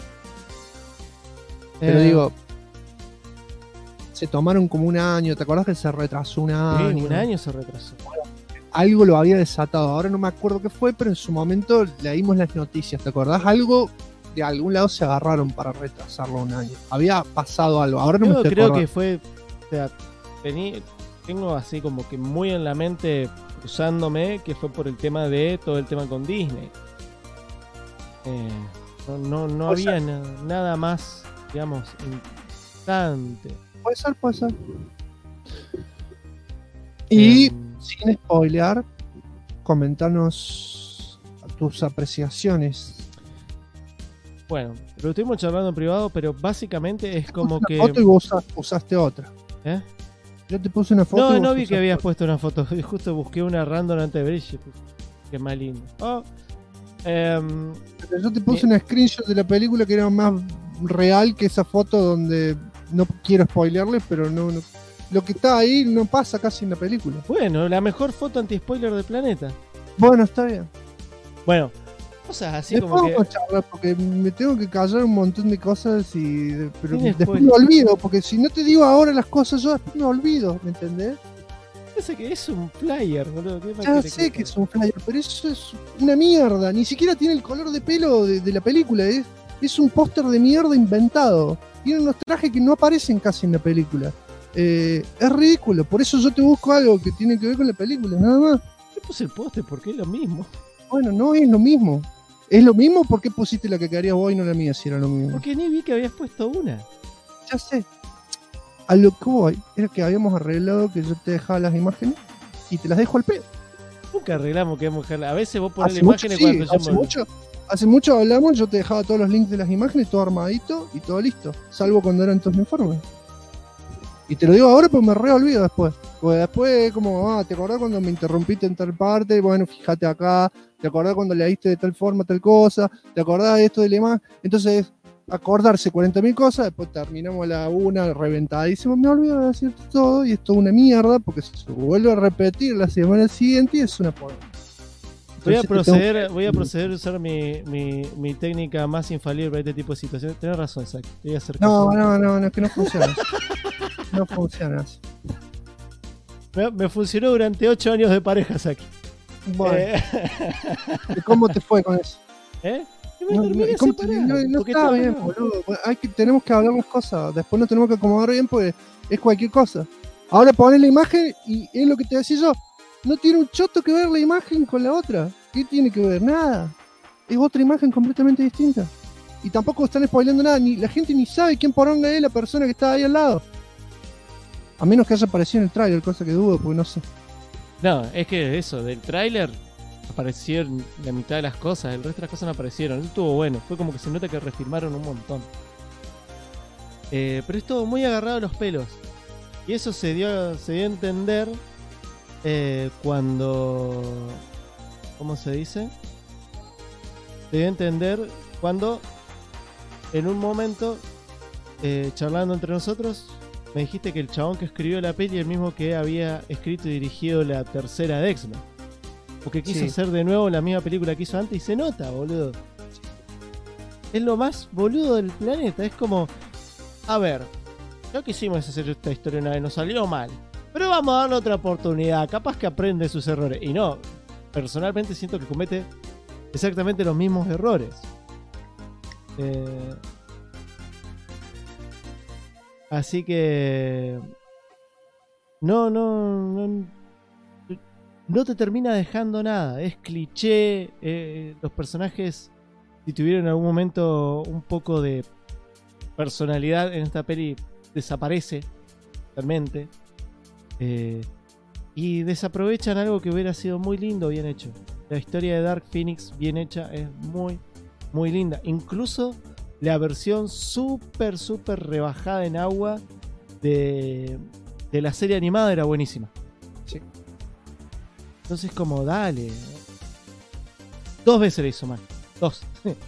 Pero digo, se tomaron como un año, ¿te acordás que se retrasó un año? Sí, un año se retrasó. Algo lo había desatado, ahora no me acuerdo qué fue, pero en su momento leímos las noticias, ¿te acordás? Algo de algún lado se agarraron para retrasarlo un año. Había pasado algo, ahora no me estoy creo acordando. Que fue, o sea, tengo así como que muy en la mente usándome que fue por el tema de todo el tema con Disney. No había nada más, digamos, importante. Puede ser. Y sin spoilear, comentanos tus apreciaciones. Bueno, lo estuvimos charlando en privado, pero básicamente es como que... Foto y vos usaste otra. ¿Eh? Yo te puse una foto. No vi que habías puesto una foto. Justo busqué una random antes de ver y que más lindo. Yo te puse una screenshot de la película que era más real que esa foto donde no quiero spoilearle, pero no lo que está ahí no pasa casi en la película. Bueno, la mejor foto anti-spoiler del planeta. Bueno, está bien. Bueno, cosas así después como que... vamos a charlar porque me tengo que callar un montón de cosas pero después me olvido, porque si no te digo ahora las cosas yo después me olvido, ¿me entendés? Parece que es un flyer, boludo. Ya sé que es un flyer, pero eso es una mierda. Ni siquiera tiene el color de pelo de la película. Es un póster de mierda inventado. Tiene unos trajes que no aparecen casi en la película. Es ridículo. Por eso yo te busco algo que tiene que ver con la película, nada más. Yo puse el póster porque es lo mismo. Bueno, no es lo mismo. ¿Es lo mismo? ¿Por qué pusiste la que querías vos y no la mía si era lo mismo? Porque ni vi que habías puesto una. Ya sé. A lo que voy era que habíamos arreglado que yo te dejaba las imágenes y te las dejo al pedo. Nunca arreglamos que vamos a dejarla. A veces vos ponés las imágenes cuando yo hace mucho hablamos, yo te dejaba todos los links de las imágenes, todo armadito y todo listo. Salvo cuando eran tus informes. Y te lo digo ahora porque me olvido después. Porque después como, ¿te acordás cuando me interrumpiste en tal parte? Bueno, fíjate acá. ¿Te acordás cuando leíste de tal forma tal cosa? ¿Te acordás de esto de la imagen? Entonces, acordarse 40.000 cosas, después terminamos la una reventadísimo, me olvido de decirte todo y es toda una mierda porque se vuelve a repetir la semana siguiente y es una porra. Voy a proceder a usar mi técnica más infalible para este tipo de situaciones. Tenés razón, Zach. Voy a hacer no, es que no funciona. No funciona así. Me funcionó durante 8 años de pareja, Zach. Bueno. ¿Cómo te fue con eso? No está bien, boludo. Tenemos que hablar las cosas. Después nos tenemos que acomodar bien porque es cualquier cosa. Ahora pones la imagen y es lo que te decía yo. No tiene un choto que ver la imagen con la otra. ¿Qué tiene que ver? Nada. Es otra imagen completamente distinta. Y tampoco están spoileando nada. La gente ni sabe quién poronga es la persona que está ahí al lado. A menos que haya aparecido en el tráiler, cosa que dudo, porque no sé. No, es que eso, del tráiler aparecieron la mitad de las cosas, el resto de las cosas no aparecieron. Eso estuvo bueno, fue como que se nota que refilmaron un montón. Pero estuvo muy agarrado a los pelos. Y eso se dio a entender cuando... ¿Cómo se dice? Se dio a entender cuando en un momento, charlando entre nosotros, me dijiste que el chabón que escribió la peli es el mismo que había escrito y dirigido la tercera de X-Men. Porque quiso hacer de nuevo la misma película que hizo antes y se nota, boludo. Es lo más boludo del planeta. Es como, a ver, ya quisimos hacer esta historia una vez, nos salió mal. Pero vamos a darle otra oportunidad. Capaz que aprende sus errores. Y no, personalmente siento que comete exactamente los mismos errores. Así que no te termina dejando nada. Es cliché. Los personajes, si tuvieron en algún momento un poco de personalidad en esta peli, desaparece totalmente. Y desaprovechan algo que hubiera sido muy lindo bien hecho. La historia de Dark Phoenix bien hecha es muy, muy linda. Incluso la versión súper rebajada en agua de la serie animada era buenísima. Sí. Entonces como dale. 2 veces le hizo mal. 2.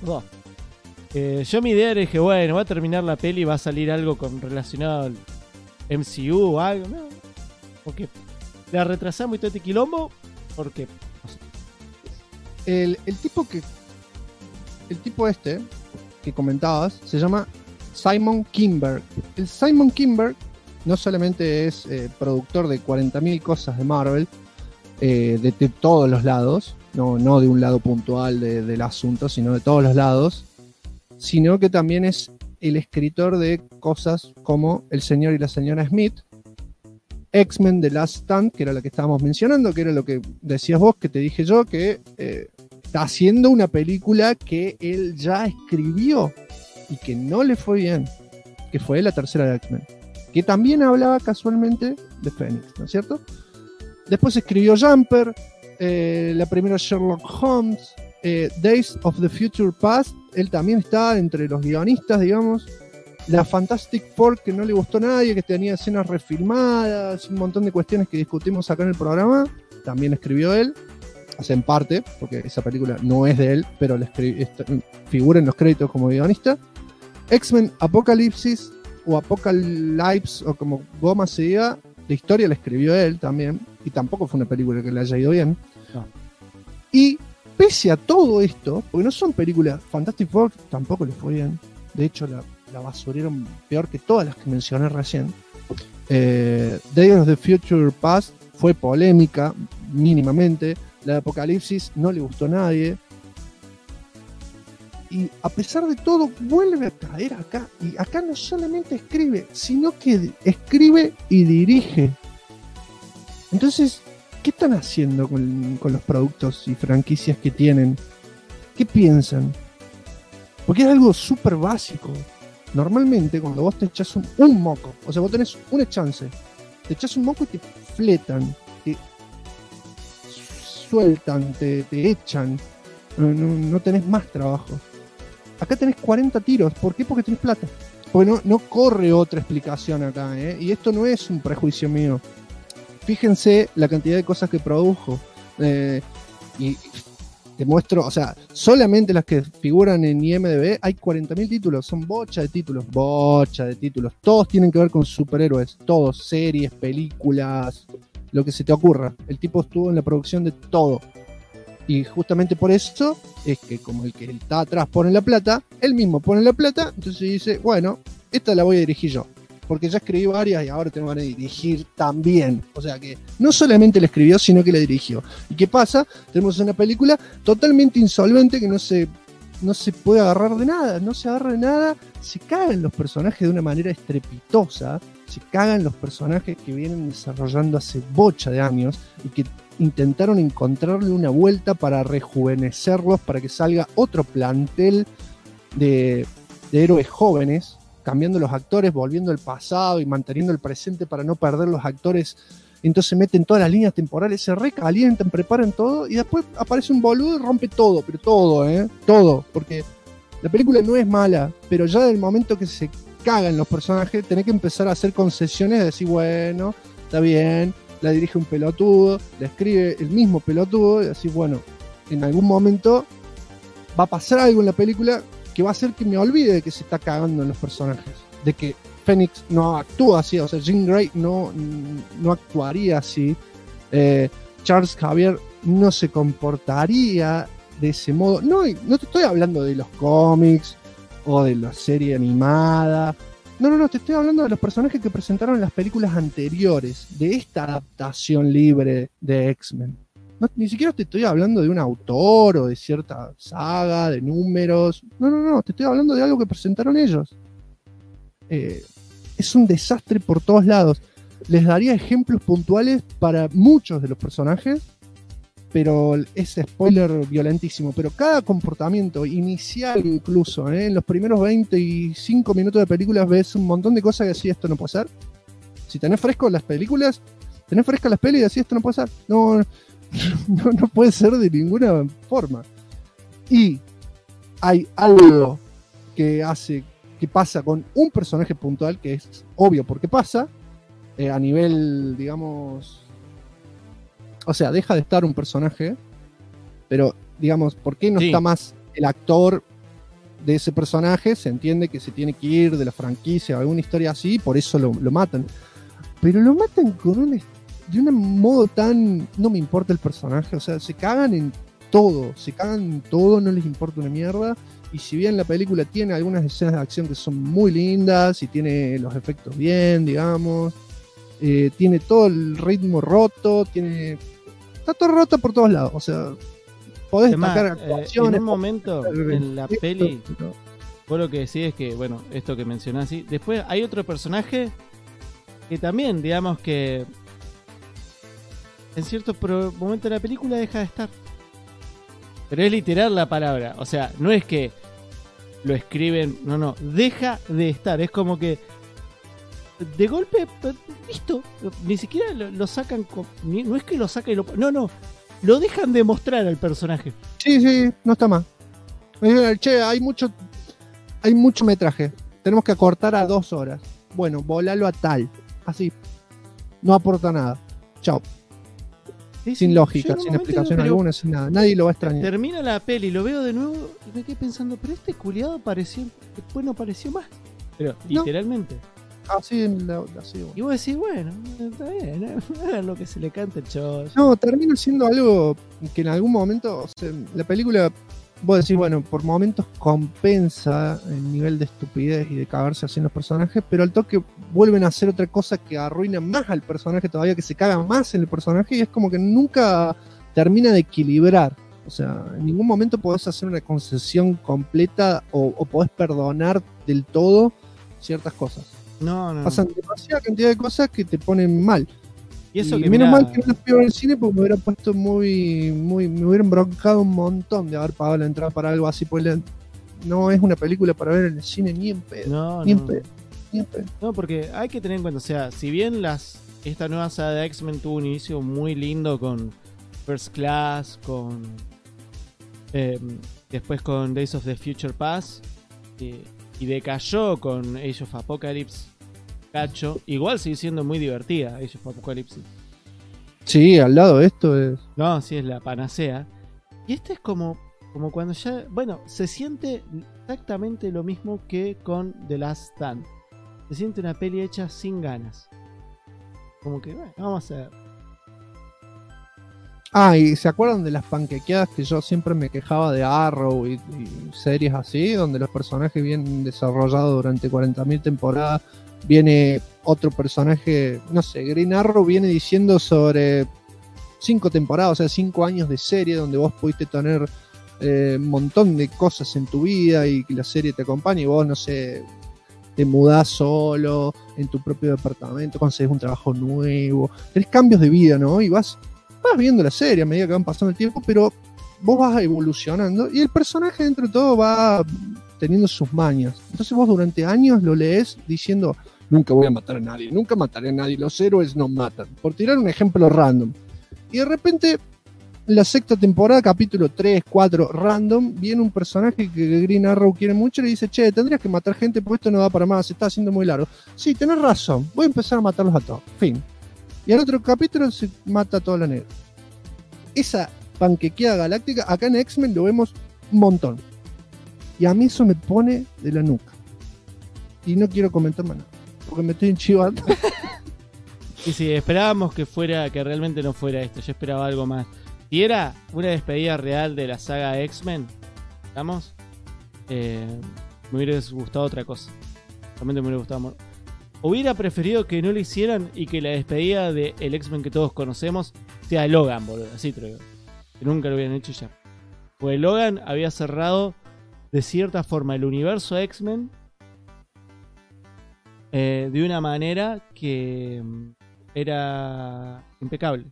Yo mi idea era, dije, bueno, va a terminar la peli y va a salir algo relacionado al MCU o algo. No, porque la retrasamos y todo este quilombo. Porque no sé. El tipo este que comentabas se llama Simon Kinberg. El Simon Kinberg no solamente es productor de 40.000 cosas de Marvel, de todos los lados, no de un lado puntual del asunto, sino de todos los lados, sino que también es el escritor de cosas como El señor y la señora Smith, X-Men The Last Stand, que era la que estábamos mencionando, que era lo que decías vos, que te dije yo, que está haciendo una película que él ya escribió y que no le fue bien, que fue la tercera de X-Men, que también hablaba casualmente de Phoenix, ¿no es cierto? Después escribió Jumper, la primera Sherlock Holmes, Days of the Future Past, él también está entre los guionistas, digamos. La Fantastic Four, que no le gustó a nadie, que tenía escenas refilmadas, un montón de cuestiones que discutimos acá en el programa, también escribió él, o sea, en parte, porque esa película no es de él, pero figura en los créditos como guionista. X-Men Apocalypse o Apocalypse, o como goma se diga, la historia la escribió él también, y tampoco fue una película que le haya ido bien. No. Y pese a todo esto, porque no son películas, Fantastic Four tampoco le fue bien, de hecho la basurieron peor que todas las que mencioné recién. Days of the Future Past fue polémica, mínimamente. La de Apocalipsis no le gustó a nadie. Y a pesar de todo, vuelve a caer acá. Y acá no solamente escribe, sino que escribe y dirige. Entonces, ¿qué están haciendo con los productos y franquicias que tienen? ¿Qué piensan? Porque es algo súper básico. Normalmente, cuando vos te echás un moco, o sea, vos tenés una chance, te echás un moco y te fletan, te sueltan, te echan, no tenés más trabajo. Acá tenés 40 tiros. ¿Por qué? Porque tenés plata. Porque no corre otra explicación acá, ¿eh? Y esto no es un prejuicio mío. Fíjense la cantidad de cosas que produjo. Y te muestro, o sea, solamente las que figuran en IMDb hay 40.000 títulos. Son bocha de títulos. Todos tienen que ver con superhéroes. Todos, series, películas, lo que se te ocurra. El tipo estuvo en la producción de todo. Y justamente por eso es que como el que está atrás pone la plata, él mismo pone la plata, entonces dice, bueno, esta la voy a dirigir yo. Porque ya escribí varias y ahora tengo ganas de dirigir también. O sea que no solamente la escribió, sino que la dirigió. ¿Y qué pasa? Tenemos una película totalmente insolvente que no se puede agarrar de nada. No se agarra de nada. Se cagan los personajes de una manera estrepitosa. Se cagan los personajes que vienen desarrollando hace bocha de años y que intentaron encontrarle una vuelta para rejuvenecerlos, para que salga otro plantel de héroes jóvenes, cambiando los actores, volviendo al pasado y manteniendo el presente para no perder los actores. Entonces meten todas las líneas temporales, se recalientan, preparan todo y después aparece un boludo y rompe todo, pero todo, porque la película no es mala, pero ya del momento que se cagan los personajes, tenés que empezar a hacer concesiones de decir, bueno, está bien, la dirige un pelotudo, la escribe el mismo pelotudo, y así, bueno, en algún momento va a pasar algo en la película que va a hacer que me olvide de que se está cagando en los personajes, de que Phoenix no actúa así, o sea, Jean Grey no actuaría así, Charles Xavier no se comportaría de ese modo. No te estoy hablando de los cómics o de la serie animada. No, te estoy hablando de los personajes que presentaron en las películas anteriores, de esta adaptación libre de X-Men. Ni siquiera te estoy hablando de un autor o de cierta saga, de números. No, te estoy hablando de algo que presentaron ellos. Es un desastre por todos lados. Les daría ejemplos puntuales para muchos de los personajes, pero es spoiler violentísimo. Pero cada comportamiento inicial, incluso, en los primeros 25 minutos de películas ves un montón de cosas que decís, esto no puede ser. Si tenés fresco las películas, tenés frescas las pelis y decís, esto no puede ser. No puede ser de ninguna forma. Y hay algo que pasa con un personaje puntual, que es obvio porque pasa, a nivel, digamos, o sea, deja de estar un personaje, pero, digamos, ¿por qué no está más el actor de ese personaje? Se entiende que se tiene que ir de la franquicia o alguna historia así, por eso lo matan. Pero lo matan de un modo tan... No me importa el personaje, o sea, se cagan en todo, no les importa una mierda. Y si bien la película tiene algunas escenas de acción que son muy lindas y tiene los efectos bien, digamos, tiene todo el ritmo roto, está todo roto por todos lados, o sea, podés destacar actuaciones. En un momento en la peli, vos lo que decís es que, bueno, esto que mencionás, ¿sí? Después hay otro personaje que también, digamos que en cierto momento de la película deja de estar. Pero es literal la palabra, o sea, no es que lo escriben, no, deja de estar, es como que de golpe, listo, ni siquiera lo sacan, no es que lo sacan y no, lo dejan de mostrar al personaje. Sí, no está mal. Che, hay mucho metraje, tenemos que acortar a 2 horas. Bueno, volalo a tal, así, no aporta nada. Chao. Sí, sin lógica, sin explicación alguna, sin nada. Nadie lo va a extrañar. Termina la peli, lo veo de nuevo y me quedé pensando, pero este culiado pareció, después no apareció más. Pero literalmente. Así, y vos decís, bueno, está bien, hagan lo que se le cante el show. No, termina siendo algo que en algún momento, o sea, la película, vos decís, bueno, por momentos compensa el nivel de estupidez y de cagarse así en los personajes, pero al toque vuelven a hacer otra cosa que arruina más al personaje todavía, que se caga más en el personaje, y es como que nunca termina de equilibrar. O sea, en ningún momento podés hacer una concesión completa o podés perdonar del todo ciertas cosas. No. Pasan demasiada cantidad de cosas que te ponen mal. Y eso y que menos mal que no las fui a ver en el cine, porque me hubiera puesto me hubieran broncado un montón de haber pagado la entrada para algo así, pues no es una película para ver en el cine ni en pedo. Ni en pedo. No, porque hay que tener en cuenta, o sea, si bien esta nueva saga de X-Men tuvo un inicio muy lindo con First Class, con después con Days of the Future Past, y decayó con Age of Apocalypse, cacho, igual sigue siendo muy divertida Age of Apocalypse. Sí, al lado de esto es... No, sí, es la panacea. Y este es como cuando ya... Bueno, se siente exactamente lo mismo que con The Last Stand. Se siente una peli hecha sin ganas. Como que, bueno, vamos a ver. ¿Y se acuerdan de las panquequeadas que yo siempre me quejaba de Arrow y series así, donde los personajes vienen desarrollados durante 40.000 temporadas? Viene otro personaje, no sé, Green Arrow viene diciendo sobre 5 temporadas, o sea, 5 años de serie donde vos pudiste tener un montón de cosas en tu vida y que la serie te acompaña y vos, no sé, te mudás solo en tu propio departamento, conseguís un trabajo nuevo, tenés cambios de vida, ¿no? Y vas viendo la serie a medida que van pasando el tiempo, pero vos vas evolucionando y el personaje dentro de todo va teniendo sus mañas. Entonces vos durante años lo lees diciendo, nunca voy a matar a nadie, nunca mataré a nadie, los héroes no matan, por tirar un ejemplo random. Y de repente, en la 6ª temporada, capítulo 3, 4, random, viene un personaje que Green Arrow quiere mucho y le dice, che, tendrías que matar gente porque esto no da para más, se está haciendo muy largo. Sí, tenés razón, voy a empezar a matarlos a todos. Fin. Y al otro capítulo se mata a toda la negra. Esa panquequeada galáctica, acá en X-Men lo vemos un montón. Y a mí eso me pone de la nuca. Y no quiero comentar más nada, porque me estoy enchivando. Y sí, esperábamos que realmente no fuera esto. Yo esperaba algo más. Si era una despedida real de la saga X-Men, ¿estamos? Me hubiera gustado otra cosa. Realmente me hubiera gustado. Hubiera preferido que no lo hicieran y que la despedida del X-Men que todos conocemos sea Logan, boludo. Así te lo digo. Que nunca lo hubieran hecho ya. Porque Logan había cerrado de cierta forma el universo X-Men de una manera que era impecable.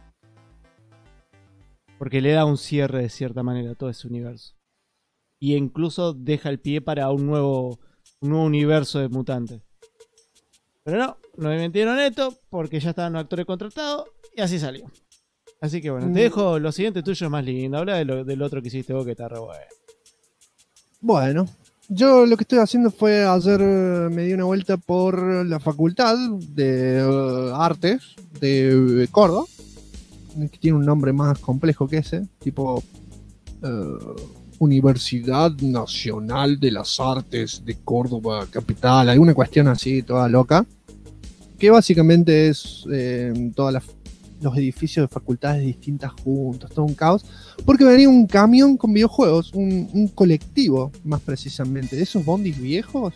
Porque le da un cierre de cierta manera a todo ese universo. Y incluso deja el pie para un nuevo universo de mutantes. Pero no me metieron esto porque ya estaban los actores contratados y así salió. Así que bueno, te dejo lo siguiente tuyo es más lindo. Habla del otro que hiciste vos que está re bueno. Bueno, yo lo que estoy haciendo fue ayer me di una vuelta por la facultad de artes de Córdoba, que tiene un nombre más complejo que ese, tipo Universidad Nacional de las Artes de Córdoba Capital, alguna cuestión así toda loca, que básicamente es todos los edificios de facultades distintas juntos, todo un caos, porque venía un camión con videojuegos, un colectivo más precisamente, de esos bondis viejos,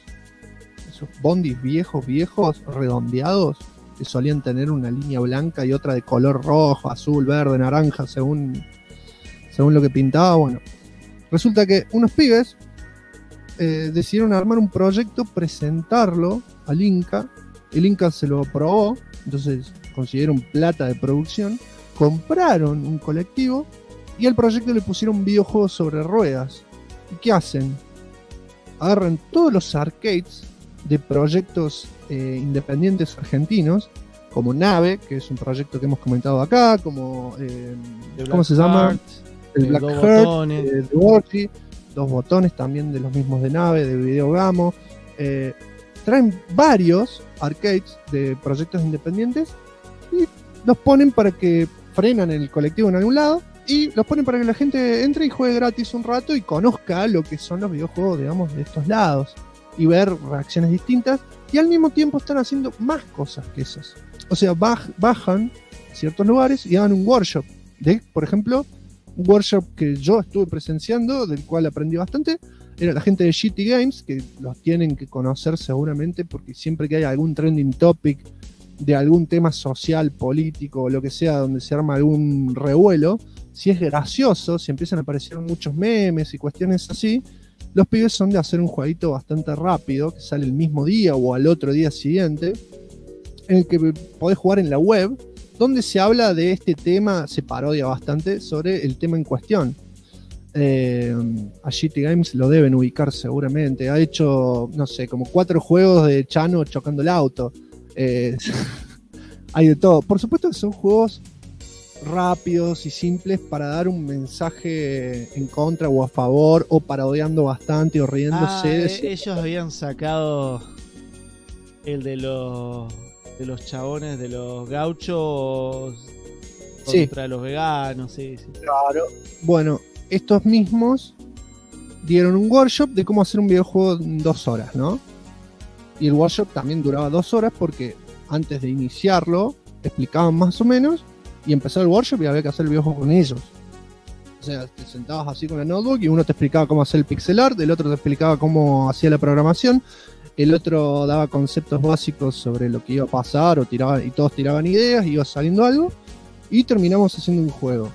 viejos, redondeados, que solían tener una línea blanca y otra de color rojo, azul, verde, naranja, según lo que pintaba. Bueno, resulta que unos pibes decidieron armar un proyecto, presentarlo al Inca. El Inca se lo aprobó, entonces consiguieron plata de producción, compraron un colectivo y al proyecto le pusieron videojuegos sobre ruedas. ¿Y qué hacen? Agarran todos los arcades de proyectos independientes argentinos, como Nave, que es un proyecto que hemos comentado acá, como ¿cómo se llama? El Black Heart, de Warchi, Dos Botones también de los mismos de Nave, de Videogamo. Traen varios arcades de proyectos independientes y los ponen para que frenan el colectivo en algún lado y los ponen para que la gente entre y juegue gratis un rato y conozca lo que son los videojuegos, digamos, de estos lados y ver reacciones distintas, y al mismo tiempo están haciendo más cosas que esas. O sea, bajan a ciertos lugares y hagan un workshop de, por ejemplo, un workshop que yo estuve presenciando, del cual aprendí bastante, era la gente de Shitty Games, que los tienen que conocer seguramente, porque siempre que hay algún trending topic de algún tema social, político o lo que sea, donde se arma algún revuelo, si es gracioso, si empiezan a aparecer muchos memes y cuestiones así, los pibes son de hacer un jueguito bastante rápido, que sale el mismo día o al otro día siguiente, en el que podés jugar en la web, donde se habla de este tema, se parodia bastante sobre el tema en cuestión. A Shitty Games lo deben ubicar seguramente. Ha hecho, no sé, como 4 juegos de Chano chocando el auto. Hay de todo. Por supuesto que son juegos rápidos y simples para dar un mensaje en contra o a favor, o parodiando bastante o riéndose. Ellos habían sacado el de los chabones, de los gauchos contra los veganos. Sí. Claro. Bueno, estos mismos dieron un workshop de cómo hacer un videojuego en 2 horas, ¿no? Y el workshop también duraba 2 horas porque antes de iniciarlo explicaban más o menos y empezó el workshop y había que hacer el videojuego con ellos. O sea, te sentabas así con la notebook y uno te explicaba cómo hacer el pixel art, el otro te explicaba cómo hacía la programación, el otro daba conceptos básicos sobre lo que iba a pasar o tiraba, y todos tiraban ideas y iba saliendo algo y terminamos haciendo un juego.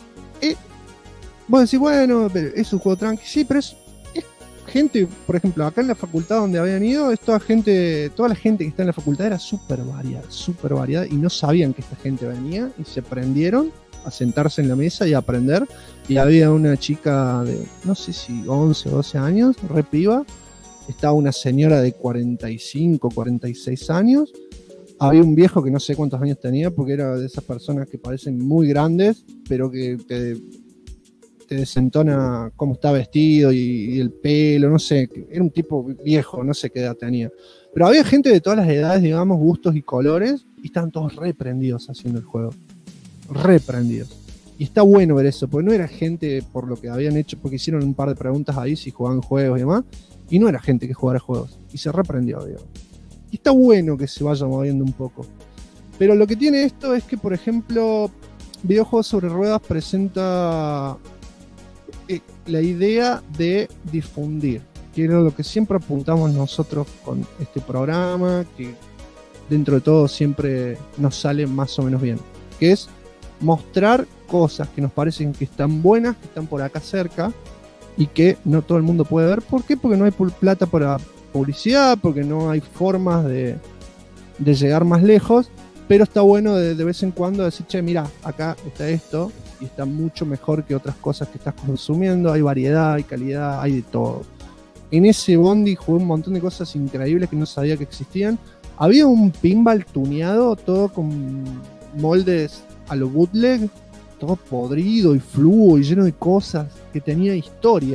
Vos decís, bueno, pero es un juego tranqui. Sí, pero es gente, por ejemplo, acá en la facultad donde habían ido, es toda la gente que está en la facultad era súper variada y no sabían que esta gente venía y se prendieron a sentarse en la mesa y a aprender. Y había una chica de, no sé si 11 o 12 años, re piba. Estaba una señora de 45, 46 años. Había un viejo que no sé cuántos años tenía, porque era de esas personas que parecen muy grandes, pero que te desentona cómo está vestido y el pelo, no sé, era un tipo viejo, no sé qué edad tenía. Pero había gente de todas las edades, digamos, gustos y colores, y estaban todos reprendidos haciendo el juego. Reprendidos. Y está bueno ver eso, porque no era gente por lo que habían hecho, porque hicieron un par de preguntas ahí si jugaban juegos y demás, y no era gente que jugara juegos, y se reprendió, digamos. Y está bueno que se vaya moviendo un poco. Pero lo que tiene esto es que, por ejemplo, Videojuegos sobre Ruedas presenta la idea de difundir, que era lo que siempre apuntamos nosotros con este programa, que dentro de todo siempre nos sale más o menos bien, que es mostrar cosas que nos parecen que están buenas, que están por acá cerca y que no todo el mundo puede ver. ¿Por qué? Porque no hay plata para publicidad, porque no hay formas de llegar más lejos, pero está bueno de vez en cuando decir, che, mira, acá está esto y está mucho mejor que otras cosas que estás consumiendo, hay variedad, hay calidad, hay de todo. En ese bondi jugué un montón de cosas increíbles que no sabía que existían. Había un pinball tuneado, todo con moldes a lo bootleg, todo podrido y fluo y lleno de cosas, que tenía historia.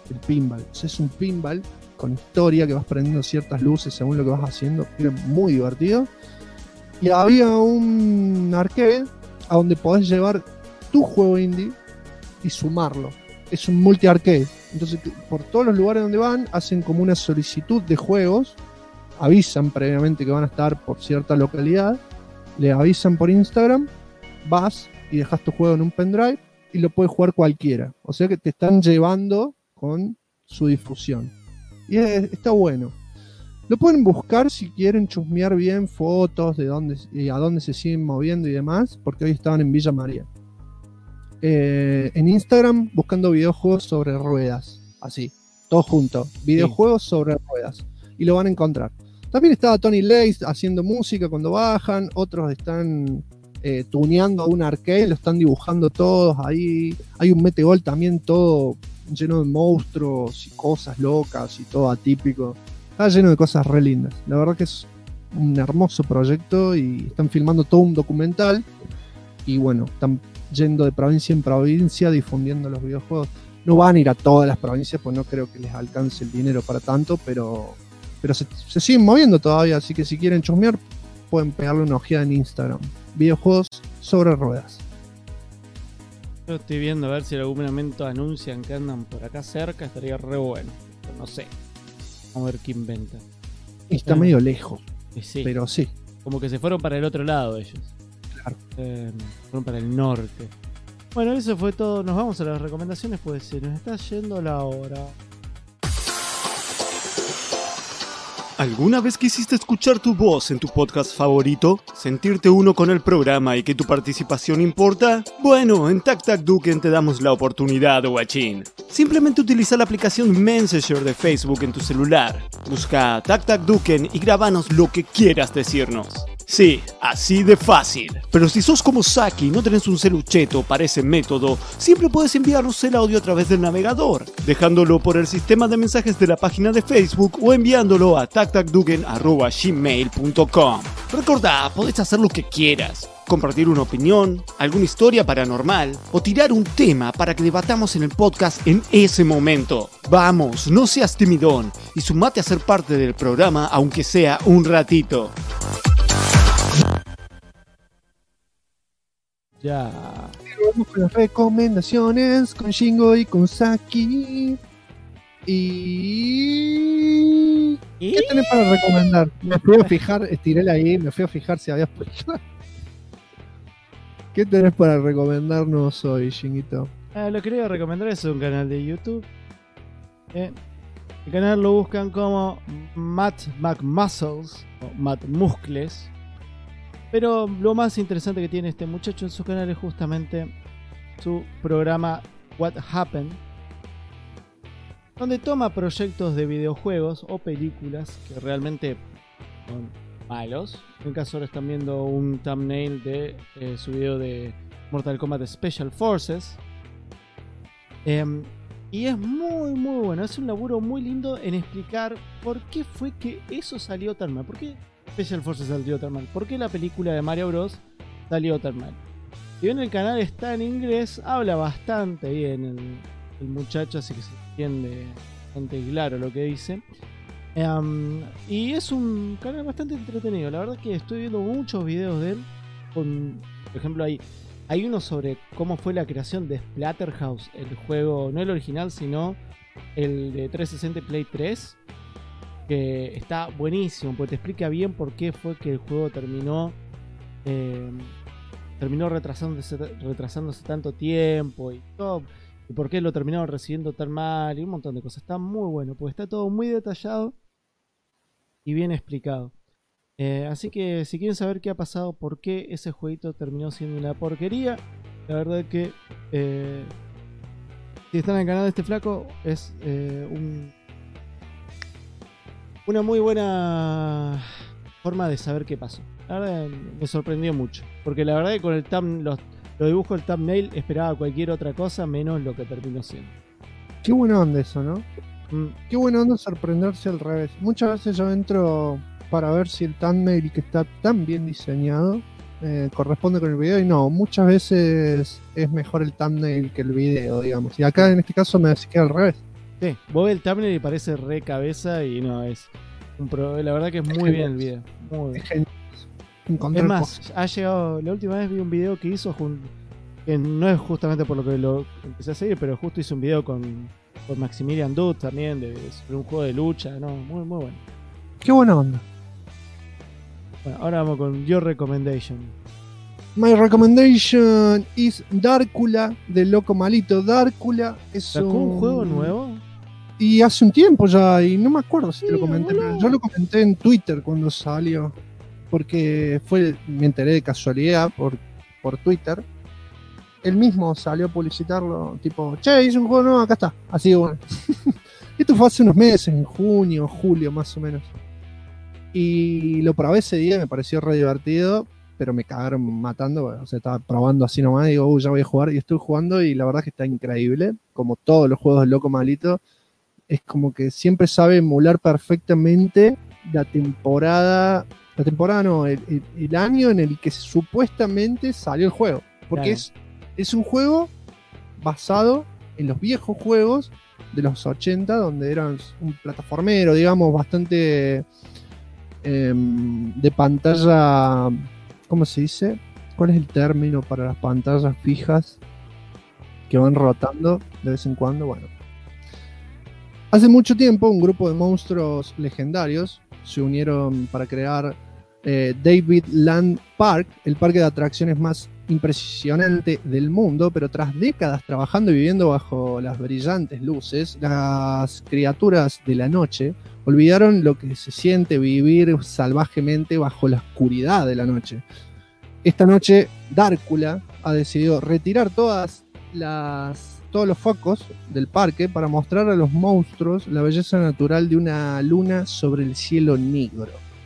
el pinball. O sea, es un pinball con historia que vas prendiendo ciertas luces según lo que vas haciendo. Era muy divertido. Y había un arcade a donde podés llevar tu juego indie y sumarlo. Es un multi-arcade. Entonces, por todos los lugares donde van, hacen como una solicitud de juegos. Avisan previamente que van a estar por cierta localidad. Le avisan por Instagram. Vas y dejas tu juego en un pendrive y lo puede jugar cualquiera. O sea que te están llevando con su difusión. Y está bueno. Lo pueden buscar si quieren chusmear bien fotos de dónde y a dónde se siguen moviendo y demás, porque hoy estaban en Villa María. En Instagram buscando videojuegos sobre ruedas. Así, todo junto. Videojuegos sobre ruedas. Y lo van a encontrar. También estaba Tony Lace haciendo música cuando bajan. Otros están tuneando un arcade, lo están dibujando todos ahí. Hay un metegol también todo lleno de monstruos y cosas locas y todo atípico. Está lleno de cosas re lindas. La verdad que es un hermoso proyecto y están filmando todo un documental. Y bueno, están yendo de provincia en provincia difundiendo los videojuegos. No van a ir a todas las provincias, pues no creo que les alcance el dinero para tanto, pero se siguen moviendo todavía. Así que si quieren chusmear, pueden pegarle una ojeada en Instagram. Videojuegos sobre ruedas. Yo estoy viendo a ver si en algún momento anuncian que andan por acá cerca, estaría re bueno. Pero no sé. Vamos a ver qué inventa. Está medio lejos. Sí. Pero sí. Como que se fueron para el otro lado ellos. Claro. Fueron para el norte. Bueno, eso fue todo. Nos vamos a las recomendaciones, pues se nos está yendo la hora. ¿Alguna vez quisiste escuchar tu voz en tu podcast favorito? ¿Sentirte uno con el programa y que tu participación importa? Bueno, en TacTacDuken te damos la oportunidad, guachín. Simplemente utiliza la aplicación Messenger de Facebook en tu celular. Busca TacTacDuken y grábanos lo que quieras decirnos. Sí, así de fácil. Pero si sos como Saki y no tenés un celucheto para ese método, siempre puedes enviarnos el audio a través del navegador, dejándolo por el sistema de mensajes de la página de Facebook o enviándolo a tactacduken@gmail.com. Recordá, podés hacer lo que quieras. Compartir una opinión, alguna historia paranormal o tirar un tema para que debatamos en el podcast en ese momento. Vamos, no seas timidón y sumate a ser parte del programa aunque sea un ratito. Ya. Vamos con las recomendaciones con Shingo y con Saki. ¿Qué tenés para recomendar? Me fui a fijar, estiré la I, me fui a fijar si habías puesto. ¿Qué tenés para recomendarnos hoy, Shinguito? Lo que quería recomendar es un canal de YouTube. El canal lo buscan como Matt McMuscles o Matt Muscles. Pero lo más interesante que tiene este muchacho en su canal es justamente su programa What Happened, donde toma proyectos de videojuegos o películas que realmente son malos. En caso ahora están viendo un thumbnail de su video de Mortal Kombat Special Forces. Y es muy muy bueno, es un laburo muy lindo en explicar por qué fue que eso salió tan mal. ¿Por qué Special Forces salió tan mal? ¿Por qué la película de Mario Bros salió tan mal? Si bien el canal está en inglés, habla bastante bien el muchacho, así que se entiende bastante claro lo que dice. Y es un canal bastante entretenido. La verdad que estoy viendo muchos videos de él. Por ejemplo, hay uno sobre cómo fue la creación de Splatterhouse, el juego, no el original, sino el de 360 y Play 3. Que está buenísimo, porque te explica bien por qué fue que el juego terminó retrasándose tanto tiempo y todo, y por qué lo terminaron recibiendo tan mal y un montón de cosas. Está muy bueno, porque está todo muy detallado y bien explicado. Así que si quieren saber qué ha pasado, por qué ese jueguito terminó siendo una porquería, la verdad que si están en el canal de este flaco es una muy buena forma de saber qué pasó. La verdad me sorprendió mucho, porque la verdad que con el los dibujos del thumbnail esperaba cualquier otra cosa menos lo que terminó siendo. Qué buena onda eso, ¿no? Qué buena onda sorprenderse al revés. Muchas veces yo entro para ver si el thumbnail que está tan bien diseñado corresponde con el video, y no, muchas veces es mejor el thumbnail que el video, digamos. Y acá en este caso me decía que al revés. Sí, vos ves el thumbnail y parece re cabeza y no, es la verdad que es muy bien el video. Muy bien. Es más, ha llegado, la última vez vi un video que hizo que no es justamente por lo que lo empecé a seguir, pero justo hizo un video con Maximilian Dodd también sobre un juego de lucha, no, muy muy bueno. Qué buena onda. Bueno, ahora vamos con Your Recommendation. My recommendation is Dárcula de Loco Malito. Dárcula es ¿Sacó un juego nuevo? Y hace un tiempo ya, y no me acuerdo si te lo comenté, pero yo lo comenté en Twitter cuando salió, porque me enteré de casualidad por Twitter. Él mismo salió a publicitarlo, tipo, che, hice un juego nuevo, acá está. Así que bueno. Esto fue hace unos meses, en junio, julio más o menos. Y lo probé ese día, me pareció re divertido, pero me cagaron matando, o sea, estaba probando así nomás, y digo, ya voy a jugar, y estoy jugando, y la verdad es que está increíble, como todos los juegos de Loco Malito. Es como que siempre sabe emular perfectamente la temporada no, el año en el que supuestamente salió el juego. Porque claro, es un juego basado en los viejos juegos de los 80, donde eran un plataformero, digamos, bastante de pantalla, ¿cómo se dice? ¿Cuál es el término para las pantallas fijas que van rotando de vez en cuando? Bueno. Hace mucho tiempo un grupo de monstruos legendarios se unieron para crear David Land Park, el parque de atracciones más impresionante del mundo, pero tras décadas trabajando y viviendo bajo las brillantes luces, las criaturas de la noche olvidaron lo que se siente vivir salvajemente bajo la oscuridad de la noche. Esta noche, Dárcula ha decidido retirar todos los focos del parque para mostrar a los monstruos la belleza natural de una luna sobre el cielo negro.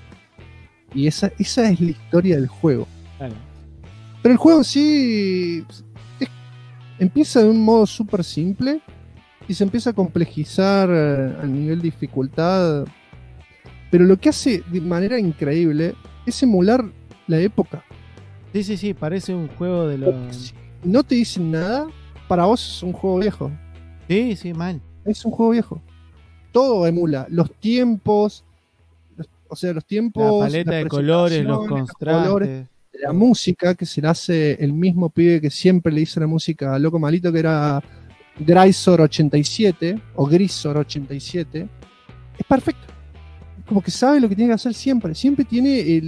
Y esa es la historia del juego. Claro. Pero el juego sí empieza de un modo súper simple y se empieza a complejizar a nivel de dificultad. Pero lo que hace de manera increíble es emular la época. Sí, parece un juego de los... Si no te dicen nada, para vos es un juego viejo. Sí, mal. Es un juego viejo. Todo emula. Los tiempos, los tiempos, la paleta de colores, los contrastes, la música que se la hace el mismo pibe que siempre le hizo la música a Loco Malito, que era Grisor87 o Grisor87. Es perfecto. Como que sabe lo que tiene que hacer siempre. Siempre tiene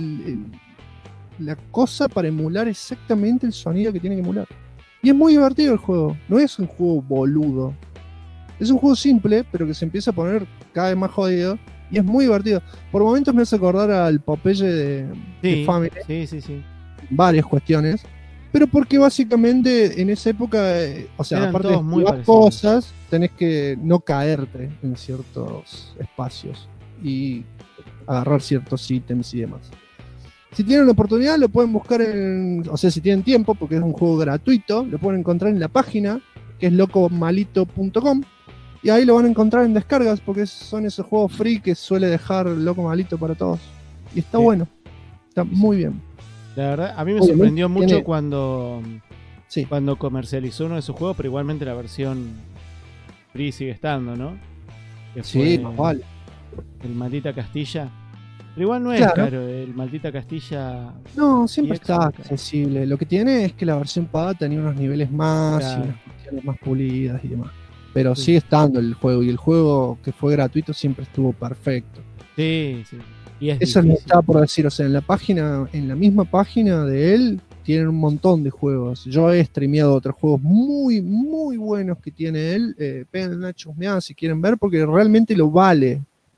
la cosa para emular exactamente el sonido que tiene que emular. Y es muy divertido el juego. No es un juego boludo. Es un juego simple, pero que se empieza a poner cada vez más jodido. Y es muy divertido. Por momentos me hace acordar al Popeye de Family. Sí. Varias cuestiones. Pero porque básicamente en esa época, aparte de jugar cosas, tenés que no caerte en ciertos espacios y agarrar ciertos ítems y demás. Si tienen la oportunidad, lo pueden buscar si tienen tiempo, porque es un juego gratuito, lo pueden encontrar en la página, que es locomalito.com, y ahí lo van a encontrar en descargas, porque son esos juegos free que suele dejar Loco Malito para todos. Y está bueno, está muy bien. La verdad, a mí me sorprendió mucho cuando comercializó uno de sus juegos, pero igualmente la versión free sigue estando, ¿no? Sí, vale. El Maldita Castilla. Pero igual no es caro, el Maldita Castilla. No, siempre está accesible. Lo que tiene es que la versión paga tenía unos niveles más y unas cuestiones más pulidas y demás. Pero sigue estando el juego, y el juego que fue gratuito siempre estuvo perfecto. Sí. Y eso me estaba por decir, en la misma página de él tienen un montón de juegos. Yo he streameado otros juegos muy, muy buenos que tiene él. Peguen una chusmeada si quieren ver, porque realmente lo vale.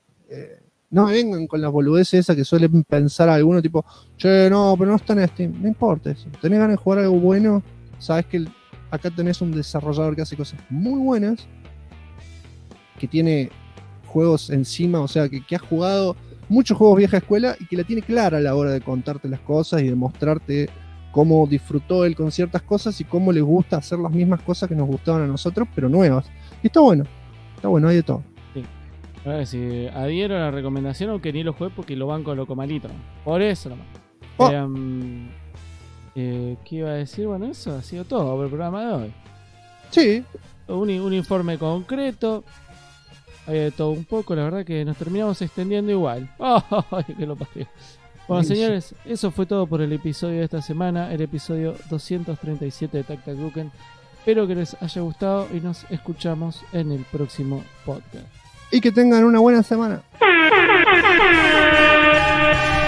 No vengan con las boludeces esas que suelen pensar algunos, tipo, che, no, pero no está en Steam. No importa eso. Tenés ganas de jugar algo bueno, sabes que acá tenés un desarrollador que hace cosas muy buenas, que tiene juegos encima, que ha jugado muchos juegos vieja escuela y que la tiene clara a la hora de contarte las cosas y de mostrarte cómo disfrutó él con ciertas cosas y cómo le gusta hacer las mismas cosas que nos gustaban a nosotros, pero nuevas. Y está bueno, hay de todo. A ver si adhiero a la recomendación, aunque ni lo juegue porque lo banco Loco Malito. Por eso nomás. ¿Qué iba a decir? Bueno, eso ha sido todo por el programa de hoy. Sí. Un informe concreto. Hay de todo un poco, la verdad que nos terminamos extendiendo igual. ¡Ay, que lo pasé! Bueno, señores, eso fue todo por el episodio de esta semana, el episodio 237 de Tac Tac Duken. Espero que les haya gustado y nos escuchamos en el próximo podcast. Y que tengan una buena semana.